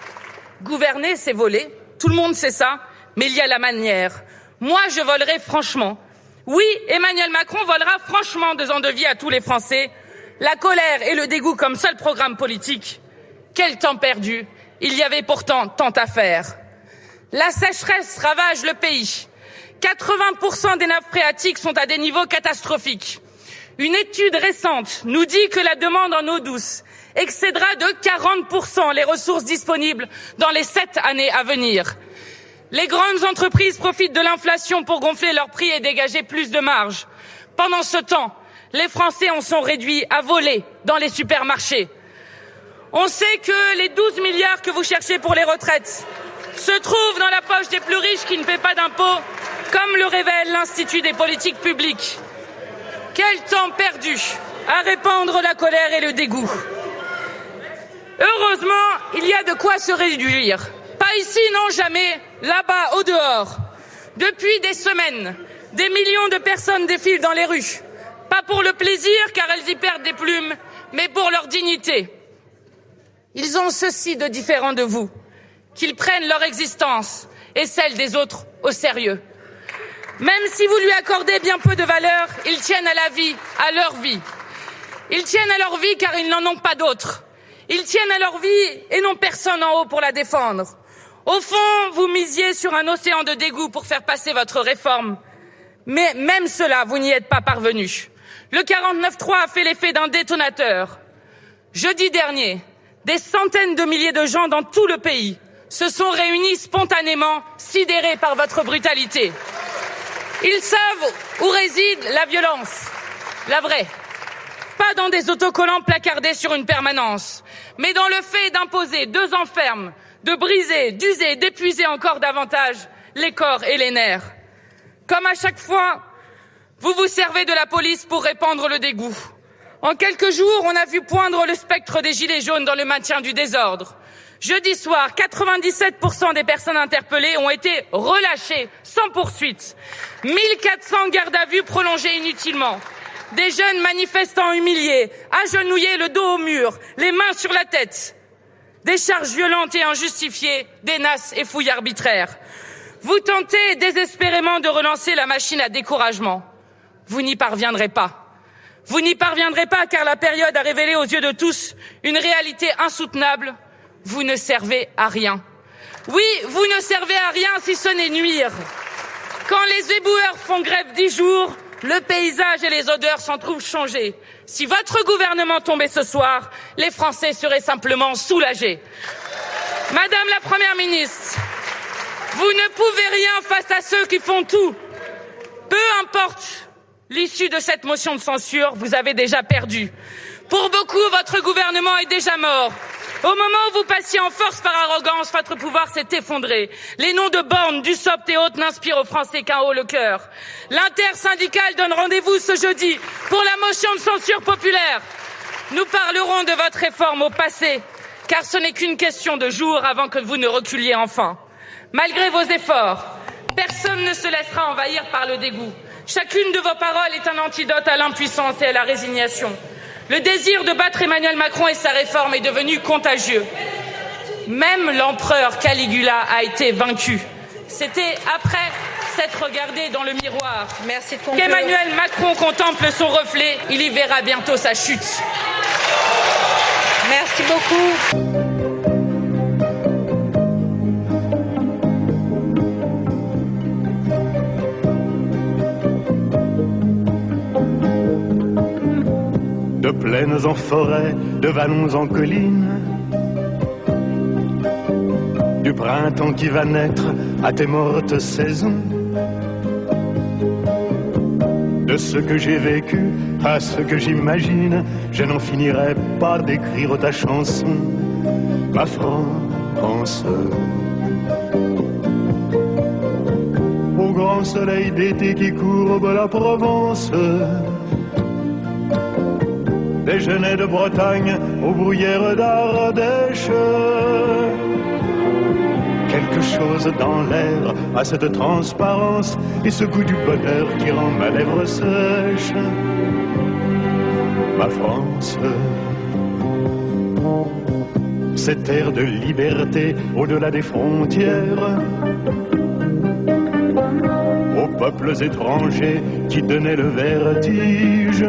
« Gouverner, c'est voler, tout le monde sait ça, mais il y a la manière. Moi, je volerai franchement. Oui, Emmanuel Macron volera franchement deux ans de vie à tous les Français. La colère et le dégoût comme seul programme politique. Quel temps perdu, il y avait pourtant tant à faire. » La sécheresse ravage le pays. quatre-vingts pour cent des nappes phréatiques sont à des niveaux catastrophiques. Une étude récente nous dit que la demande en eau douce excédera de quarante pour cent les ressources disponibles dans les sept années à venir. Les grandes entreprises profitent de l'inflation pour gonfler leurs prix et dégager plus de marge. Pendant ce temps, les Français en sont réduits à voler dans les supermarchés. On sait que les douze milliards que vous cherchez pour les retraites se trouvent dans la poche des plus riches qui ne paient pas d'impôts, comme le révèle l'Institut des politiques publiques. Quel temps perdu à répandre la colère et le dégoût. Heureusement, il y a de quoi se réjouir. Pas ici, non, jamais, là-bas, au dehors. Depuis des semaines, des millions de personnes défilent dans les rues. Pas pour le plaisir, car elles y perdent des plumes, mais pour leur dignité. Ils ont ceci de différent de vous, qu'ils prennent leur existence et celle des autres au sérieux. Même si vous lui accordez bien peu de valeur, ils tiennent à la vie, à leur vie. Ils tiennent à leur vie car ils n'en ont pas d'autres. Ils tiennent à leur vie et n'ont personne en haut pour la défendre. Au fond, vous misiez sur un océan de dégoût pour faire passer votre réforme. Mais même cela, vous n'y êtes pas parvenus. Le quarante-neuf trois a fait l'effet d'un détonateur. Jeudi dernier, des centaines de milliers de gens dans tout le pays se sont réunis spontanément, sidérés par votre brutalité. Ils savent où réside la violence, la vraie. Pas dans des autocollants placardés sur une permanence, mais dans le fait d'imposer deux ans ferme, de briser, d'user, d'épuiser encore davantage les corps et les nerfs. Comme à chaque fois, vous vous servez de la police pour répandre le dégoût. En quelques jours, on a vu poindre le spectre des gilets jaunes dans le maintien du désordre. Jeudi soir, quatre-vingt-dix-sept pour cent des personnes interpellées ont été relâchées sans poursuite. mille quatre cents gardes à vue prolongés inutilement. Des jeunes manifestants humiliés, agenouillés, le dos au mur, les mains sur la tête. Des charges violentes et injustifiées, des nasses et fouilles arbitraires. Vous tentez désespérément de relancer la machine à découragement. Vous n'y parviendrez pas. Vous n'y parviendrez pas car la période a révélé aux yeux de tous une réalité insoutenable. Vous ne servez à rien. Oui, vous ne servez à rien si ce n'est nuire. Quand les éboueurs font grève dix jours, le paysage et les odeurs s'en trouvent changés. Si votre gouvernement tombait ce soir, les Français seraient simplement soulagés. Madame la Première ministre, vous ne pouvez rien face à ceux qui font tout. Peu importe l'issue de cette motion de censure, vous avez déjà perdu. Pour beaucoup, votre gouvernement est déjà mort. Au moment où vous passiez en force par arrogance, votre pouvoir s'est effondré. Les noms de Borne, Dussopt et autres n'inspirent aux Français qu'un haut le cœur. L'intersyndicale donne rendez-vous ce jeudi pour la motion de censure populaire. Nous parlerons de votre réforme au passé, car ce n'est qu'une question de jours avant que vous ne reculiez enfin. Malgré vos efforts, personne ne se laissera envahir par le dégoût. Chacune de vos paroles est un antidote à l'impuissance et à la résignation. Le désir de battre Emmanuel Macron et sa réforme est devenu contagieux. Même l'empereur Caligula a été vaincu. C'était après s'être regardé dans le miroir qu'Emmanuel Macron contemple son reflet. Il y verra bientôt sa chute. Merci beaucoup. De plaines en forêt, de vallons en collines, du printemps qui va naître à tes mortes saisons, de ce que j'ai vécu à ce que j'imagine, je n'en finirai pas d'écrire ta chanson, ma France. Au grand soleil d'été qui courbe la Provence, des genêts de Bretagne aux bruyères d'Ardèche. Quelque chose dans l'air a cette transparence et ce goût du bonheur qui rend ma lèvre sèche. Ma France, cet air de liberté au-delà des frontières, aux peuples étrangers qui donnaient le vertige,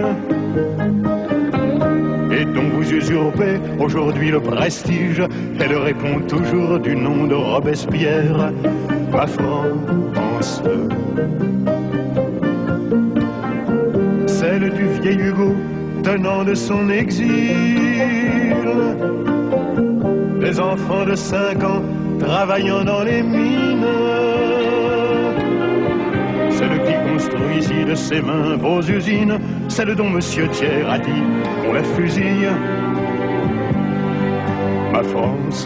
et dont vous usurpez aujourd'hui le prestige. Elle répond toujours du nom de Robespierre, ma France. Celle du vieil Hugo tenant de son exil, les enfants de cinq ans travaillant dans les mines, celle qui construit ici de ses mains vos usines, celle dont Monsieur Thiers a dit on la fusille, ma France.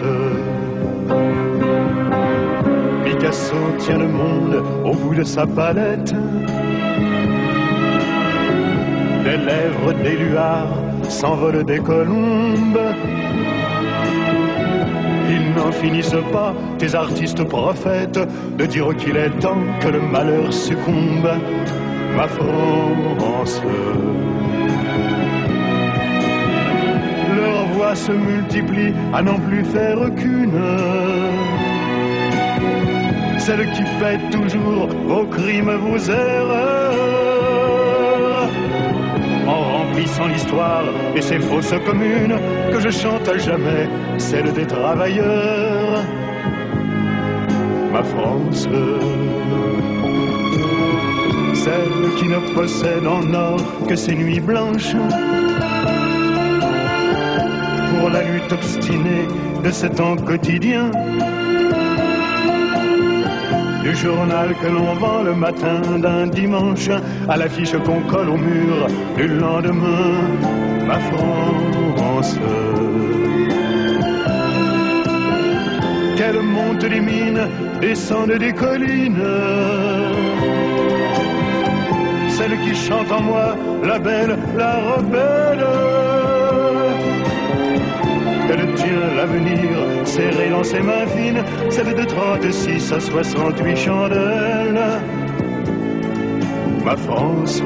Picasso tient le monde au bout de sa palette, des lèvres d'éluard s'envolent des colombes. Ils n'en finissent pas, tes artistes prophètes, de dire qu'il est temps que le malheur succombe, ma France. Leurs voix se multiplient à n'en plus faire qu'une, celle qui paie toujours vos crimes, vos erreurs, en remplissant l'histoire et ses fausses communes, que je chante à jamais, celle des travailleurs, ma France. Celle qui ne possède en or que ses nuits blanches, pour la lutte obstinée de ce temps quotidien, du journal que l'on vend le matin d'un dimanche à l'affiche qu'on colle au mur du lendemain, ma France. qu'elles montent des mines, descendent des collines. Celle qui chante en moi, la belle, la rebelle. Elle tient l'avenir serré dans ses mains fines, celle de trente-six à soixante-huit chandelles. Ma France.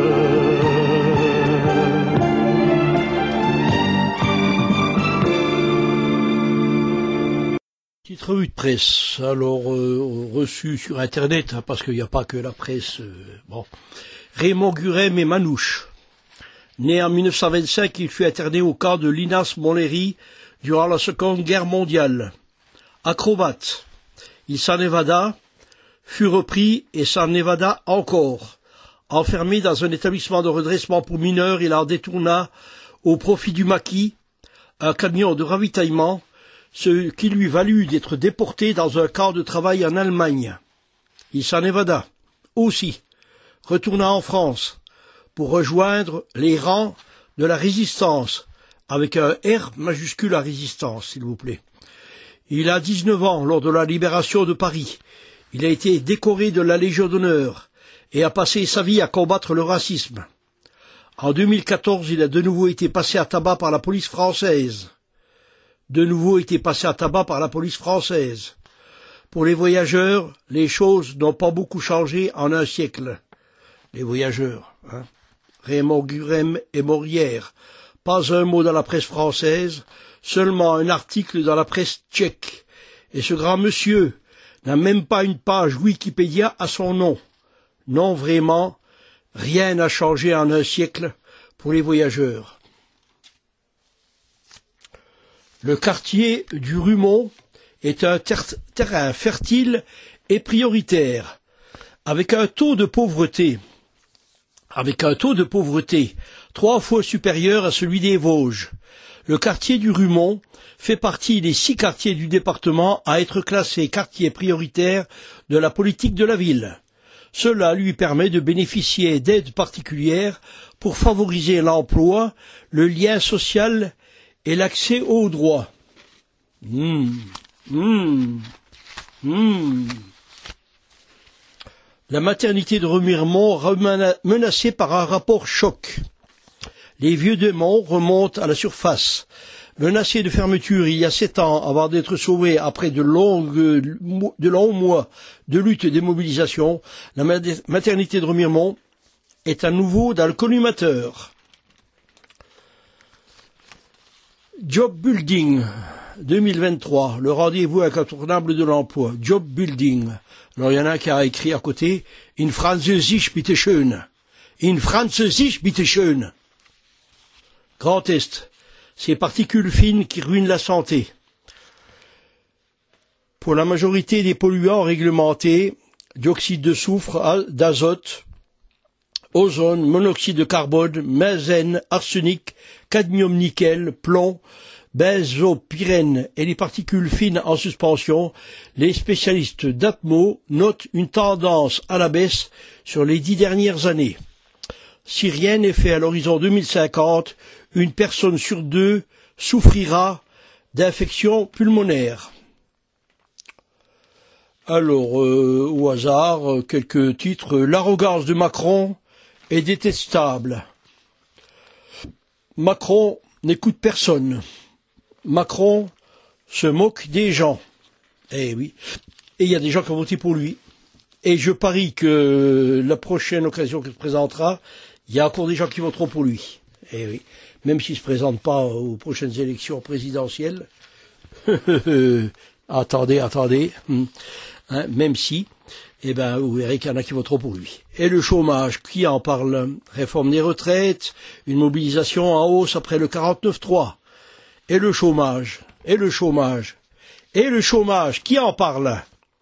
Petite revue de presse, alors euh, reçue sur Internet, hein, parce qu'il n'y a pas que la presse. Euh, bon, Raymond Gurem et Manouche. Né en mille neuf cent vingt-cinq, il fut interné au camp de Linas Montlhéry durant la Seconde Guerre mondiale. Acrobate, il s'en évada, fut repris et s'en évada encore. Enfermé dans un établissement de redressement pour mineurs, il en détourna au profit du maquis un camion de ravitaillement, ce qui lui valut d'être déporté dans un camp de travail en Allemagne. Il s'en évada aussi, retourna en France pour rejoindre les rangs de la résistance, avec un R majuscule à résistance, s'il vous plaît. Il a dix-neuf ans lors de la libération de Paris. Il a été décoré de la Légion d'honneur et a passé sa vie à combattre le racisme. En deux mille quatorze, il a de nouveau été passé à tabac par la police française. De nouveau été passé à tabac par la police française. Pour les voyageurs, les choses n'ont pas beaucoup changé en un siècle. Les voyageurs, hein. Raymond Gurem est mort hier. Pas un mot dans la presse française, seulement un article dans la presse tchèque. Et ce grand monsieur n'a même pas une page Wikipédia à son nom. Non, vraiment, rien n'a changé en un siècle pour les voyageurs. Le quartier du Rumont est un ter- terrain fertile et prioritaire, avec un taux de pauvreté, avec un taux de pauvreté trois fois supérieur à celui des Vosges. Le quartier du Rumont fait partie des six quartiers du département à être classés quartier prioritaire de la politique de la ville. Cela lui permet de bénéficier d'aides particulières pour favoriser l'emploi, le lien social et l'accès aux droits. Mmh. Mmh. Mmh. La maternité de Remiremont menacée par un rapport choc. Les vieux démons remontent à la surface. Menacés de fermeture il y a sept ans avant d'être sauvés après de, longues, de longs mois de lutte et de mobilisation, la maternité de Remiremont est à nouveau dans le collimateur. Job Building deux mille vingt-trois, le rendez-vous incontournable de l'emploi. Job Building. Alors il y en a un qui a écrit à côté « In Französisch bitte schön ». « In Französisch bitte schön ». Grand Est. Ces particules fines qui ruinent la santé. Pour la majorité des polluants réglementés, dioxyde de soufre, d'azote, ozone, monoxyde de carbone, benzène, arsenic, cadmium-nickel, plomb, benzopyrène et les particules fines en suspension, les spécialistes d'Atmo notent une tendance à la baisse sur les dix dernières années. Si rien n'est fait à l'horizon deux mille cinquante, une personne sur deux souffrira d'infections pulmonaires. Alors, euh, au hasard, quelques titres. L'arrogance de Macron est détestable. Macron n'écoute personne. Macron se moque des gens. Eh oui. Et il y a des gens qui ont voté pour lui. Et je parie que la prochaine occasion qu'il se présentera, il y a encore des gens qui voteront pour lui. Eh oui. Même s'il ne se présente pas aux prochaines élections présidentielles. attendez, attendez. Hein, même si, eh ben, vous verrez qu'il y en a qui voteront pour lui. Et le chômage, qui en parle? Réforme des retraites, une mobilisation en hausse après le quarante-neuf trois. Et le chômage, et le chômage, et le chômage, qui en parle?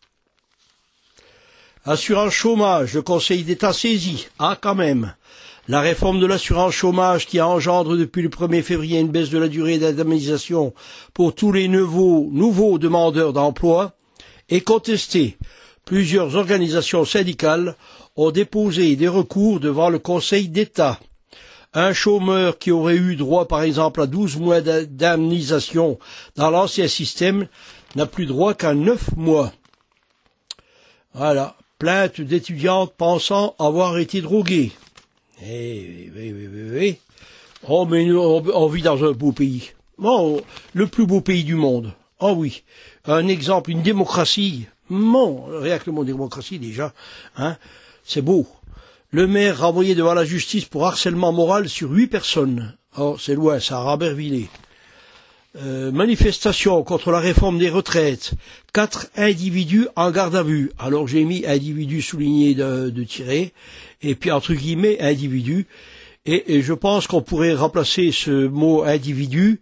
Assurance chômage, le Conseil d'État saisi. Ah, quand même. La réforme de l'assurance chômage qui engendre depuis le premier février une baisse de la durée d'indemnisation pour tous les nouveaux, nouveaux demandeurs d'emploi est contestée. Plusieurs organisations syndicales ont déposé des recours devant le Conseil d'État. Un chômeur qui aurait eu droit par exemple à douze mois d'indemnisation dans l'ancien système n'a plus droit qu'à neuf mois. Voilà. Plainte d'étudiante pensant avoir été droguée. Eh oui, oui, oui, oui. Oh, mais nous, on, on vit dans un beau pays. Oh, le plus beau pays du monde. Oh oui. Un exemple, une démocratie. Mon, rien que le mot démocratie déjà, hein, c'est beau. Le maire renvoyé devant la justice pour harcèlement moral sur huit personnes. Oh, c'est loin, ça, à Rambervillers. Euh, manifestation contre la réforme des retraites. Quatre individus en garde à vue. Alors j'ai mis individu souligné de, de tirer, et puis entre guillemets individu. Et, et je pense qu'on pourrait remplacer ce mot individu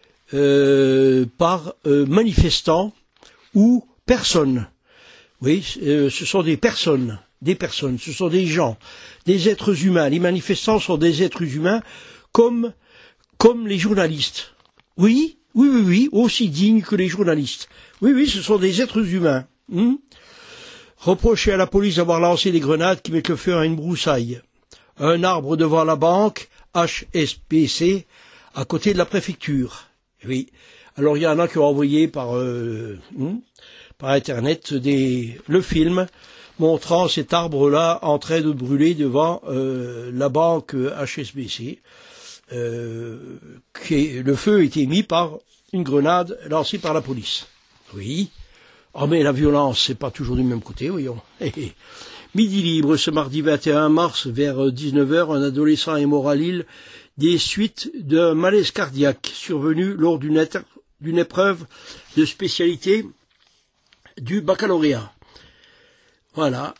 euh, par euh, manifestant ou personne. Oui, euh, ce sont des personnes, des personnes, ce sont des gens, des êtres humains. Les manifestants sont des êtres humains comme comme les journalistes. Oui. Oui, oui, oui, aussi dignes que les journalistes. Oui, oui, ce sont des êtres humains. Hmm Reprocher à la police d'avoir lancé des grenades qui mettent le feu à une broussaille. Un arbre devant la banque, H S B C, à côté de la préfecture. Oui. Alors il y en a qui ont envoyé par, euh, hmm, par Internet des, le film montrant cet arbre-là en train de brûler devant euh, la banque H S B C. Euh, qui est, le feu a été mis par une grenade lancée par la police. Oui. Oh mais la violence, c'est pas toujours du même côté, voyons. Midi libre, ce mardi vingt et un mars, vers dix-neuf heures, un adolescent est mort à Lille des suites d'un malaise cardiaque survenu lors d'une, d'une épreuve de spécialité du baccalauréat. Voilà,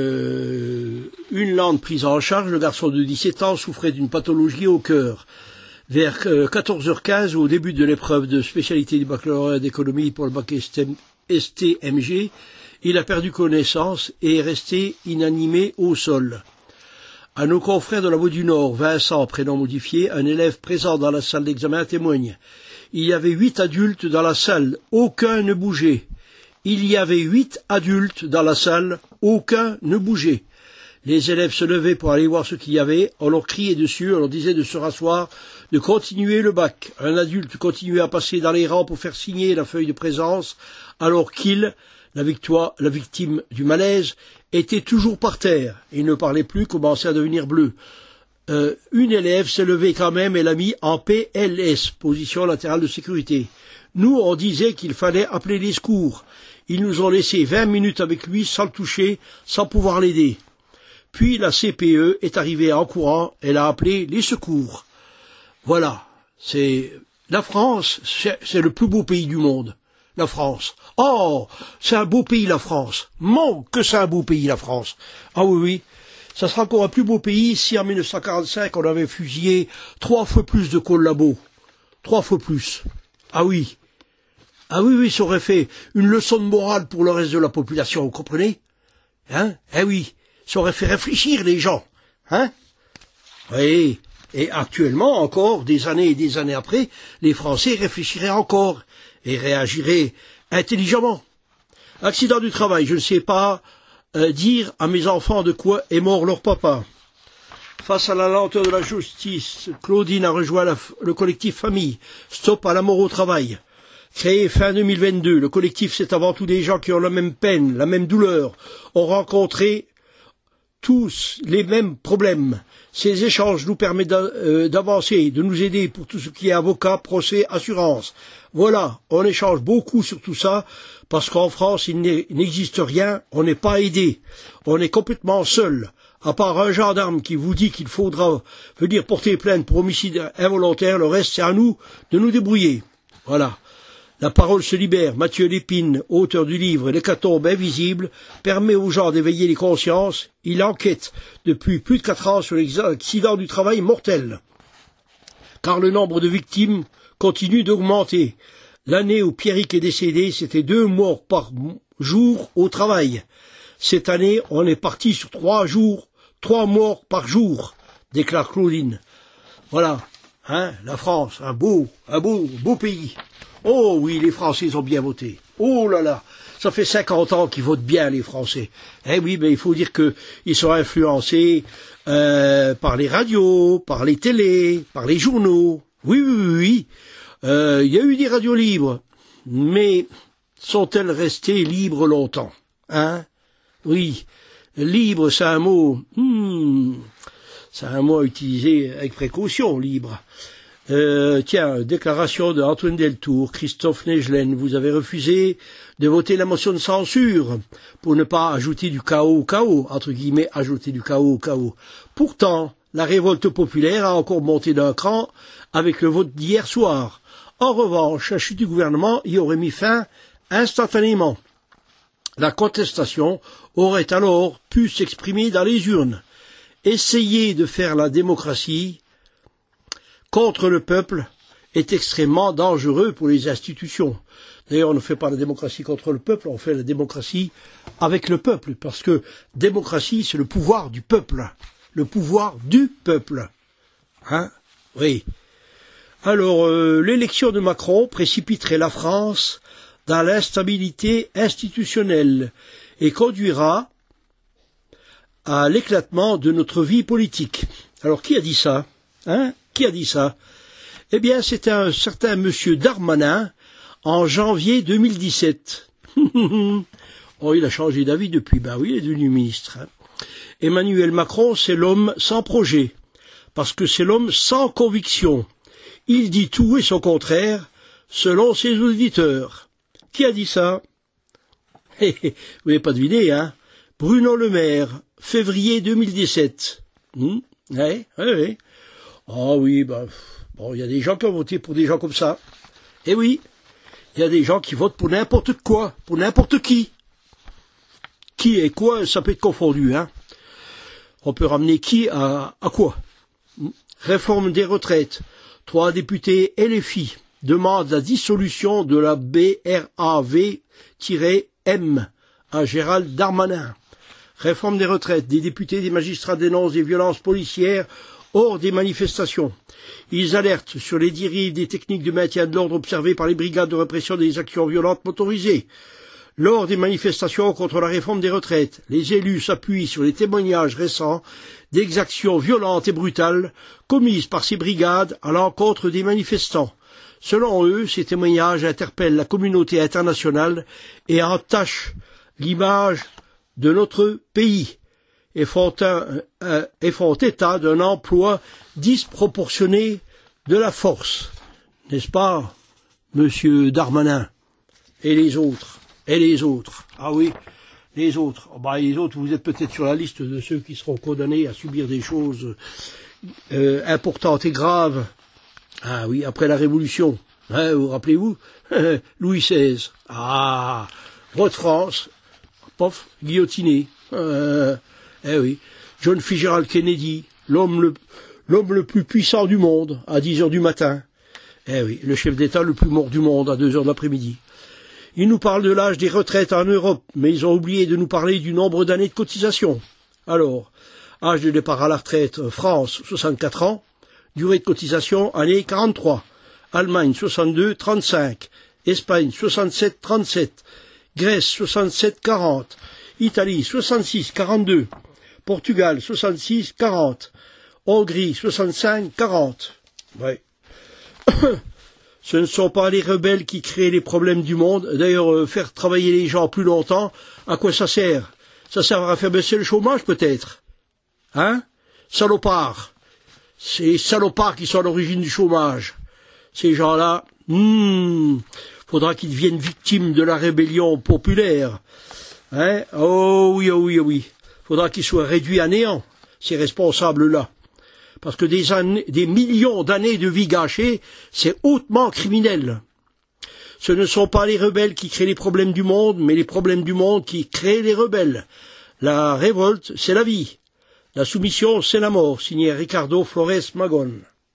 euh, une lente prise en charge, le garçon de dix-sept ans souffrait d'une pathologie au cœur. Vers quatorze heures quinze, au début de l'épreuve de spécialité du baccalauréat d'économie pour le bac S T M G, il a perdu connaissance et est resté inanimé au sol. À nos confrères de la Voix du Nord, Vincent, prénom modifié, un élève présent dans la salle d'examen témoigne. Il y avait huit adultes dans la salle, aucun ne bougeait. Il y avait huit adultes dans la salle, aucun ne bougeait. Les élèves se levaient pour aller voir ce qu'il y avait, on leur criait dessus, on leur disait de se rasseoir, de continuer le bac. Un adulte continuait à passer dans les rangs pour faire signer la feuille de présence, alors qu'il, la, victoire, la victime du malaise, était toujours par terre. Il ne parlait plus, commençait à devenir bleu. Euh, une élève s'est levée quand même et l'a mis en P L S, position latérale de sécurité. Nous, on disait qu'il fallait appeler les secours. Ils nous ont laissé vingt minutes avec lui sans le toucher, sans pouvoir l'aider. Puis la C P E est arrivée en courant, elle a appelé les secours. Voilà, c'est la France, c'est, c'est le plus beau pays du monde, la France. Oh, c'est un beau pays la France. Mon, que c'est un beau pays la France. Ah oui, oui, ça sera encore un plus beau pays si en mille neuf cent quarante-cinq on avait fusillé trois fois plus de collabos. Trois fois plus. Ah oui. Ah oui, oui, ça aurait fait une leçon de morale pour le reste de la population, vous comprenez? Hein? Eh oui, ça aurait fait réfléchir les gens. Hein? Oui, et actuellement, encore, des années et des années après, les Français réfléchiraient encore et réagiraient intelligemment. Accident du travail, je ne sais pas euh, dire à mes enfants de quoi est mort leur papa. Face à la lenteur de la justice, Claudine a rejoint la, le collectif Famille. Stop à la mort au travail. Créé fin deux mille vingt-deux, le collectif, c'est avant tout des gens qui ont la même peine, la même douleur, ont rencontré tous les mêmes problèmes. Ces échanges nous permettent d'avancer, de nous aider pour tout ce qui est avocat, procès, assurance. Voilà, on échange beaucoup sur tout ça, parce qu'en France, il n'existe rien, on n'est pas aidé. On est complètement seul. À part un gendarme qui vous dit qu'il faudra venir porter plainte pour homicide involontaire, le reste, c'est à nous de nous débrouiller. Voilà. La parole se libère. Mathieu Lépine, auteur du livre L'hécatombe invisible, permet aux gens d'éveiller les consciences. Il enquête depuis plus de quatre ans sur les accidents du travail mortels. Car le nombre de victimes continue d'augmenter. L'année où Pierrick est décédé, c'était deux morts par jour au travail. Cette année, on est parti sur trois jours, trois morts par jour, déclare Claudine. Voilà, hein, la France, un beau, un beau, beau pays. Oh oui, les Français ont bien voté. Oh là là, ça fait cinquante ans qu'ils votent bien, les Français. Eh oui, mais il faut dire qu'ils sont influencés euh, par les radios, par les télés, par les journaux. Oui, oui, oui, oui. Euh, il y a eu des radios libres, mais sont-elles restées libres longtemps? Hein? Oui, libre, c'est un mot, hmm, c'est un mot à utiliser avec précaution, libre. Euh, tiens, déclaration de Antoine Deltour, Christophe Negelen, vous avez refusé de voter la motion de censure pour ne pas ajouter du chaos au chaos, entre guillemets, ajouter du chaos au chaos. Pourtant, la révolte populaire a encore monté d'un cran avec le vote d'hier soir. En revanche, la chute du gouvernement y aurait mis fin instantanément. La contestation aurait alors pu s'exprimer dans les urnes. Essayer de faire la démocratie contre le peuple est extrêmement dangereux pour les institutions. D'ailleurs, on ne fait pas la démocratie contre le peuple, on fait la démocratie avec le peuple, parce que démocratie, c'est le pouvoir du peuple. Le pouvoir du peuple. Hein? Oui. Alors, euh, l'élection de Macron précipiterait la France dans l'instabilité institutionnelle et conduira à l'éclatement de notre vie politique. Alors, qui a dit ça? Hein? Qui a dit ça? Eh bien, c'était un certain monsieur Darmanin en janvier deux mille dix-sept. Oh, il a changé d'avis depuis. Ben oui, il est devenu ministre. Hein. Emmanuel Macron, c'est l'homme sans projet, parce que c'est l'homme sans conviction. Il dit tout et son contraire, selon ses auditeurs. Qui a dit ça? Vous n'avez pas deviné, hein? Bruno Le Maire, février deux mille dix-sept. Hum, oui, oui, oui. Ah oui, ben, bon, il y a des gens qui ont voté pour des gens comme ça. Eh oui, il y a des gens qui votent pour n'importe quoi, pour n'importe qui. Qui et quoi, ça peut être confondu, hein. On peut ramener qui à, à quoi? Réforme des retraites. Trois députés L F I demandent la dissolution de la B R A V M à Gérald Darmanin. Réforme des retraites. Des députés et des magistrats dénoncent des violences policières hors des manifestations. Ils alertent sur les dérives des techniques de maintien de l'ordre observées par les brigades de répression des actions violentes motorisées. Lors des manifestations contre la réforme des retraites, les élus s'appuient sur les témoignages récents d'exactions violentes et brutales commises par ces brigades à l'encontre des manifestants. Selon eux, ces témoignages interpellent la communauté internationale et entachent l'image de notre pays et font, un, un, et font état d'un emploi disproportionné de la force. N'est-ce pas, monsieur Darmanin? Et les autres? Et les autres? Ah oui, les autres. Oh bah, les autres, vous êtes peut-être sur la liste de ceux qui seront condamnés à subir des choses euh, importantes et graves. Ah oui, après la Révolution. Hein, vous rappelez-vous? Louis seize. Ah, roi de France. Pof, guillotiné. Euh, eh oui. John Fitzgerald Kennedy, l'homme le, l'homme le plus puissant du monde, à dix heures du matin. Eh oui, le chef d'État le plus mort du monde, à deux heures de l'après-midi. Ils nous parlent de l'âge des retraites en Europe, mais ils ont oublié de nous parler du nombre d'années de cotisation. Alors, âge de départ à la retraite, France, soixante-quatre ans, durée de cotisation, année quarante-trois, Allemagne, soixante-deux, trente-cinq, Espagne, soixante-sept, trente-sept, Grèce, soixante-sept, quarante, Italie, soixante-six, quarante-deux, Portugal, soixante-six, quarante, Hongrie, soixante-cinq, quarante. Ouais. Ce ne sont pas les rebelles qui créent les problèmes du monde. D'ailleurs, euh, faire travailler les gens plus longtemps, à quoi ça sert? Ça sert à faire baisser le chômage, peut-être. Hein? Salopards. Ces salopards qui sont à l'origine du chômage. Ces gens-là, hmm, faudra qu'ils deviennent victimes de la rébellion populaire. Hein? Oh oui, oh oui, oh oui. Faudra qu'ils soient réduits à néant, ces responsables-là. Parce que des, années, des millions d'années de vie gâchées, c'est hautement criminel. Ce ne sont pas les rebelles qui créent les problèmes du monde, mais les problèmes du monde qui créent les rebelles. La révolte, c'est la vie. La soumission, c'est la mort. Signé Ricardo Flores Magón.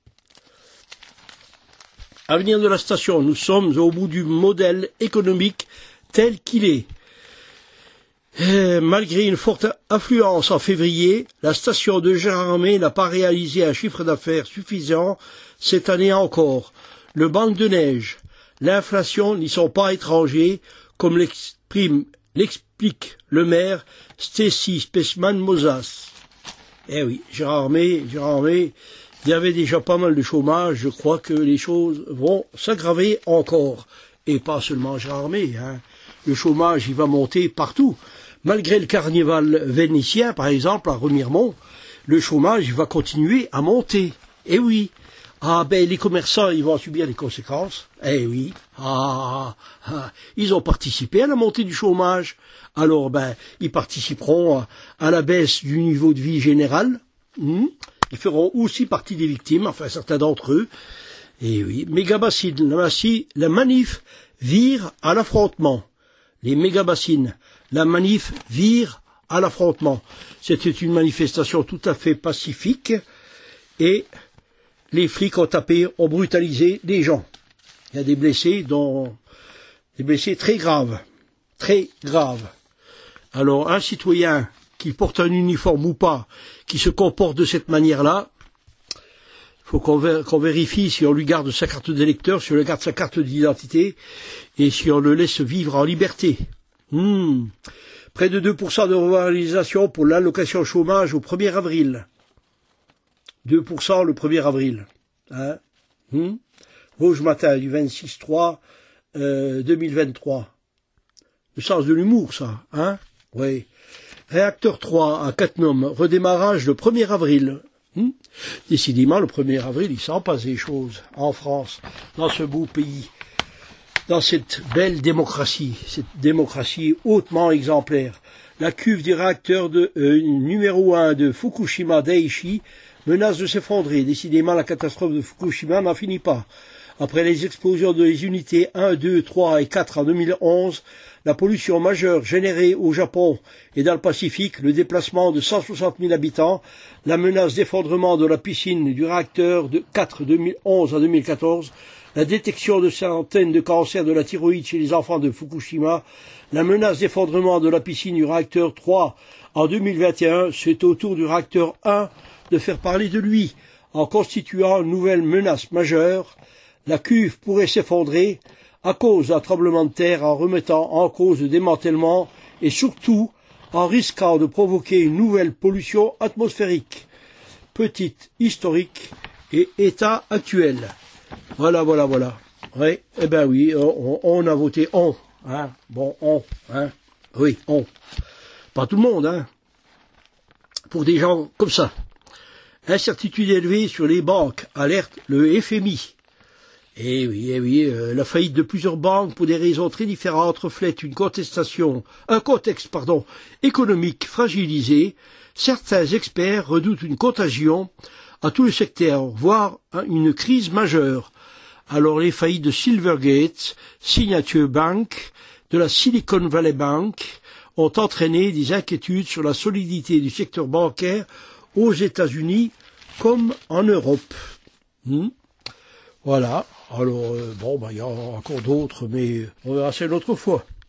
Avenir de la station, nous sommes au bout du modèle économique tel qu'il est. Et malgré une forte affluence en février, la station de Gérardmer n'a pas réalisé un chiffre d'affaires suffisant cette année encore. Le manque de neige, l'inflation n'y sont pas étrangers, comme l'exprime, l'explique le maire Stacy Spesman-Mozas. Eh oui, Gérardmer, Gérardmer, il y avait déjà pas mal de chômage, je crois que les choses vont s'aggraver encore. Et pas seulement Gérardmer, hein. le chômage, il va monter partout. Malgré le carnaval vénitien, par exemple, à Remiremont, le chômage, il va continuer à monter. Eh oui. Ah ben les commerçants, ils vont subir les conséquences. Eh oui. Ah, ah, ils ont participé à la montée du chômage. Alors ben ils participeront à, à la baisse du niveau de vie général. Hmm. Ils feront aussi partie des victimes, enfin certains d'entre eux. Eh oui. Mégabassines, la, massi, la manif vire à l'affrontement. Les mégabassines, la manif vire à l'affrontement. C'était une manifestation tout à fait pacifique et les flics ont tapé, ont brutalisé des gens. Il y a des blessés, dont des blessés très graves, très graves. Alors, un citoyen qui porte un uniforme ou pas, qui se comporte de cette manière-là, il faut qu'on vé- qu'on vérifie si on lui garde sa carte d'électeur, si on lui garde sa carte d'identité, et si on le laisse vivre en liberté. Hmm. Près de deux pour cent de revalorisation pour l'allocation chômage au premier avril. deux pour cent le premier avril. Hein hmm Rouge Matin du vingt-six trois euh, deux mille vingt-trois. Le sens de l'humour, ça. Hein Oui. Réacteur trois à Cattenom, redémarrage le premier avril. Hmm Décidément, le premier avril, il s'en passe des choses en France, dans ce beau pays, dans cette belle démocratie, cette démocratie hautement exemplaire. La cuve du réacteur de, euh, numéro un de Fukushima Daiichi menace de s'effondrer. Décidément, la catastrophe de Fukushima n'en finit pas. Après les explosions des unités un, deux, trois et quatre en deux mille onze, la pollution majeure générée au Japon et dans le Pacifique, le déplacement de cent soixante mille habitants, la menace d'effondrement de la piscine du réacteur de quatre deux mille onze à deux mille quatorze, la détection de centaines de cancers de la thyroïde chez les enfants de Fukushima, la menace d'effondrement de la piscine du réacteur trois en deux mille vingt et un, c'est au tour du réacteur un de faire parler de lui, en constituant une nouvelle menace majeure. La cuve pourrait s'effondrer à cause d'un tremblement de terre en remettant en cause le démantèlement et surtout en risquant de provoquer une nouvelle pollution atmosphérique. Petite historique et état actuel. Voilà, voilà, voilà. Oui, eh ben oui, on, on a voté on. Hein. Bon, on. Hein. Oui, on. Pas tout le monde, hein. Pour des gens comme ça. Incertitude élevée sur les banques, alerte le F M I. Eh oui, eh oui, euh, la faillite de plusieurs banques pour des raisons très différentes reflète une contestation, un contexte, pardon, économique fragilisé. Certains experts redoutent une contagion à tout le secteur, voire une crise majeure. Alors les faillites de Silvergate, Signature Bank, de la Silicon Valley Bank ont entraîné des inquiétudes sur la solidité du secteur bancaire aux États-Unis comme en Europe. Hmm voilà. Alors, euh, bon, bah, il y a encore d'autres, mais on verra ça une autre fois.